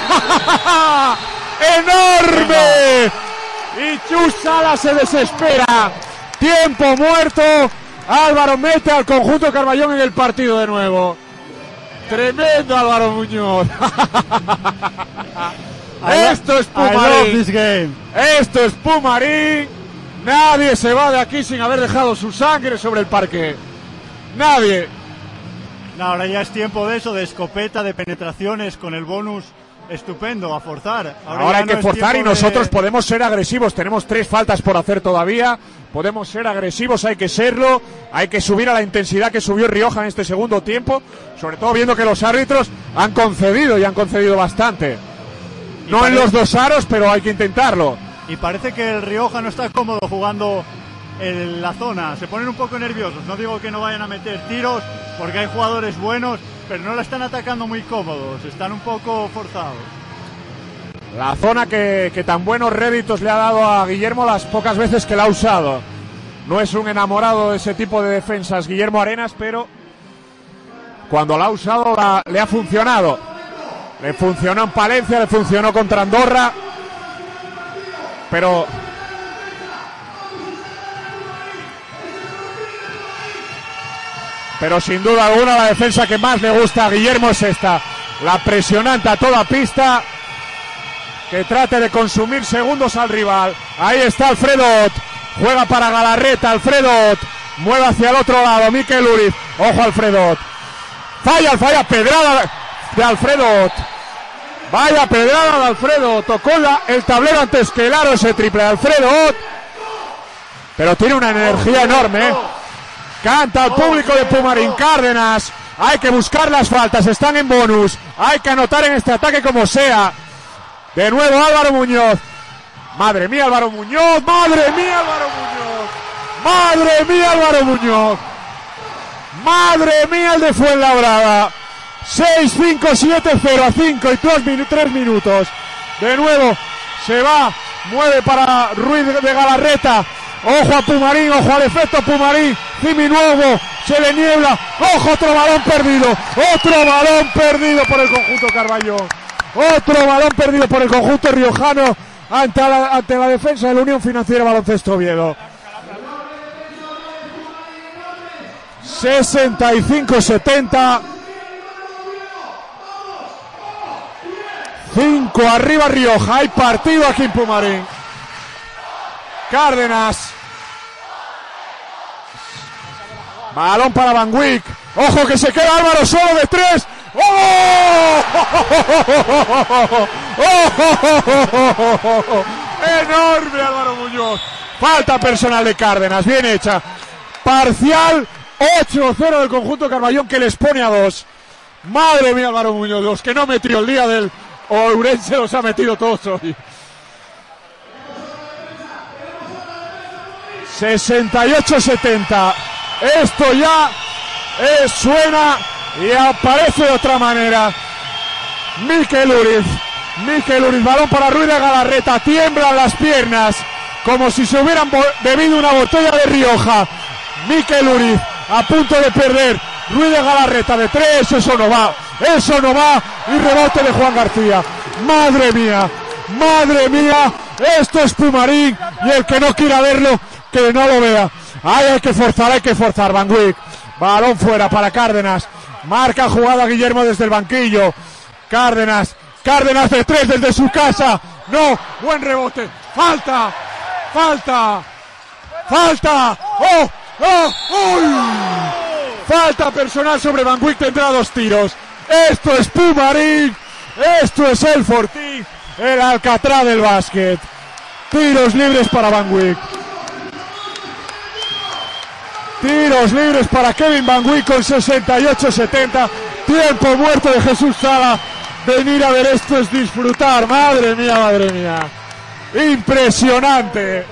Speaker 1: ¡Enorme! Y Chus Sala se desespera. Tiempo muerto. Álvaro mete al conjunto Carballón en el partido de nuevo. Tremendo Álvaro Muñoz. Esto es Pumarín. Esto es Pumarín. Nadie se va de aquí sin haber dejado su sangre sobre el parque. Nadie.
Speaker 2: No, ahora ya es tiempo de eso, de escopeta, de penetraciones con el bonus. Estupendo, a forzar.
Speaker 1: Ahora hay que forzar y nosotros podemos ser agresivos. Tenemos 3 faltas por hacer todavía. Podemos ser agresivos, hay que serlo. Hay que subir a la intensidad que subió Rioja en este segundo tiempo. Sobre todo viendo que los árbitros han concedido y han concedido bastante. No en los 2 aros, pero hay que intentarlo.
Speaker 2: Y parece que el Rioja no está cómodo jugando en la zona. Se ponen un poco nerviosos. No digo que no vayan a meter tiros, porque hay jugadores buenos, pero no la están atacando muy cómodos. Están un poco forzados.
Speaker 1: La zona que tan buenos réditos le ha dado a Guillermo las pocas veces que la ha usado. No es un enamorado de ese tipo de defensas Guillermo Arenas, pero cuando la ha usado le ha funcionado. Le funcionó en Palencia, le funcionó contra Andorra. Pero sin duda alguna la defensa que más le gusta a Guillermo es esta. La presionante a toda pista. Que trate de consumir segundos al rival. Ahí está Alfredo Ott. Juega para Galarreta. Alfredo Ott. Mueve hacia el otro lado. Mikel Uriz. Ojo Alfredo Ott. Falla. Pedrada de Alfredo Ott. Vaya pedrada de Alfredo. Tocó el tablero antes que el aro ese triple de Alfredo Ott. Pero tiene una energía enorme, ¿eh? Canta al público de Pumarín. Cárdenas. Hay que buscar las faltas. Están en bonus. Hay que anotar en este ataque como sea. De nuevo Álvaro Muñoz. Madre mía Álvaro Muñoz. Madre mía Álvaro Muñoz. Madre mía Álvaro Muñoz. Madre mía el de Fuenlabrada. 6-5-7-0 a 5 y 3 minutos. De nuevo se va. Mueve para Ruiz de Galarreta. Ojo a Pumarín, ojo al efecto Pumarín. Ziminuogo, se le niebla. Ojo, otro balón perdido. Otro balón perdido por el conjunto Carballón. Otro balón perdido por el conjunto riojano ante la defensa de la Unión Financiera Baloncesto Oviedo. 65-70. 5 arriba Rioja. Hay partido aquí en Pumarín. Cárdenas. Balón para Van Wyk. Ojo que se queda Álvaro solo de 3. ¡Oh! Enorme Álvaro Muñoz. Falta personal de Cárdenas. Bien hecha. Parcial 8-0 del conjunto Carballón, que les pone a 2. Madre mía, Álvaro Muñoz. Los que no metió el día del Ourense los ha metido todos hoy. 68-70. Esto ya suena y aparece de otra manera. Mikel Uriz, balón para Ruiz de Galarreta. Tiemblan las piernas como si se hubieran bebido una botella de Rioja. Mikel Uriz a punto de perder. Ruiz de Galarreta de 3, eso no va. Y rebote de Juan García. Madre mía, esto es Pumarín, y el que no quiera verlo, que no lo vea. Hay que forzar, Van Wyk. Balón fuera para Cárdenas. Marca jugada Guillermo desde el banquillo. Cárdenas de 3 desde su casa. No, buen rebote. Falta. ¡Oh! ¡Uy! Falta personal sobre Van Wyk, tendrá 2 tiros. Esto es Pumarín. Esto es el Fortín, el Alcatraz del básquet. Tiros libres para Van Wyk. Tiros libres para Kevin Van Wyk con 68-70. Tiempo muerto de Jesús Sala. Venir a ver esto es disfrutar. Madre mía. Impresionante.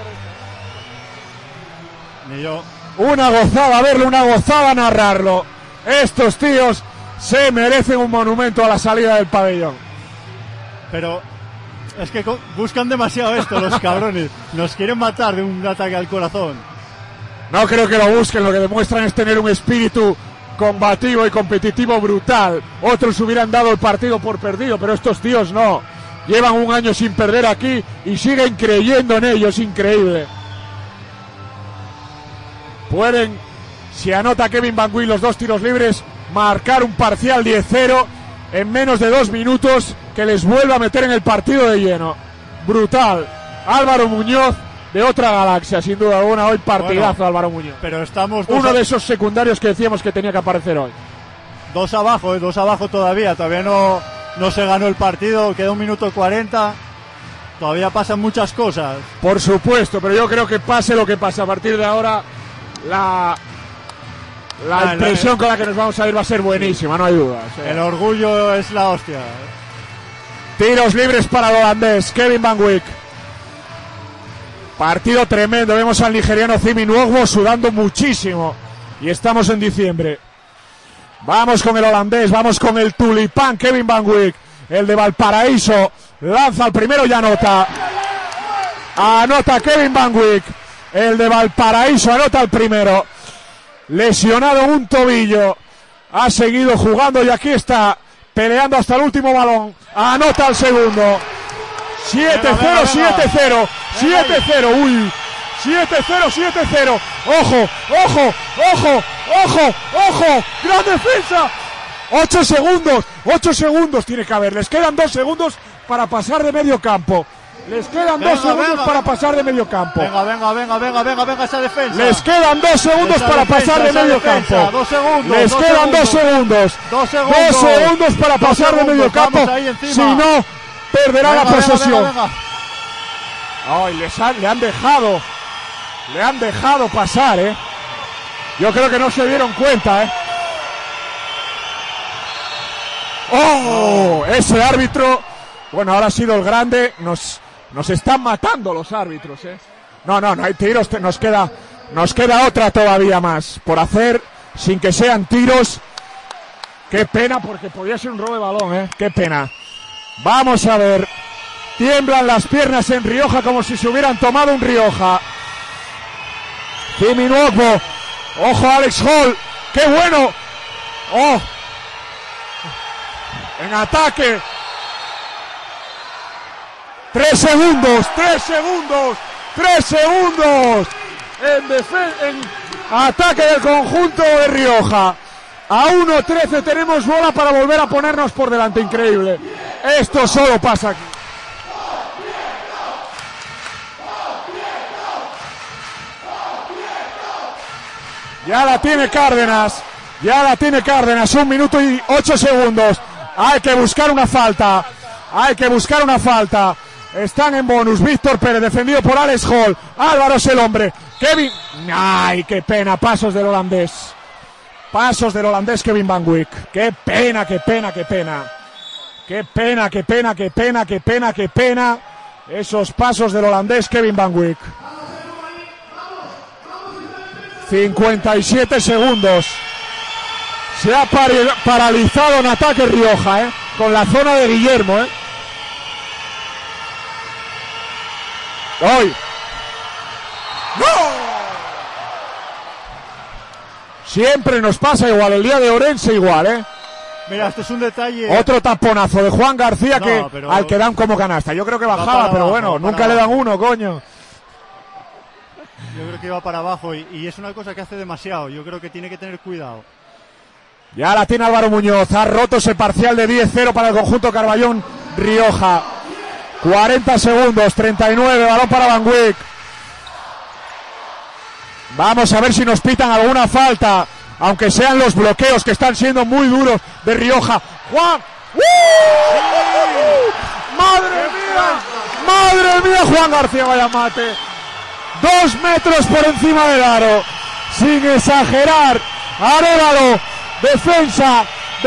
Speaker 2: Ni yo.
Speaker 1: Una gozada verlo, una gozada narrarlo. Estos tíos se merecen un monumento a la salida del pabellón.
Speaker 2: Pero es que buscan demasiado esto los cabrones. Nos quieren matar de un ataque al corazón.
Speaker 1: No creo que lo busquen, lo que demuestran es tener un espíritu combativo y competitivo brutal. Otros hubieran dado el partido por perdido, pero estos tíos no. Llevan un año sin perder aquí y siguen creyendo en ellos, increíble. Pueden, si anota Kevin Van Wyk los 2 tiros libres, marcar un parcial 10-0 en menos de 2 minutos, que les vuelva a meter en el partido de lleno. Brutal. Álvaro Muñoz, de otra galaxia, sin duda alguna. Hoy partidazo, bueno, Álvaro Muñoz.
Speaker 2: Pero estamos
Speaker 1: uno de esos secundarios que decíamos que tenía que aparecer hoy.
Speaker 2: 2 abajo todavía no se ganó el partido, queda 1 minuto 40. Todavía pasan muchas cosas.
Speaker 1: Por supuesto, pero yo creo que pase lo que pase a partir de ahora, la impresión con la que nos vamos a ir va a ser buenísima, no hay dudas.
Speaker 2: El orgullo es la hostia.
Speaker 1: Tiros libres para el holandés Kevin Van Wyk. Partido tremendo, vemos al nigeriano Zimi Nwogbo sudando muchísimo. Y estamos en diciembre. Vamos con el holandés, vamos con el tulipán Kevin Van Wyk. El de Valparaíso lanza el primero y anota. Anota Kevin Van Wyk. El de Valparaíso anota el primero. Lesionado en un tobillo. Ha seguido jugando y aquí está peleando hasta el último balón. Anota el segundo. 7-0, 7-0. 7-0, uy. 7-0, 7-0. Ojo. Gran defensa. 8 segundos tiene que haber. Les quedan 2 segundos para pasar de medio campo. Les quedan 2 segundos para pasar de medio campo.
Speaker 2: Venga esa defensa.
Speaker 1: Les quedan 2 segundos para pasar de medio campo.
Speaker 2: 2 segundos.
Speaker 1: Les quedan 2 segundos. 2 segundos para pasar de medio campo. Si no, perderá la posesión. Ay, le han dejado pasar, Yo creo que no se dieron cuenta, ¡Oh! Ese árbitro, bueno, ahora ha sido el grande. Nos están matando los árbitros, No hay tiros, nos queda otra todavía más por hacer, sin que sean tiros. Qué pena, porque podía ser un robo de balón, Qué pena. Vamos a ver. Tiemblan las piernas en Rioja como si se hubieran tomado un Rioja. Zimi Nwogbo. Ojo a Alex Hall. ¡Qué bueno! ¡Oh! En ataque. 3 segundos.
Speaker 4: Ataque del conjunto de Rioja. A 1-13 tenemos bola para volver a ponernos por delante. Increíble. Esto solo pasa aquí. Ya la tiene Cárdenas. 1 minuto y 8 segundos. Hay que buscar una falta. Están en bonus. Víctor Pérez, defendido por Alex Hall. Álvaro es el hombre. Kevin. ¡Ay, qué pena! Pasos del holandés Kevin Van Wyk. ¡Qué pena! ¡Qué pena! Esos pasos del holandés Kevin Van Wyk. 57 segundos. Se ha paralizado en ataque Rioja, con la zona de Guillermo, ¡Hoy! ¡No! Siempre nos pasa igual, el día de Orense igual,
Speaker 2: Mira, este es un detalle.
Speaker 4: Otro taponazo de Juan García al que dan como canasta. Yo creo que bajaba, pero bueno, nunca le dan uno, coño.
Speaker 2: Yo creo que va para abajo y es una cosa que hace demasiado. Yo creo que tiene que tener cuidado.
Speaker 4: Ya la tiene Álvaro Muñoz. Ha roto ese parcial de 10-0 para el conjunto Carballón Rioja. 40 segundos, 39, balón para Van Wyk. Vamos a ver si nos pitan alguna falta, aunque sean los bloqueos que están siendo muy duros de Rioja. Juan. ¡Madre mía! Juan García, vaya mate. 2 metros por encima del aro. Sin exagerar. Arévalo. Defensa.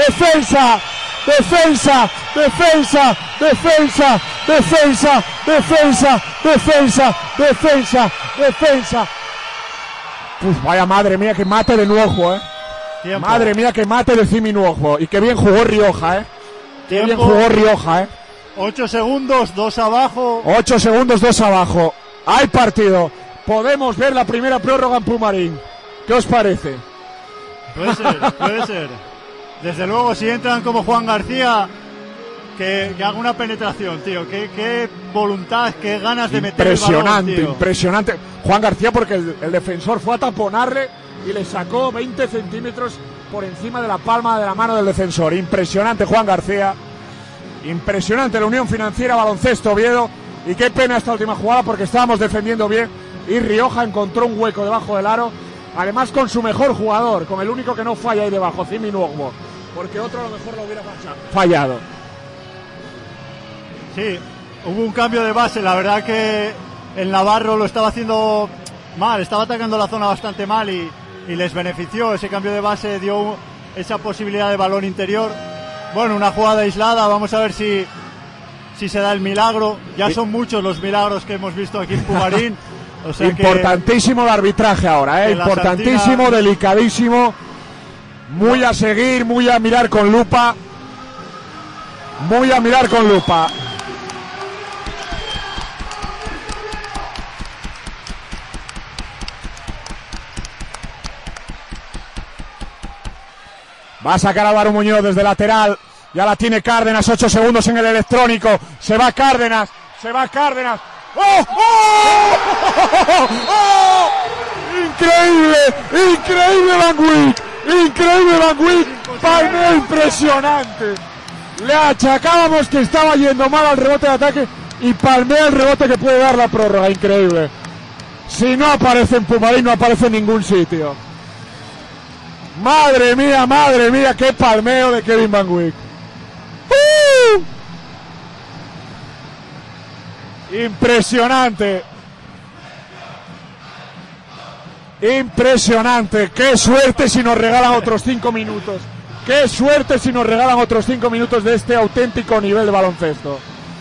Speaker 4: Vaya madre mía, que mate de Nuojo,
Speaker 2: Tiempo.
Speaker 4: Madre mía, que mate de Cimi Nuojo. Y que bien jugó Rioja, Qué bien jugó Rioja,
Speaker 2: 8 segundos, 2 abajo.
Speaker 4: 8 segundos, 2 abajo. Hay partido. Podemos ver la primera prórroga en Pumarín. ¿Qué os parece?
Speaker 2: Puede ser. Desde luego, si entran como Juan García, que haga una penetración, tío. Qué voluntad, qué ganas de meter el balón, tío.
Speaker 4: Impresionante. Juan García, porque el defensor fue a taponarle y le sacó 20 centímetros por encima de la palma de la mano del defensor. Impresionante, Juan García. Impresionante la Unión Financiera Baloncesto Oviedo. Y qué pena esta última jugada, porque estábamos defendiendo bien y Rioja encontró un hueco debajo del aro. Además con su mejor jugador, con el único que no falla ahí debajo, Cimi Nuojo, porque otro a lo mejor lo hubiera fallado.
Speaker 2: Sí, hubo un cambio de base, la verdad que el Navarro lo estaba haciendo mal, estaba atacando la zona bastante mal y les benefició. Ese cambio de base dio esa posibilidad de balón interior. Bueno, una jugada aislada, vamos a ver si se da el milagro. Ya son muchos los milagros que hemos visto aquí en Pumarín. O sea,
Speaker 4: importantísimo el arbitraje ahora, importantísimo, delicadísimo. Muy a seguir, muy a mirar con lupa. Va a sacar Álvaro Muñoz desde lateral. Ya la tiene Cárdenas, 8 segundos en el electrónico. Se va Cárdenas. ¡Oh! ¡Oh! ¡Oh! Increíble Van Wyk. Palmeo impresionante. Le achacábamos que estaba yendo mal al rebote de ataque y palmea el rebote que puede dar la prórroga. Increíble. Si no aparece en Pumarín, no aparece en ningún sitio. Madre mía, qué palmeo de Kevin Van Wyk. Impresionante. Qué suerte si nos regalan otros 5 minutos. De este auténtico nivel de baloncesto.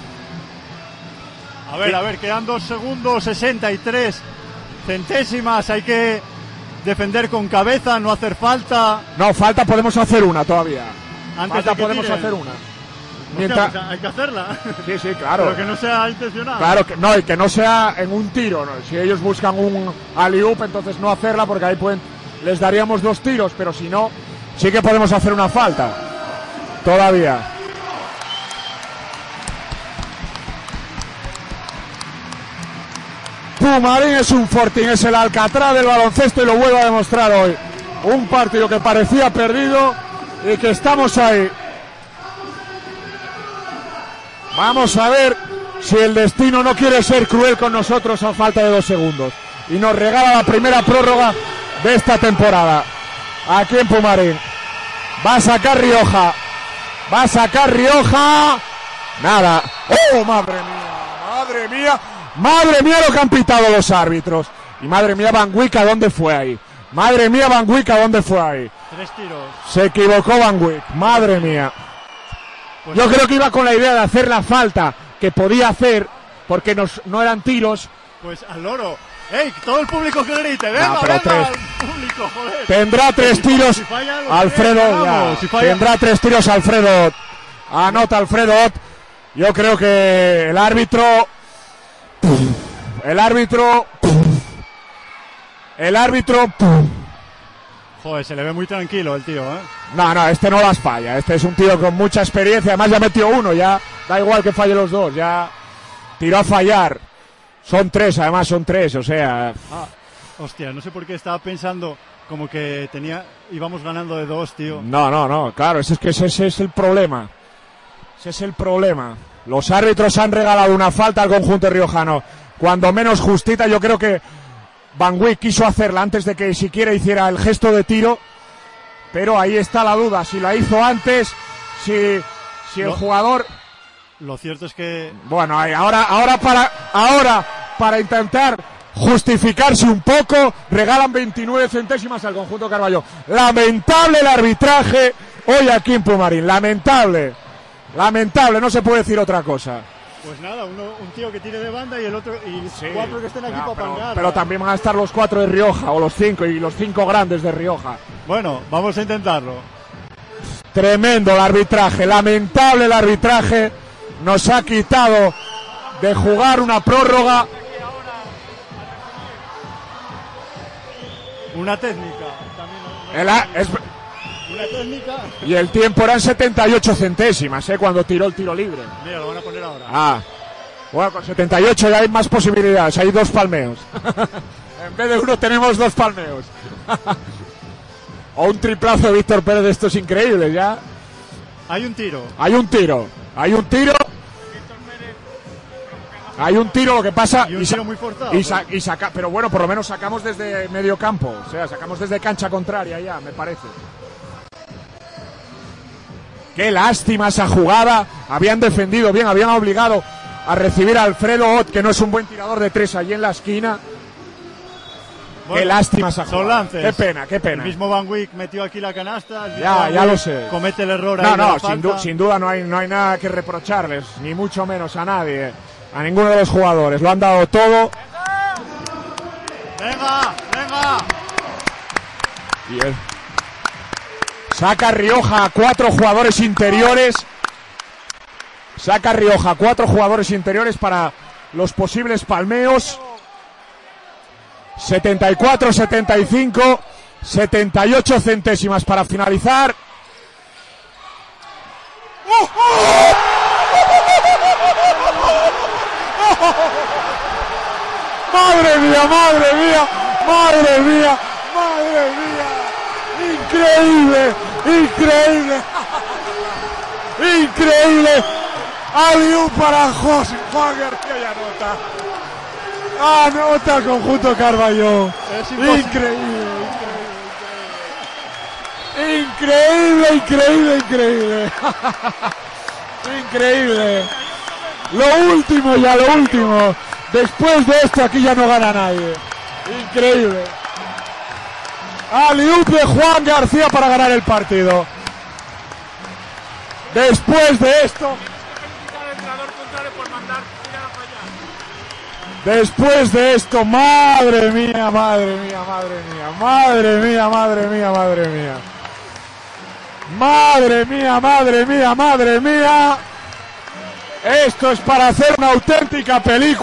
Speaker 2: A ver, quedan 2 segundos, 63 centésimas. Hay que defender con cabeza, no hacer falta.
Speaker 4: No, falta podemos hacer una todavía.
Speaker 2: Podemos
Speaker 4: hacer una.
Speaker 2: Mientras... hay que hacerla.
Speaker 4: Sí, claro.
Speaker 2: Pero que no sea intencional.
Speaker 4: Claro, y que no sea en un tiro, ¿no? Si ellos buscan un alley-oop, entonces no hacerla, porque ahí les daríamos 2 tiros, pero si no, sí que podemos hacer una falta. Todavía. Pumarín es un fortín, es el Alcatraz del baloncesto y lo vuelvo a demostrar hoy. Un partido que parecía perdido y que estamos ahí. Vamos a ver si el destino no quiere ser cruel con nosotros a falta de 2 segundos. Y nos regala la primera prórroga de esta temporada. Aquí en Pumarín. Va a sacar Rioja. Va a sacar Rioja. Nada. ¡Oh, madre mía! ¡Madre mía! ¡Madre mía lo que han pitado los árbitros! Y madre mía, Van Wyck, ¿a dónde fue ahí? Madre mía, Van Wyck, ¿a dónde fue ahí?
Speaker 2: 3 tiros.
Speaker 4: Se equivocó Van Wyck. Madre mía.
Speaker 2: Pues
Speaker 4: yo creo que iba con la idea de hacer la falta que podía hacer, porque no eran tiros.
Speaker 2: Pues al loro. ¡Ey! Todo el público que grite. ¡Venga,
Speaker 4: pero
Speaker 2: venga! Al público, joder.
Speaker 4: Tendrá 3 tiros
Speaker 2: Si falla,
Speaker 4: Alfredo. Ya.
Speaker 2: Si falla...
Speaker 4: Tendrá 3 tiros Alfredo Ott. Anota Alfredo Ott. Yo creo que el árbitro.
Speaker 2: Joder, se le ve muy tranquilo el tío, ¿eh?
Speaker 4: No, este no las falla. Este es un tío con mucha experiencia. Además ya metió uno, ya da igual que falle los dos. Ya tiró a fallar. Son 3, además son 3, o sea...
Speaker 2: Hostia, no sé por qué estaba pensando como que íbamos ganando de 2, tío.
Speaker 4: No, claro, ese es el problema. Ese es el problema. Los árbitros han regalado una falta al conjunto riojano. Cuando menos justita, yo creo que Van Wyck quiso hacerla antes de que siquiera hiciera el gesto de tiro. Pero ahí está la duda, si la hizo antes, si el jugador...
Speaker 2: Lo cierto es que...
Speaker 4: Bueno, ahora para intentar justificarse un poco, regalan 29 centésimas al conjunto Carballo. Lamentable el arbitraje hoy aquí en Pumarín, lamentable, no se puede decir otra cosa.
Speaker 2: Pues nada, un tío que tire de banda y el otro y 4 que estén aquí para pangar.
Speaker 4: Pero también van a estar los 4 de Rioja, o los 5, y los 5 grandes de Rioja.
Speaker 2: Bueno, vamos a intentarlo.
Speaker 4: Tremendo el arbitraje, lamentable el arbitraje. Nos ha quitado de jugar una prórroga.
Speaker 2: Una técnica. Una técnica.
Speaker 4: Y el tiempo eran 78 centésimas, cuando tiró el tiro libre.
Speaker 2: Mira, lo van a poner ahora.
Speaker 4: Bueno, con 78 ya hay más posibilidades, hay 2 palmeos. En vez de 1 tenemos 2 palmeos. O un triplazo de Víctor Pérez de estos increíbles, ya.
Speaker 2: Hay un tiro,
Speaker 4: lo que pasa...
Speaker 2: Y un tiro muy forzado.
Speaker 4: Pero bueno, por lo menos sacamos desde medio campo. O sea, sacamos desde cancha contraria ya, me parece. Qué lástima esa jugada. Habían defendido bien, habían obligado a recibir a Alfredo Ott, que no es un buen tirador de 3 allí en la esquina. Bueno, qué lástima esa jugada.
Speaker 2: Son lances.
Speaker 4: Qué pena.
Speaker 2: El mismo Van Wyck metió aquí la canasta.
Speaker 4: Ya lo sé.
Speaker 2: Comete el error ahí.
Speaker 4: Sin duda no hay nada que reprocharles, ni mucho menos a nadie, a ninguno de los jugadores. Lo han dado todo.
Speaker 2: Venga.
Speaker 4: Bien. Saca Rioja a 4 jugadores interiores. Para los posibles palmeos. 74-75, 78 centésimas para finalizar. ¡Madre mía! ¡Increíble! Alley-oop para José Juan García y anota el conjunto Carballo. Increíble. Lo último. Después de esto aquí ya no gana nadie. Increíble. Alley-oop de Juan García para ganar el partido. Después de esto, madre mía. Esto es para hacer una auténtica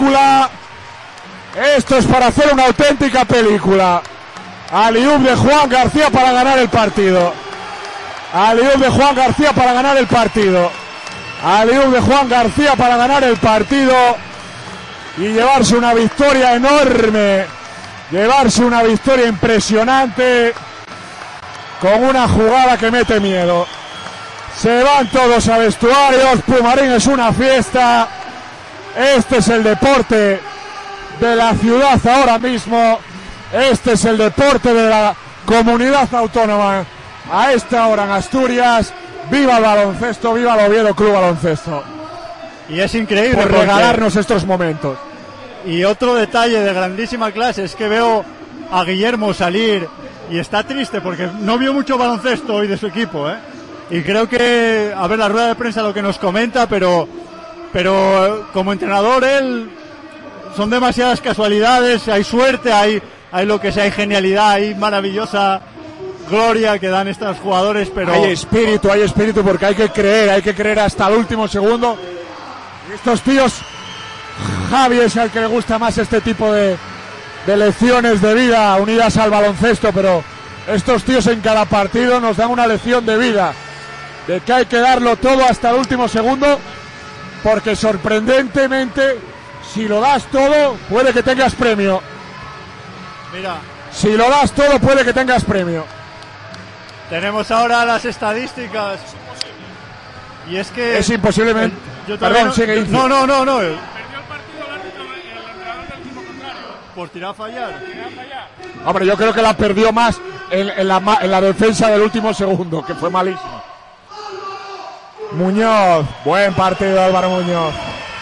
Speaker 4: película. Alley-oop de Juan García para ganar el partido. Alley-oop de Juan García para ganar el partido. y llevarse una victoria enorme, llevarse una victoria impresionante con una jugada que mete miedo. Se van todos a vestuarios, Pumarín es una fiesta, este es el deporte de la ciudad ahora mismo, este es el deporte de la comunidad autónoma a esta hora en Asturias. Viva el baloncesto, viva el Oviedo Club Baloncesto.
Speaker 2: Y es increíble
Speaker 4: por regalarnos estos momentos.
Speaker 2: Y otro detalle de grandísima clase es que veo a Guillermo salir y está triste porque no vio mucho baloncesto hoy de su equipo, ¿eh? Y creo que, a ver, la rueda de prensa lo que nos comenta, pero como entrenador él, son demasiadas casualidades, hay suerte, hay lo que sea, hay genialidad, hay maravillosa gloria que dan estos jugadores, pero
Speaker 4: hay espíritu porque hay que creer hasta el último segundo. Y estos tíos, Javi es el que le gusta más este tipo de lecciones de vida unidas al baloncesto, pero estos tíos en cada partido nos dan una lección de vida, de que hay que darlo todo hasta el último segundo, porque sorprendentemente, si lo das todo, puede que tengas premio.
Speaker 2: Mira,
Speaker 4: si lo das todo, puede que tengas premio.
Speaker 2: Tenemos ahora las estadísticas. Y es que
Speaker 4: es imposible. Perdón, sigue.
Speaker 2: No.
Speaker 3: Perdió el partido el entrenador del equipo contrario.
Speaker 2: Por tirar a fallar.
Speaker 4: Hombre, yo creo que la perdió más en la defensa del último segundo, que fue malísimo. Muñoz, buen partido Álvaro Muñoz.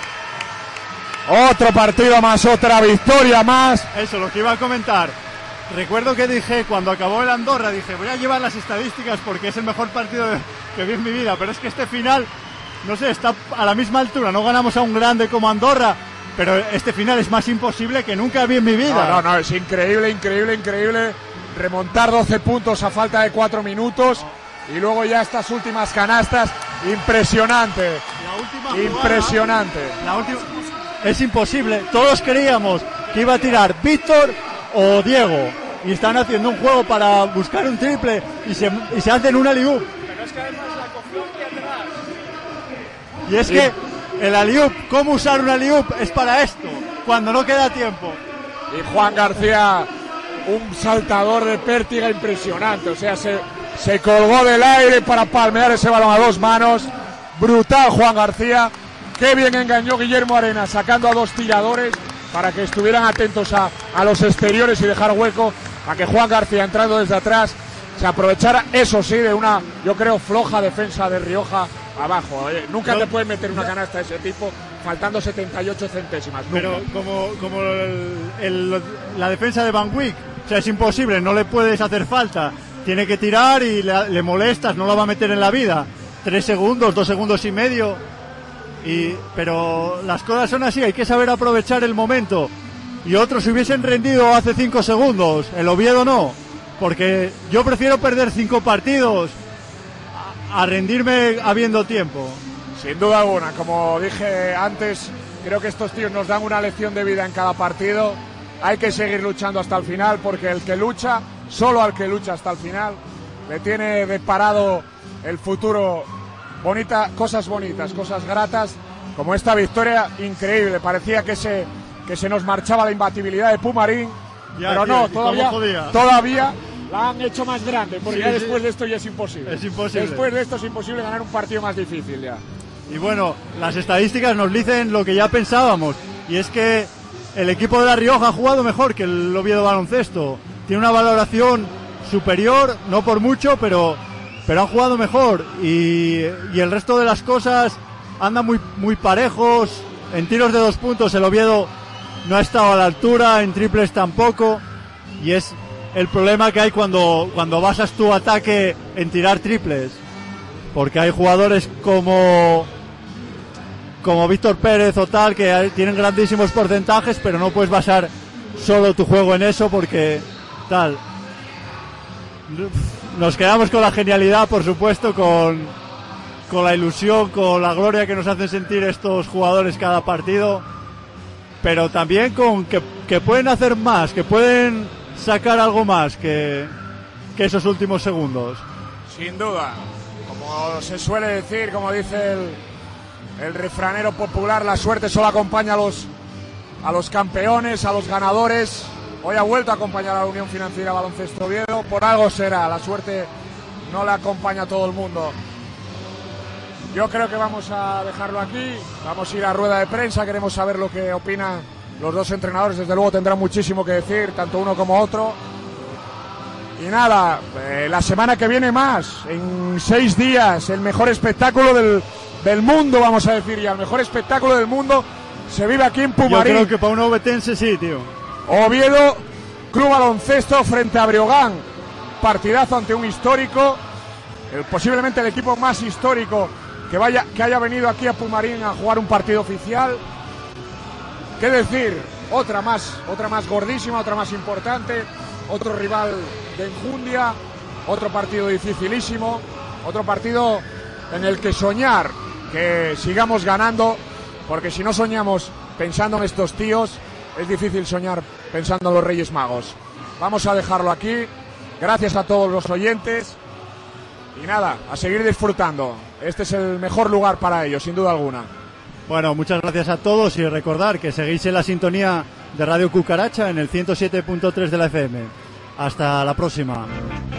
Speaker 4: Otro partido más, otra victoria más.
Speaker 2: Eso, lo que iba a comentar. Recuerdo que dije, cuando acabó el Andorra, dije, voy a llevar las estadísticas porque es el mejor partido que vi en mi vida. Pero es que este final, no sé, está a la misma altura. No ganamos a un grande como Andorra, pero este final es más imposible que nunca vi en mi vida.
Speaker 4: No, es increíble. Remontar 12 puntos a falta de 4 minutos. Y luego ya estas últimas canastas, impresionante. Impresionante.
Speaker 2: Es imposible. Todos creíamos que iba a tirar Víctor o Diego. Y están haciendo un juego para buscar un triple y se hacen un alley-oop.
Speaker 3: Pero es que además la confianza atrás.
Speaker 2: Y es que el alley-oop, cómo usar un alley-oop es para esto, cuando no queda tiempo.
Speaker 4: Y Juan García, un saltador de pértiga impresionante. O sea, se colgó del aire para palmear ese balón a 2 manos. Brutal Juan García. Qué bien engañó Guillermo Arenas sacando a 2 tiradores para que estuvieran atentos a los exteriores y dejar hueco a que Juan García, entrando desde atrás, se aprovechara, eso sí, de una, yo creo, floja defensa de Rioja abajo. Nunca te puedes meter una canasta de ese tipo faltando 78 centésimas.
Speaker 2: Pero como la defensa de Van Wyck, o sea, es imposible, no le puedes hacer falta. Tiene que tirar y le molestas, no lo va a meter en la vida. 3 segundos, 2 segundos y medio. Pero las cosas son así, hay que saber aprovechar el momento. Y otros se hubiesen rendido hace 5 segundos, el Oviedo no. Porque yo prefiero perder 5 partidos a rendirme habiendo tiempo.
Speaker 4: Sin duda alguna, como dije antes, creo que estos tíos nos dan una lección de vida en cada partido. Hay que seguir luchando hasta el final, porque el que lucha, solo al que lucha hasta el final, le tiene deparado el futuro. Cosas bonitas, cosas gratas, como esta victoria increíble. Parecía que se nos marchaba la imbatibilidad de Pumarín, pero no, todavía la han hecho más grande, porque ya después de esto ya es imposible. Después de esto es imposible ganar un partido más difícil ya.
Speaker 2: Y bueno, las estadísticas nos dicen lo que ya pensábamos, y es que el equipo de La Rioja ha jugado mejor que el Oviedo Baloncesto. Tiene una valoración superior, no por mucho, pero han jugado mejor, y el resto de las cosas andan muy parejos. En tiros de 2 puntos el Oviedo no ha estado a la altura, en triples tampoco, y es el problema que hay cuando basas tu ataque en tirar triples, porque hay jugadores como Víctor Pérez o tal que tienen grandísimos porcentajes, pero no puedes basar solo tu juego en eso, porque tal. Nos quedamos con la genialidad, por supuesto, con la ilusión, con la gloria que nos hacen sentir estos jugadores cada partido, pero también con que pueden hacer más, que pueden sacar algo más que esos últimos segundos.
Speaker 4: Sin duda, como se suele decir, como dice el refranero popular, la suerte solo acompaña a los campeones, a los ganadores. Hoy ha vuelto a acompañar a la Unión Financiera Baloncesto Oviedo. Por algo será, la suerte no le acompaña a todo el mundo. Yo creo que vamos a dejarlo aquí. Vamos a ir a rueda de prensa. Queremos saber lo que opinan los dos entrenadores. Desde luego tendrán muchísimo que decir, tanto uno como otro. Y nada, la semana que viene más, en 6 días, el mejor espectáculo del mundo, vamos a decir ya. El mejor espectáculo del mundo se vive aquí en Pumarín.
Speaker 2: Yo creo que para un ovetense sí, tío.
Speaker 4: Oviedo, Club Baloncesto frente a Breogán. Partidazo ante un histórico, posiblemente el equipo más histórico que haya venido aquí a Pumarín a jugar un partido oficial. ¿Qué decir? Otra más gordísima, otra más importante, otro rival de enjundia, otro partido dificilísimo, otro partido en el que soñar que sigamos ganando, porque si no soñamos pensando en estos tíos, es difícil soñar pensando en los Reyes Magos. Vamos a dejarlo aquí. Gracias a todos los oyentes. Y nada, a seguir disfrutando. Este es el mejor lugar para ellos, sin duda alguna.
Speaker 2: Bueno, muchas gracias a todos y recordar que seguís en la sintonía de Radio Cucaracha en el 107.3 de la FM. Hasta la próxima.